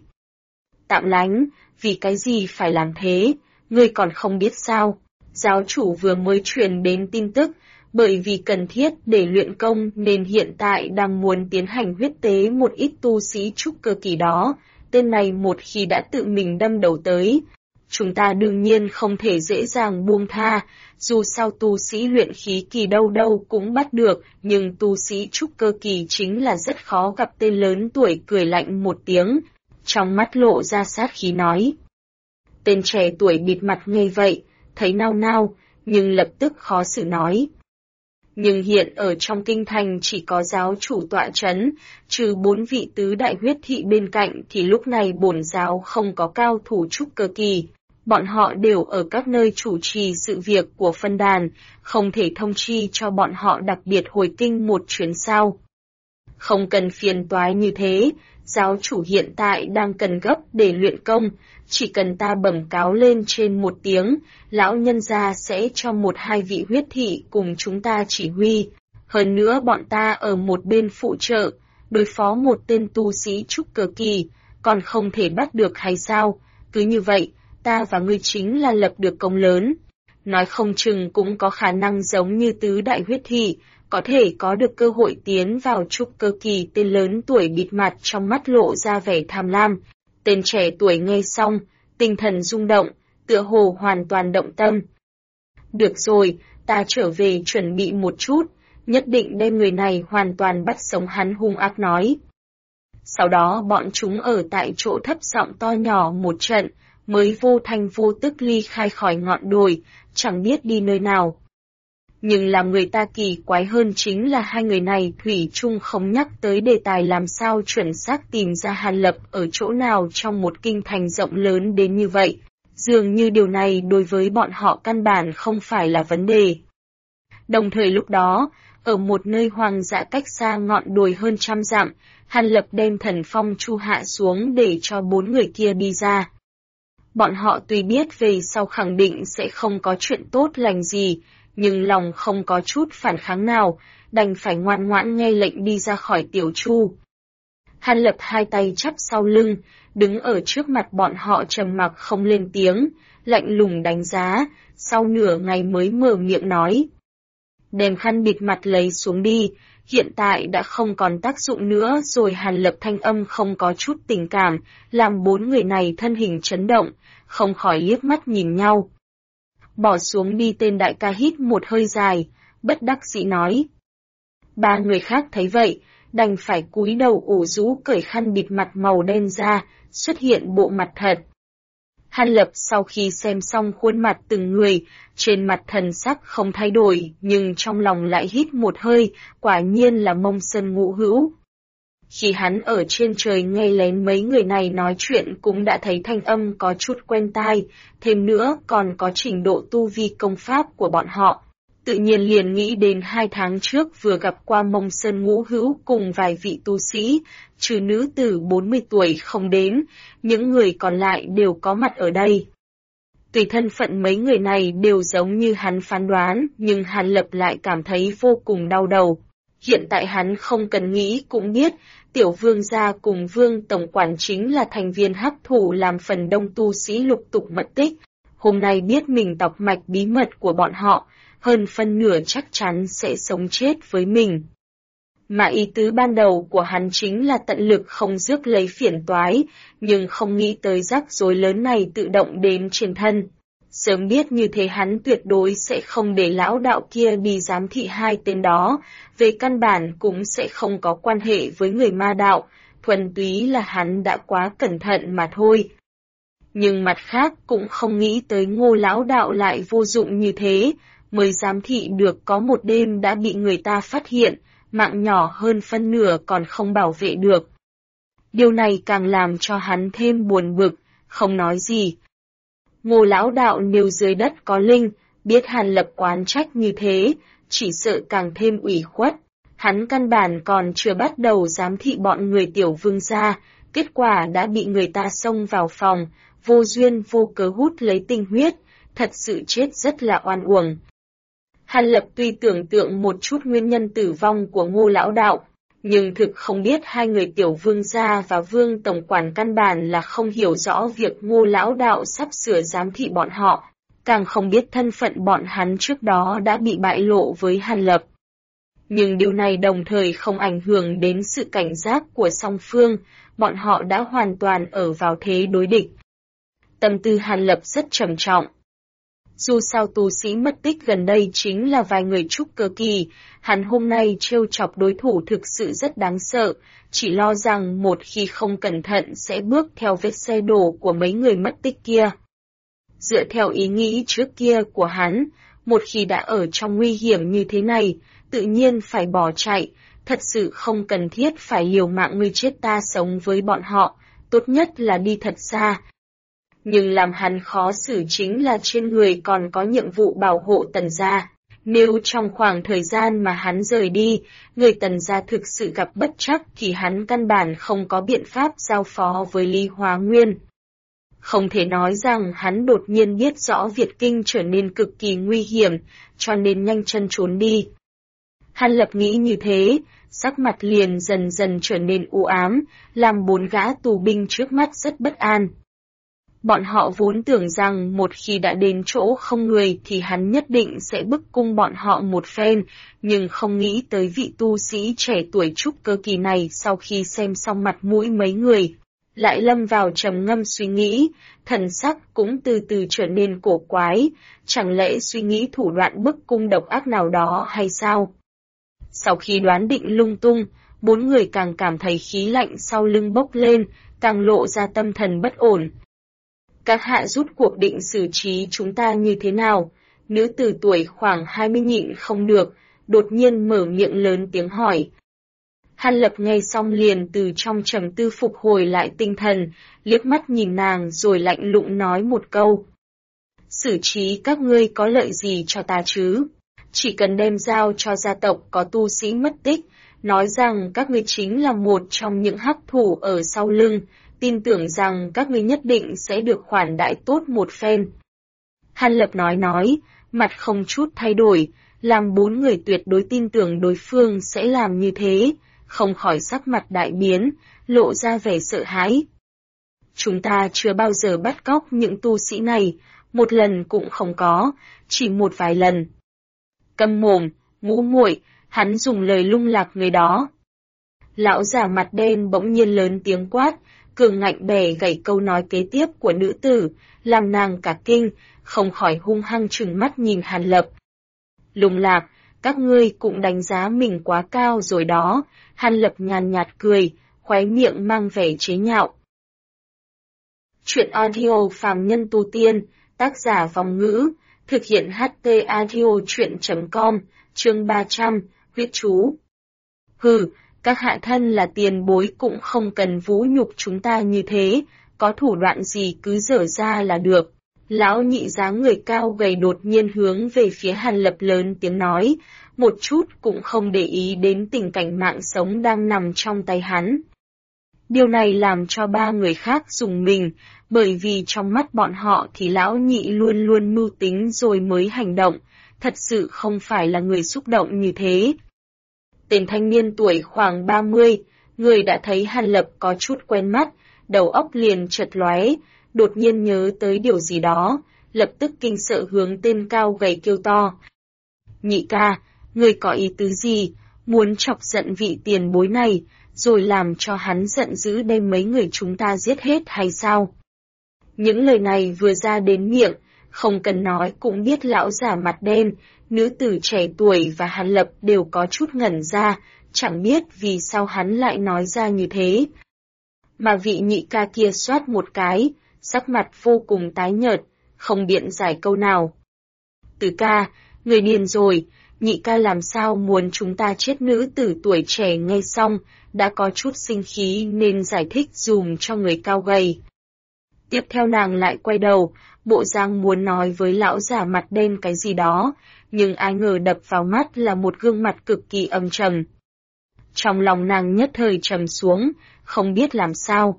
Speaker 1: Tạm lánh, vì cái gì phải làm thế, ngươi còn không biết sao? Giáo chủ vừa mới truyền đến tin tức, bởi vì cần thiết để luyện công nên hiện tại đang muốn tiến hành huyết tế một ít tu sĩ trúc cơ kỳ đó. Tên này một khi đã tự mình đâm đầu tới, chúng ta đương nhiên không thể dễ dàng buông tha, dù sao tu sĩ luyện khí kỳ đâu cũng bắt được, nhưng tu sĩ trúc cơ kỳ chính là rất khó gặp. Tên lớn tuổi cười lạnh một tiếng, trong mắt lộ ra sát khí nói. Tên trẻ tuổi bịt mặt nghe vậy, thấy nao, nhưng lập tức khó xử nói. Nhưng hiện ở trong kinh thành chỉ có giáo chủ tọa trấn, trừ 4 vị tứ đại huyết thị bên cạnh thì lúc này bổn giáo không có cao thủ trúc cơ kỳ. Bọn họ đều ở các nơi chủ trì sự việc của phân đàn, không thể thông chi cho bọn họ đặc biệt hồi kinh một chuyến sao. Không cần phiền toái như thế, giáo chủ hiện tại đang cần gấp để luyện công, chỉ cần ta bẩm cáo lên trên một tiếng, lão nhân gia sẽ cho 1-2 vị huyết thị cùng chúng ta chỉ huy. Hơn nữa bọn ta ở một bên phụ trợ, đối phó một tên tu sĩ trúc cơ kỳ, còn không thể bắt được hay sao? Cứ như vậy, ta và ngươi chính là lập được công lớn. Nói không chừng cũng có khả năng giống như tứ đại huyết thị, có thể có được cơ hội tiến vào trúc cơ kỳ. Tên lớn tuổi bịt mặt trong mắt lộ ra vẻ tham lam. Tên trẻ tuổi nghe xong, tinh thần rung động, tựa hồ hoàn toàn động tâm. Được rồi, ta trở về chuẩn bị một chút, nhất định đem người này hoàn toàn bắt sống. Hắn hung ác nói. Sau đó bọn chúng ở tại chỗ thấp giọng to nhỏ một trận, mới vô thanh vô tức ly khai khỏi ngọn đồi, chẳng biết đi nơi nào. Nhưng làm người ta kỳ quái hơn chính là hai người này thủy chung không nhắc tới đề tài làm sao chuẩn xác tìm ra Hàn Lập ở chỗ nào trong một kinh thành rộng lớn đến như vậy. Dường như điều này đối với bọn họ căn bản không phải là vấn đề. Đồng thời lúc đó, ở một nơi hoang dã cách xa ngọn đồi hơn 100 dặm, Hàn Lập đem thần phong chu hạ xuống để cho 4 người kia đi ra. Bọn họ tuy biết về sau khẳng định sẽ không có chuyện tốt lành gì, nhưng lòng không có chút phản kháng nào, đành phải ngoan ngoãn nghe lệnh đi ra khỏi tiểu chu. Hàn Lập hai tay chắp sau lưng, đứng ở trước mặt bọn họ trầm mặc không lên tiếng, lạnh lùng đánh giá, sau nửa ngày mới mở miệng nói. Đem khăn bịt mặt lấy xuống đi, hiện tại đã không còn tác dụng nữa rồi. Hàn Lập thanh âm không có chút tình cảm, làm 4 người này thân hình chấn động, không khỏi liếc mắt nhìn nhau. Bỏ xuống đi. Tên đại ca hít một hơi dài, bất đắc dĩ nói. 3 người khác thấy vậy, đành phải cúi đầu ủ rũ cởi khăn bịt mặt màu đen ra, xuất hiện bộ mặt thật. Hàn Lập sau khi xem xong khuôn mặt từng người, trên mặt thần sắc không thay đổi, nhưng trong lòng lại hít một hơi, quả nhiên là Mông Sơn Ngũ Hữu. Khi hắn ở trên trời nghe lén mấy người này nói chuyện cũng đã thấy thanh âm có chút quen tai, thêm nữa còn có trình độ tu vi công pháp của bọn họ. Tự nhiên liền nghĩ đến 2 tháng trước vừa gặp qua Mông Sơn Ngũ Hữu cùng vài vị tu sĩ, trừ nữ tử 40 tuổi không đến, những người còn lại đều có mặt ở đây. Tùy thân phận mấy người này đều giống như hắn phán đoán, nhưng Hàn Lập lại cảm thấy vô cùng đau đầu. Hiện tại hắn không cần nghĩ cũng biết, Tiểu Vương gia cùng Vương Tổng Quản chính là thành viên hắc thủ làm phần đông tu sĩ lục tục mất tích. Hôm nay biết mình tọc mạch bí mật của bọn họ, hơn phân nửa chắc chắn sẽ sống chết với mình. Mà ý tứ ban đầu của hắn chính là tận lực không rước lấy phiền toái, nhưng không nghĩ tới rắc rối lớn này tự động đến trên thân. Sớm biết như thế hắn tuyệt đối sẽ không để lão đạo kia đi giám thị 2 tên đó, về căn bản cũng sẽ không có quan hệ với người ma đạo, thuần túy là hắn đã quá cẩn thận mà thôi. Nhưng mặt khác cũng không nghĩ tới Ngô lão đạo lại vô dụng như thế, mới giám thị được có một đêm đã bị người ta phát hiện, mạng nhỏ hơn phân nửa còn không bảo vệ được. Điều này càng làm cho hắn thêm buồn bực, không nói gì. Ngô lão đạo nếu dưới đất có linh, biết Hàn Lập oán trách như thế, chỉ sợ càng thêm ủy khuất. Hắn căn bản còn chưa bắt đầu giám thị bọn người Tiểu Vương gia, kết quả đã bị người ta xông vào phòng, vô duyên vô cớ hút lấy tinh huyết, thật sự chết rất là oan uổng. Hàn Lập tuy tưởng tượng một chút nguyên nhân tử vong của Ngô lão đạo, nhưng thực không biết 2 người Tiểu Vương gia và Vương Tổng Quản căn bản là không hiểu rõ việc Ngô lão đạo sắp sửa giám thị bọn họ, càng không biết thân phận bọn hắn trước đó đã bị bại lộ với Hàn Lập. Nhưng điều này đồng thời không ảnh hưởng đến sự cảnh giác của song phương, bọn họ đã hoàn toàn ở vào thế đối địch. Tâm tư Hàn Lập rất trầm trọng. Dù sao tu sĩ mất tích gần đây chính là vài người trúc cơ kỳ, hắn hôm nay trêu chọc đối thủ thực sự rất đáng sợ, chỉ lo rằng một khi không cẩn thận sẽ bước theo vết xe đổ của mấy người mất tích kia. Dựa theo ý nghĩ trước kia của hắn, một khi đã ở trong nguy hiểm như thế này, tự nhiên phải bỏ chạy, thật sự không cần thiết phải liều mạng ngươi chết ta sống với bọn họ, tốt nhất là đi thật xa. Nhưng làm hắn khó xử chính là trên người còn có nhiệm vụ bảo hộ Tần gia. Nếu trong khoảng thời gian mà hắn rời đi, người Tần gia thực sự gặp bất trắc thì hắn căn bản không có biện pháp giao phó với Lý Hóa Nguyên. Không thể nói rằng hắn đột nhiên biết rõ Việt Kinh trở nên cực kỳ nguy hiểm, cho nên nhanh chân trốn đi. Hàn Lập nghĩ như thế, sắc mặt liền dần dần trở nên u ám, làm 4 gã tù binh trước mắt rất bất an. Bọn họ vốn tưởng rằng một khi đã đến chỗ không người thì hắn nhất định sẽ bức cung bọn họ một phen, nhưng không nghĩ tới vị tu sĩ trẻ tuổi trúc cơ kỳ này sau khi xem xong mặt mũi mấy người, lại lâm vào trầm ngâm suy nghĩ, thần sắc cũng từ từ trở nên cổ quái, chẳng lẽ suy nghĩ thủ đoạn bức cung độc ác nào đó hay sao? Sau khi đoán định lung tung, 4 người càng cảm thấy khí lạnh sau lưng bốc lên, càng lộ ra tâm thần bất ổn. Các hạ rút cuộc định xử trí chúng ta như thế nào? Nữ tử tuổi khoảng 20 nhịn không được, đột nhiên mở miệng lớn tiếng hỏi. Hàn Lập nghe xong liền từ trong trầm tư phục hồi lại tinh thần, liếc mắt nhìn nàng rồi lạnh lùng nói một câu. Xử trí các ngươi có lợi gì cho ta chứ? Chỉ cần đem giao cho gia tộc có tu sĩ mất tích, nói rằng các ngươi chính là một trong những hắc thủ ở sau lưng, tin tưởng rằng các ngươi nhất định sẽ được khoản đãi tốt một phen. Hàn Lập nói, mặt không chút thay đổi, làm bốn người tuyệt đối tin tưởng đối phương sẽ làm như thế, không khỏi sắc mặt đại biến, lộ ra vẻ sợ hãi. Chúng ta chưa bao giờ bắt cóc những tu sĩ này, một lần cũng không có, chỉ một vài lần. Câm mồm, ngũ muội, hắn dùng lời lung lạc người đó. Lão già mặt đen bỗng nhiên lớn tiếng quát, cường ngạnh bẻ gãy câu nói kế tiếp của nữ tử, làm nàng cả kinh, không khỏi hung hăng trừng mắt nhìn Hàn Lập. Lung lạc, các ngươi cũng đánh giá mình quá cao rồi đó, Hàn Lập nhàn nhạt cười, khóe miệng mang vẻ chế nhạo. Chuyện audio phàm nhân tu tiên, tác giả Vòng Ngữ, thực hiện HT audio chuyện.com, chương 300, huyết chú. Hừ, các hạ thân là tiền bối cũng không cần vũ nhục chúng ta như thế, có thủ đoạn gì cứ dở ra là được. Lão nhị dáng người cao gầy đột nhiên hướng về phía Hàn Lập lớn tiếng nói, một chút cũng không để ý đến tình cảnh mạng sống đang nằm trong tay hắn. Điều này làm cho ba người khác rùng mình, bởi vì trong mắt bọn họ thì lão nhị luôn luôn mưu tính rồi mới hành động, thật sự không phải là người xúc động như thế. Tên thanh niên tuổi khoảng 30, người đã thấy Hàn Lập có chút quen mắt, đầu óc liền chợt lóe, đột nhiên nhớ tới điều gì đó, lập tức kinh sợ hướng tên cao gầy kêu to. Nhị ca, người có ý tứ gì, muốn chọc giận vị tiền bối này, rồi làm cho hắn giận dữ đem mấy người chúng ta giết hết hay sao? Những lời này vừa ra đến miệng, không cần nói cũng biết lão già mặt đen, nữ tử trẻ tuổi và Hàn Lập đều có chút ngẩn ra, chẳng biết vì sao hắn lại nói ra như thế. Mà vị nhị ca kia xoát một cái, sắc mặt vô cùng tái nhợt, không biện giải câu nào. Từ ca, người điên rồi, nhị ca làm sao muốn chúng ta chết? Nữ tử tuổi trẻ nghe xong, đã có chút sinh khí nên giải thích dùm cho người cao gầy. Tiếp theo nàng lại quay đầu, bộ dáng muốn nói với lão già mặt đen cái gì đó, nhưng ai ngờ đập vào mắt là một gương mặt cực kỳ âm trầm. Trong lòng nàng nhất thời trầm xuống, không biết làm sao.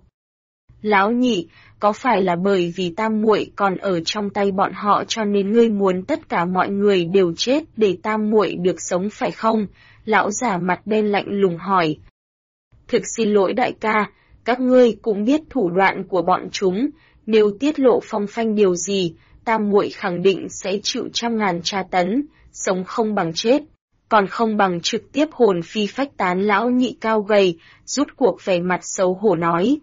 Speaker 1: Lão nhị, có phải là bởi vì tam muội còn ở trong tay bọn họ cho nên ngươi muốn tất cả mọi người đều chết để tam muội được sống phải không? Lão già mặt đen lạnh lùng hỏi. Thực xin lỗi đại ca, các ngươi cũng biết thủ đoạn của bọn chúng, nếu tiết lộ phong phanh điều gì, tam muội khẳng định sẽ chịu trăm ngàn tra tấn, sống không bằng chết, còn không bằng trực tiếp hồn phi phách tán. Lão nhị cao gầy, rút cuộc vẻ mặt xấu hổ nói.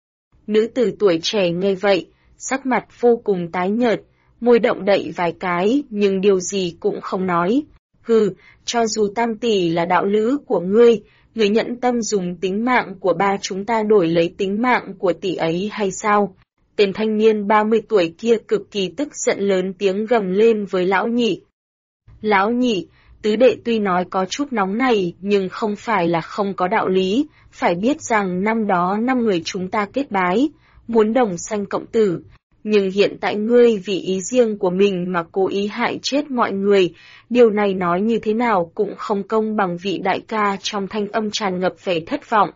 Speaker 1: Nữ tử tuổi trẻ nghe vậy, sắc mặt vô cùng tái nhợt, môi động đậy vài cái nhưng điều gì cũng không nói. Hừ, cho dù tam tỷ là đạo lữ của ngươi, người nhẫn tâm dùng tính mạng của ba chúng ta đổi lấy tính mạng của tỷ ấy hay sao? Tên thanh niên 30 tuổi kia cực kỳ tức giận lớn tiếng gầm lên với lão nhị. Lão nhị, tứ đệ tuy nói có chút nóng này nhưng không phải là không có đạo lý, phải biết rằng năm đó 5 người chúng ta kết bái, muốn đồng sanh cộng tử. Nhưng hiện tại ngươi vì ý riêng của mình mà cố ý hại chết mọi người, điều này nói như thế nào cũng không công bằng. Vị đại ca trong thanh âm tràn ngập vẻ thất vọng.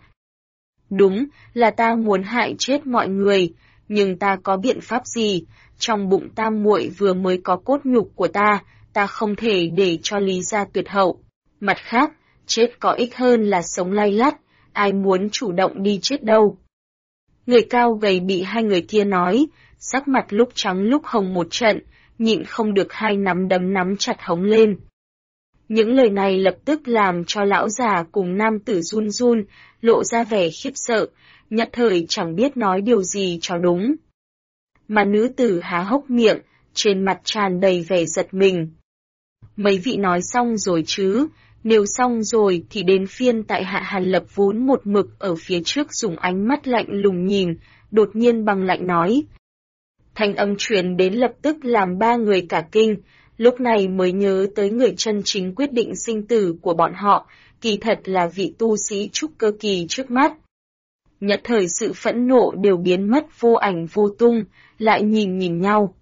Speaker 1: Đúng, là ta muốn hại chết mọi người, nhưng ta có biện pháp gì? Trong bụng tam muội vừa mới có cốt nhục của ta không thể để cho Lý gia tuyệt hậu. Mặt khác, chết có ích hơn là sống lay lắt, ai muốn chủ động đi chết đâu. Người cao gầy bị hai người kia nói, sắc mặt lúc trắng lúc hồng một trận, nhịn không được hai nắm đấm nắm chặt hống lên. Những lời này lập tức làm cho lão già cùng nam tử run run, lộ ra vẻ khiếp sợ, nhất thời chẳng biết nói điều gì cho đúng. Mà nữ tử há hốc miệng, trên mặt tràn đầy vẻ giật mình. Mấy vị nói xong rồi chứ, nếu xong rồi thì đến phiên tại hạ. Hàn Lập vốn một mực ở phía trước dùng ánh mắt lạnh lùng nhìn, đột nhiên băng lạnh nói. Thanh âm truyền đến lập tức làm ba người cả kinh, lúc này mới nhớ tới người chân chính quyết định sinh tử của bọn họ, kỳ thật là vị tu sĩ trúc cơ kỳ trước mắt. Nhất thời sự phẫn nộ đều biến mất vô ảnh vô tung, lại nhìn nhau.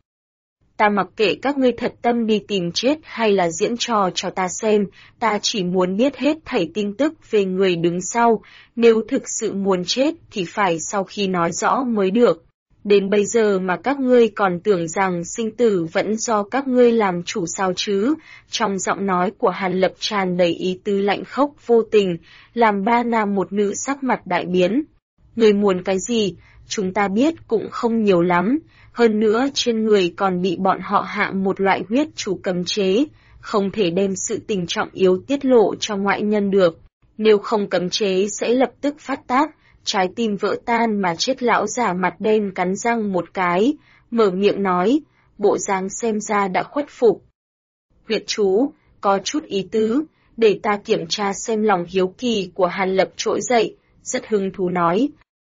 Speaker 1: Ta mặc kệ các ngươi thật tâm đi tìm chết hay là diễn trò cho ta xem, ta chỉ muốn biết hết thảy tin tức về người đứng sau, nếu thực sự muốn chết thì phải sau khi nói rõ mới được. Đến bây giờ mà các ngươi còn tưởng rằng sinh tử vẫn do các ngươi làm chủ sao chứ? Trong giọng nói của Hàn Lập tràn đầy ý tứ lạnh khốc vô tình, làm ba nam một nữ sắc mặt đại biến. Người muốn cái gì, chúng ta biết cũng không nhiều lắm, hơn nữa trên người còn bị bọn họ hạ một loại huyết chủ cấm chế, không thể đem sự tình trọng yếu tiết lộ cho ngoại nhân được. Nếu không cấm chế sẽ lập tức phát tác, trái tim vỡ tan mà chết. Lão giả mặt đen cắn răng một cái, mở miệng nói, bộ dáng xem ra đã khuất phục. Huyết chú, có chút ý tứ, để ta kiểm tra xem. Lòng hiếu kỳ của Hàn Lập trỗi dậy, rất hứng thú nói.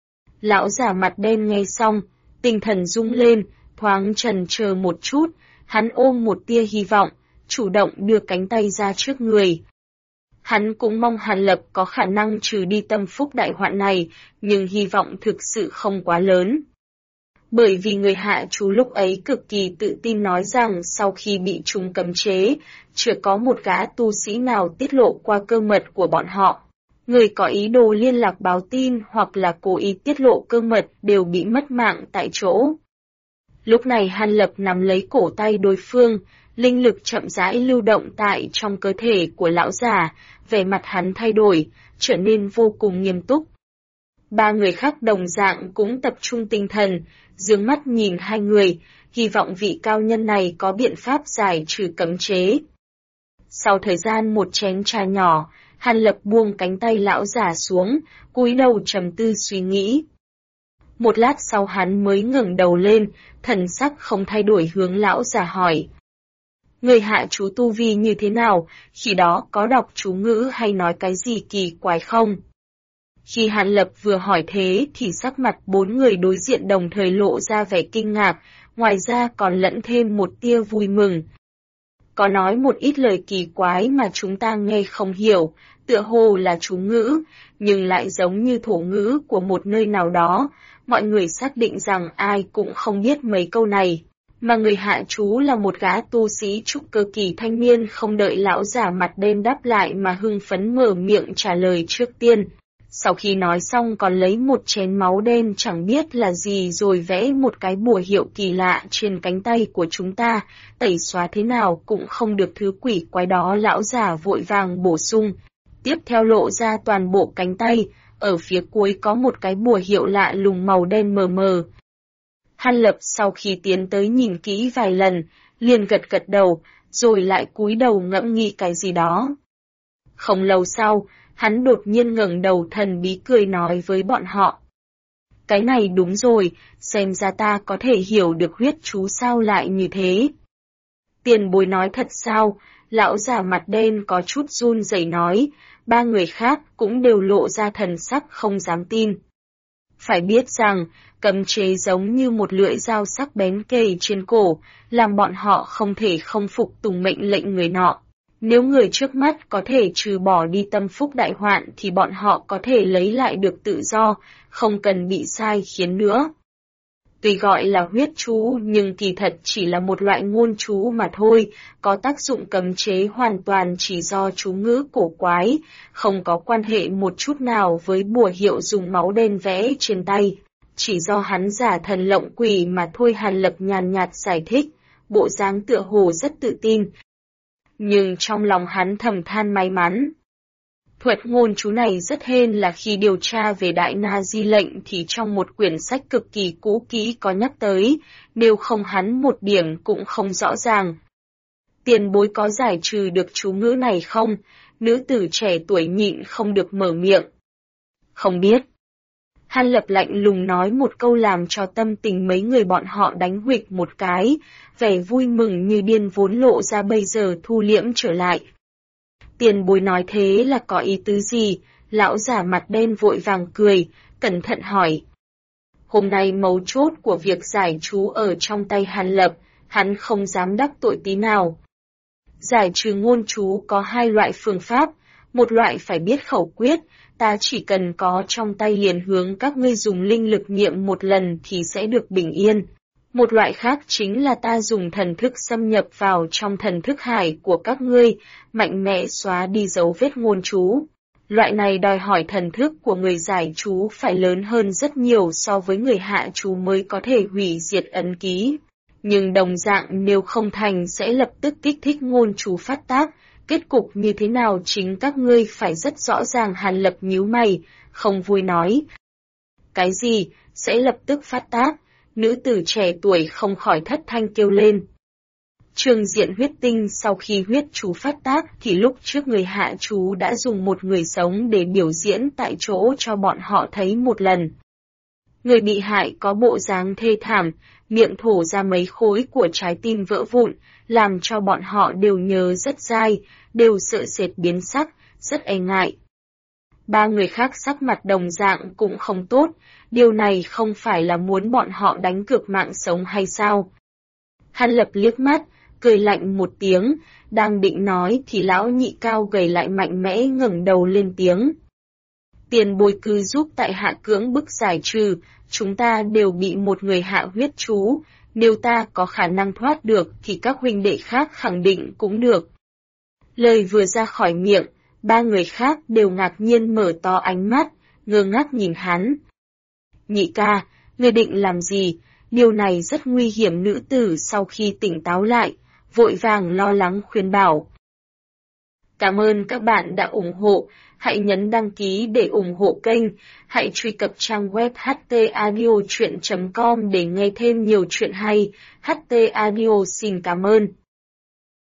Speaker 1: Lão giả mặt đen nghe xong, tinh thần rung lên, thoáng chần chờ một chút, hắn ôm một tia hy vọng, chủ động đưa cánh tay ra trước người. Hắn cũng mong Hàn Lập có khả năng trừ đi tâm phúc đại hoạn này, nhưng hy vọng thực sự không quá lớn. Bởi vì người hạ chú lúc ấy cực kỳ tự tin nói rằng sau khi bị chúng cấm chế, chưa có một gã tu sĩ nào tiết lộ qua cơ mật của bọn họ. Người có ý đồ liên lạc báo tin hoặc là cố ý tiết lộ cơ mật đều bị mất mạng tại chỗ. Lúc này Hàn Lập nắm lấy cổ tay đối phương, linh lực chậm rãi lưu động tại trong cơ thể của lão già, vẻ mặt hắn thay đổi, trở nên vô cùng nghiêm túc. Ba người khác đồng dạng cũng tập trung tinh thần, dương mắt nhìn hai người, hy vọng vị cao nhân này có biện pháp giải trừ cấm chế. Sau thời gian một chén trà nhỏ, Hàn Lập buông cánh tay lão già xuống, cúi đầu trầm tư suy nghĩ. Một lát sau hắn mới ngẩng đầu lên, thần sắc không thay đổi hướng lão già hỏi. Người hạ chú tu vi như thế nào, khi đó có đọc chú ngữ hay nói cái gì kỳ quái không? Khi Hàn Lập vừa hỏi thế thì sắc mặt bốn người đối diện đồng thời lộ ra vẻ kinh ngạc, ngoài ra còn lẫn thêm một tia vui mừng. Có nói một ít lời kỳ quái mà chúng ta nghe không hiểu, tựa hồ là chú ngữ, nhưng lại giống như thổ ngữ của một nơi nào đó, mọi người xác định rằng ai cũng không biết mấy câu này. Mà người hạ chú là một gã tu sĩ trúc cơ kỳ thanh niên, không đợi lão giả mặt đen đáp lại mà hưng phấn mở miệng trả lời trước tiên. Sau khi nói xong còn lấy một chén máu đen chẳng biết là gì rồi vẽ một cái bùa hiệu kỳ lạ trên cánh tay của chúng ta, tẩy xóa thế nào cũng không được thứ quỷ quái đó. Lão giả vội vàng bổ sung, tiếp theo lộ ra toàn bộ cánh tay, ở phía cuối có một cái bùa hiệu lạ lùng màu đen mờ mờ. Hàn Lập sau khi tiến tới nhìn kỹ vài lần, liền gật đầu, rồi lại cúi đầu ngẫm nghĩ cái gì đó. Không lâu sau, hắn đột nhiên ngẩng đầu thần bí cười nói với bọn họ. Cái này đúng rồi, xem ra ta có thể hiểu được huyết chú sao lại như thế. Tiền bối nói thật sao? Lão già mặt đen có chút run rẩy nói, ba người khác cũng đều lộ ra thần sắc không dám tin. Phải biết rằng, cấm chế giống như một lưỡi dao sắc bén kề trên cổ, làm bọn họ không thể không phục tùng mệnh lệnh người nọ. Nếu người trước mắt có thể trừ bỏ đi tâm phúc đại hoạn thì bọn họ có thể lấy lại được tự do, không cần bị sai khiến nữa. Tuy gọi là huyết chú nhưng kỳ thật chỉ là một loại ngôn chú mà thôi, có tác dụng cấm chế hoàn toàn chỉ do chú ngữ cổ quái, không có quan hệ một chút nào với bùa hiệu dùng máu đen vẽ trên tay. Chỉ do hắn giả thần lộng quỷ mà thôi. Hàn Lập nhàn nhạt giải thích, bộ dáng tựa hồ rất tự tin. Nhưng trong lòng hắn thầm than may mắn. Thuật ngôn chú này rất hên là khi điều tra về Đại Na Di lệnh thì trong một quyển sách cực kỳ cũ kỹ có nhắc tới, nếu không hắn một điểm cũng không rõ ràng. Tiền bối có giải trừ được chú ngữ này không? Nữ tử trẻ tuổi nhịn không được mở miệng. Không biết. Hàn Lập lạnh lùng nói một câu làm cho tâm tình mấy người bọn họ đánh huỵch một cái, vẻ vui mừng như điên vốn lộ ra bây giờ thu liễm trở lại. Tiền bối nói thế là có ý tứ gì? Lão giả mặt đen vội vàng cười, cẩn thận hỏi. Hôm nay mấu chốt của việc giải chú ở trong tay Hàn Lập, hắn không dám đắc tội tí nào, Giải trừ ngôn chú có hai loại phương pháp, một loại phải biết khẩu quyết, ta chỉ cần có trong tay liền hướng các ngươi dùng linh lực niệm một lần thì sẽ được bình yên. Một loại khác chính là ta dùng thần thức xâm nhập vào trong thần thức hải của các ngươi, mạnh mẽ xóa đi dấu vết ngôn chú. Loại này đòi hỏi thần thức của người giải chú phải lớn hơn rất nhiều so với người hạ chú mới có thể hủy diệt ấn ký. Nhưng đồng dạng nếu không thành sẽ lập tức kích thích ngôn chú phát tác, kết cục như thế nào chính các ngươi phải rất rõ ràng. Hàn Lập nhíu mày, không vui nói. Cái gì, sẽ lập tức phát tác? Nữ tử trẻ tuổi không khỏi thất thanh kêu lên. Trương Diện huyết tinh sau khi huyết chú phát tác thì lúc trước người hạ chú đã dùng một người sống để biểu diễn tại chỗ cho bọn họ thấy một lần. Người bị hại có bộ dáng thê thảm, miệng thổ ra mấy khối của trái tim vỡ vụn, làm cho bọn họ đều nhớ rất dai, đều sợ sệt biến sắc, rất e ngại. Ba người khác sắc mặt đồng dạng cũng không tốt, điều này không phải là muốn bọn họ đánh cược mạng sống hay sao? Hàn Lập liếc mắt, cười lạnh một tiếng, đang định nói thì lão nhị cao gầy lại mạnh mẽ ngẩng đầu lên tiếng. Tiền bối cứ giúp tại hạ cưỡng bức giải trừ, chúng ta đều bị một người hạ huyết chú, nếu ta có khả năng thoát được thì các huynh đệ khác khẳng định cũng được. Lời vừa ra khỏi miệng, ba người khác đều ngạc nhiên mở to ánh mắt, ngơ ngác nhìn hắn. Nhị ca, ngươi định làm gì? Điều này rất nguy hiểm. Nữ tử sau khi tỉnh táo lại, vội vàng lo lắng khuyên bảo. Cảm ơn các bạn đã ủng hộ, hãy nhấn đăng ký để ủng hộ kênh, hãy truy cập trang web htaudio.com để nghe thêm nhiều chuyện hay. HT Audio xin cảm ơn.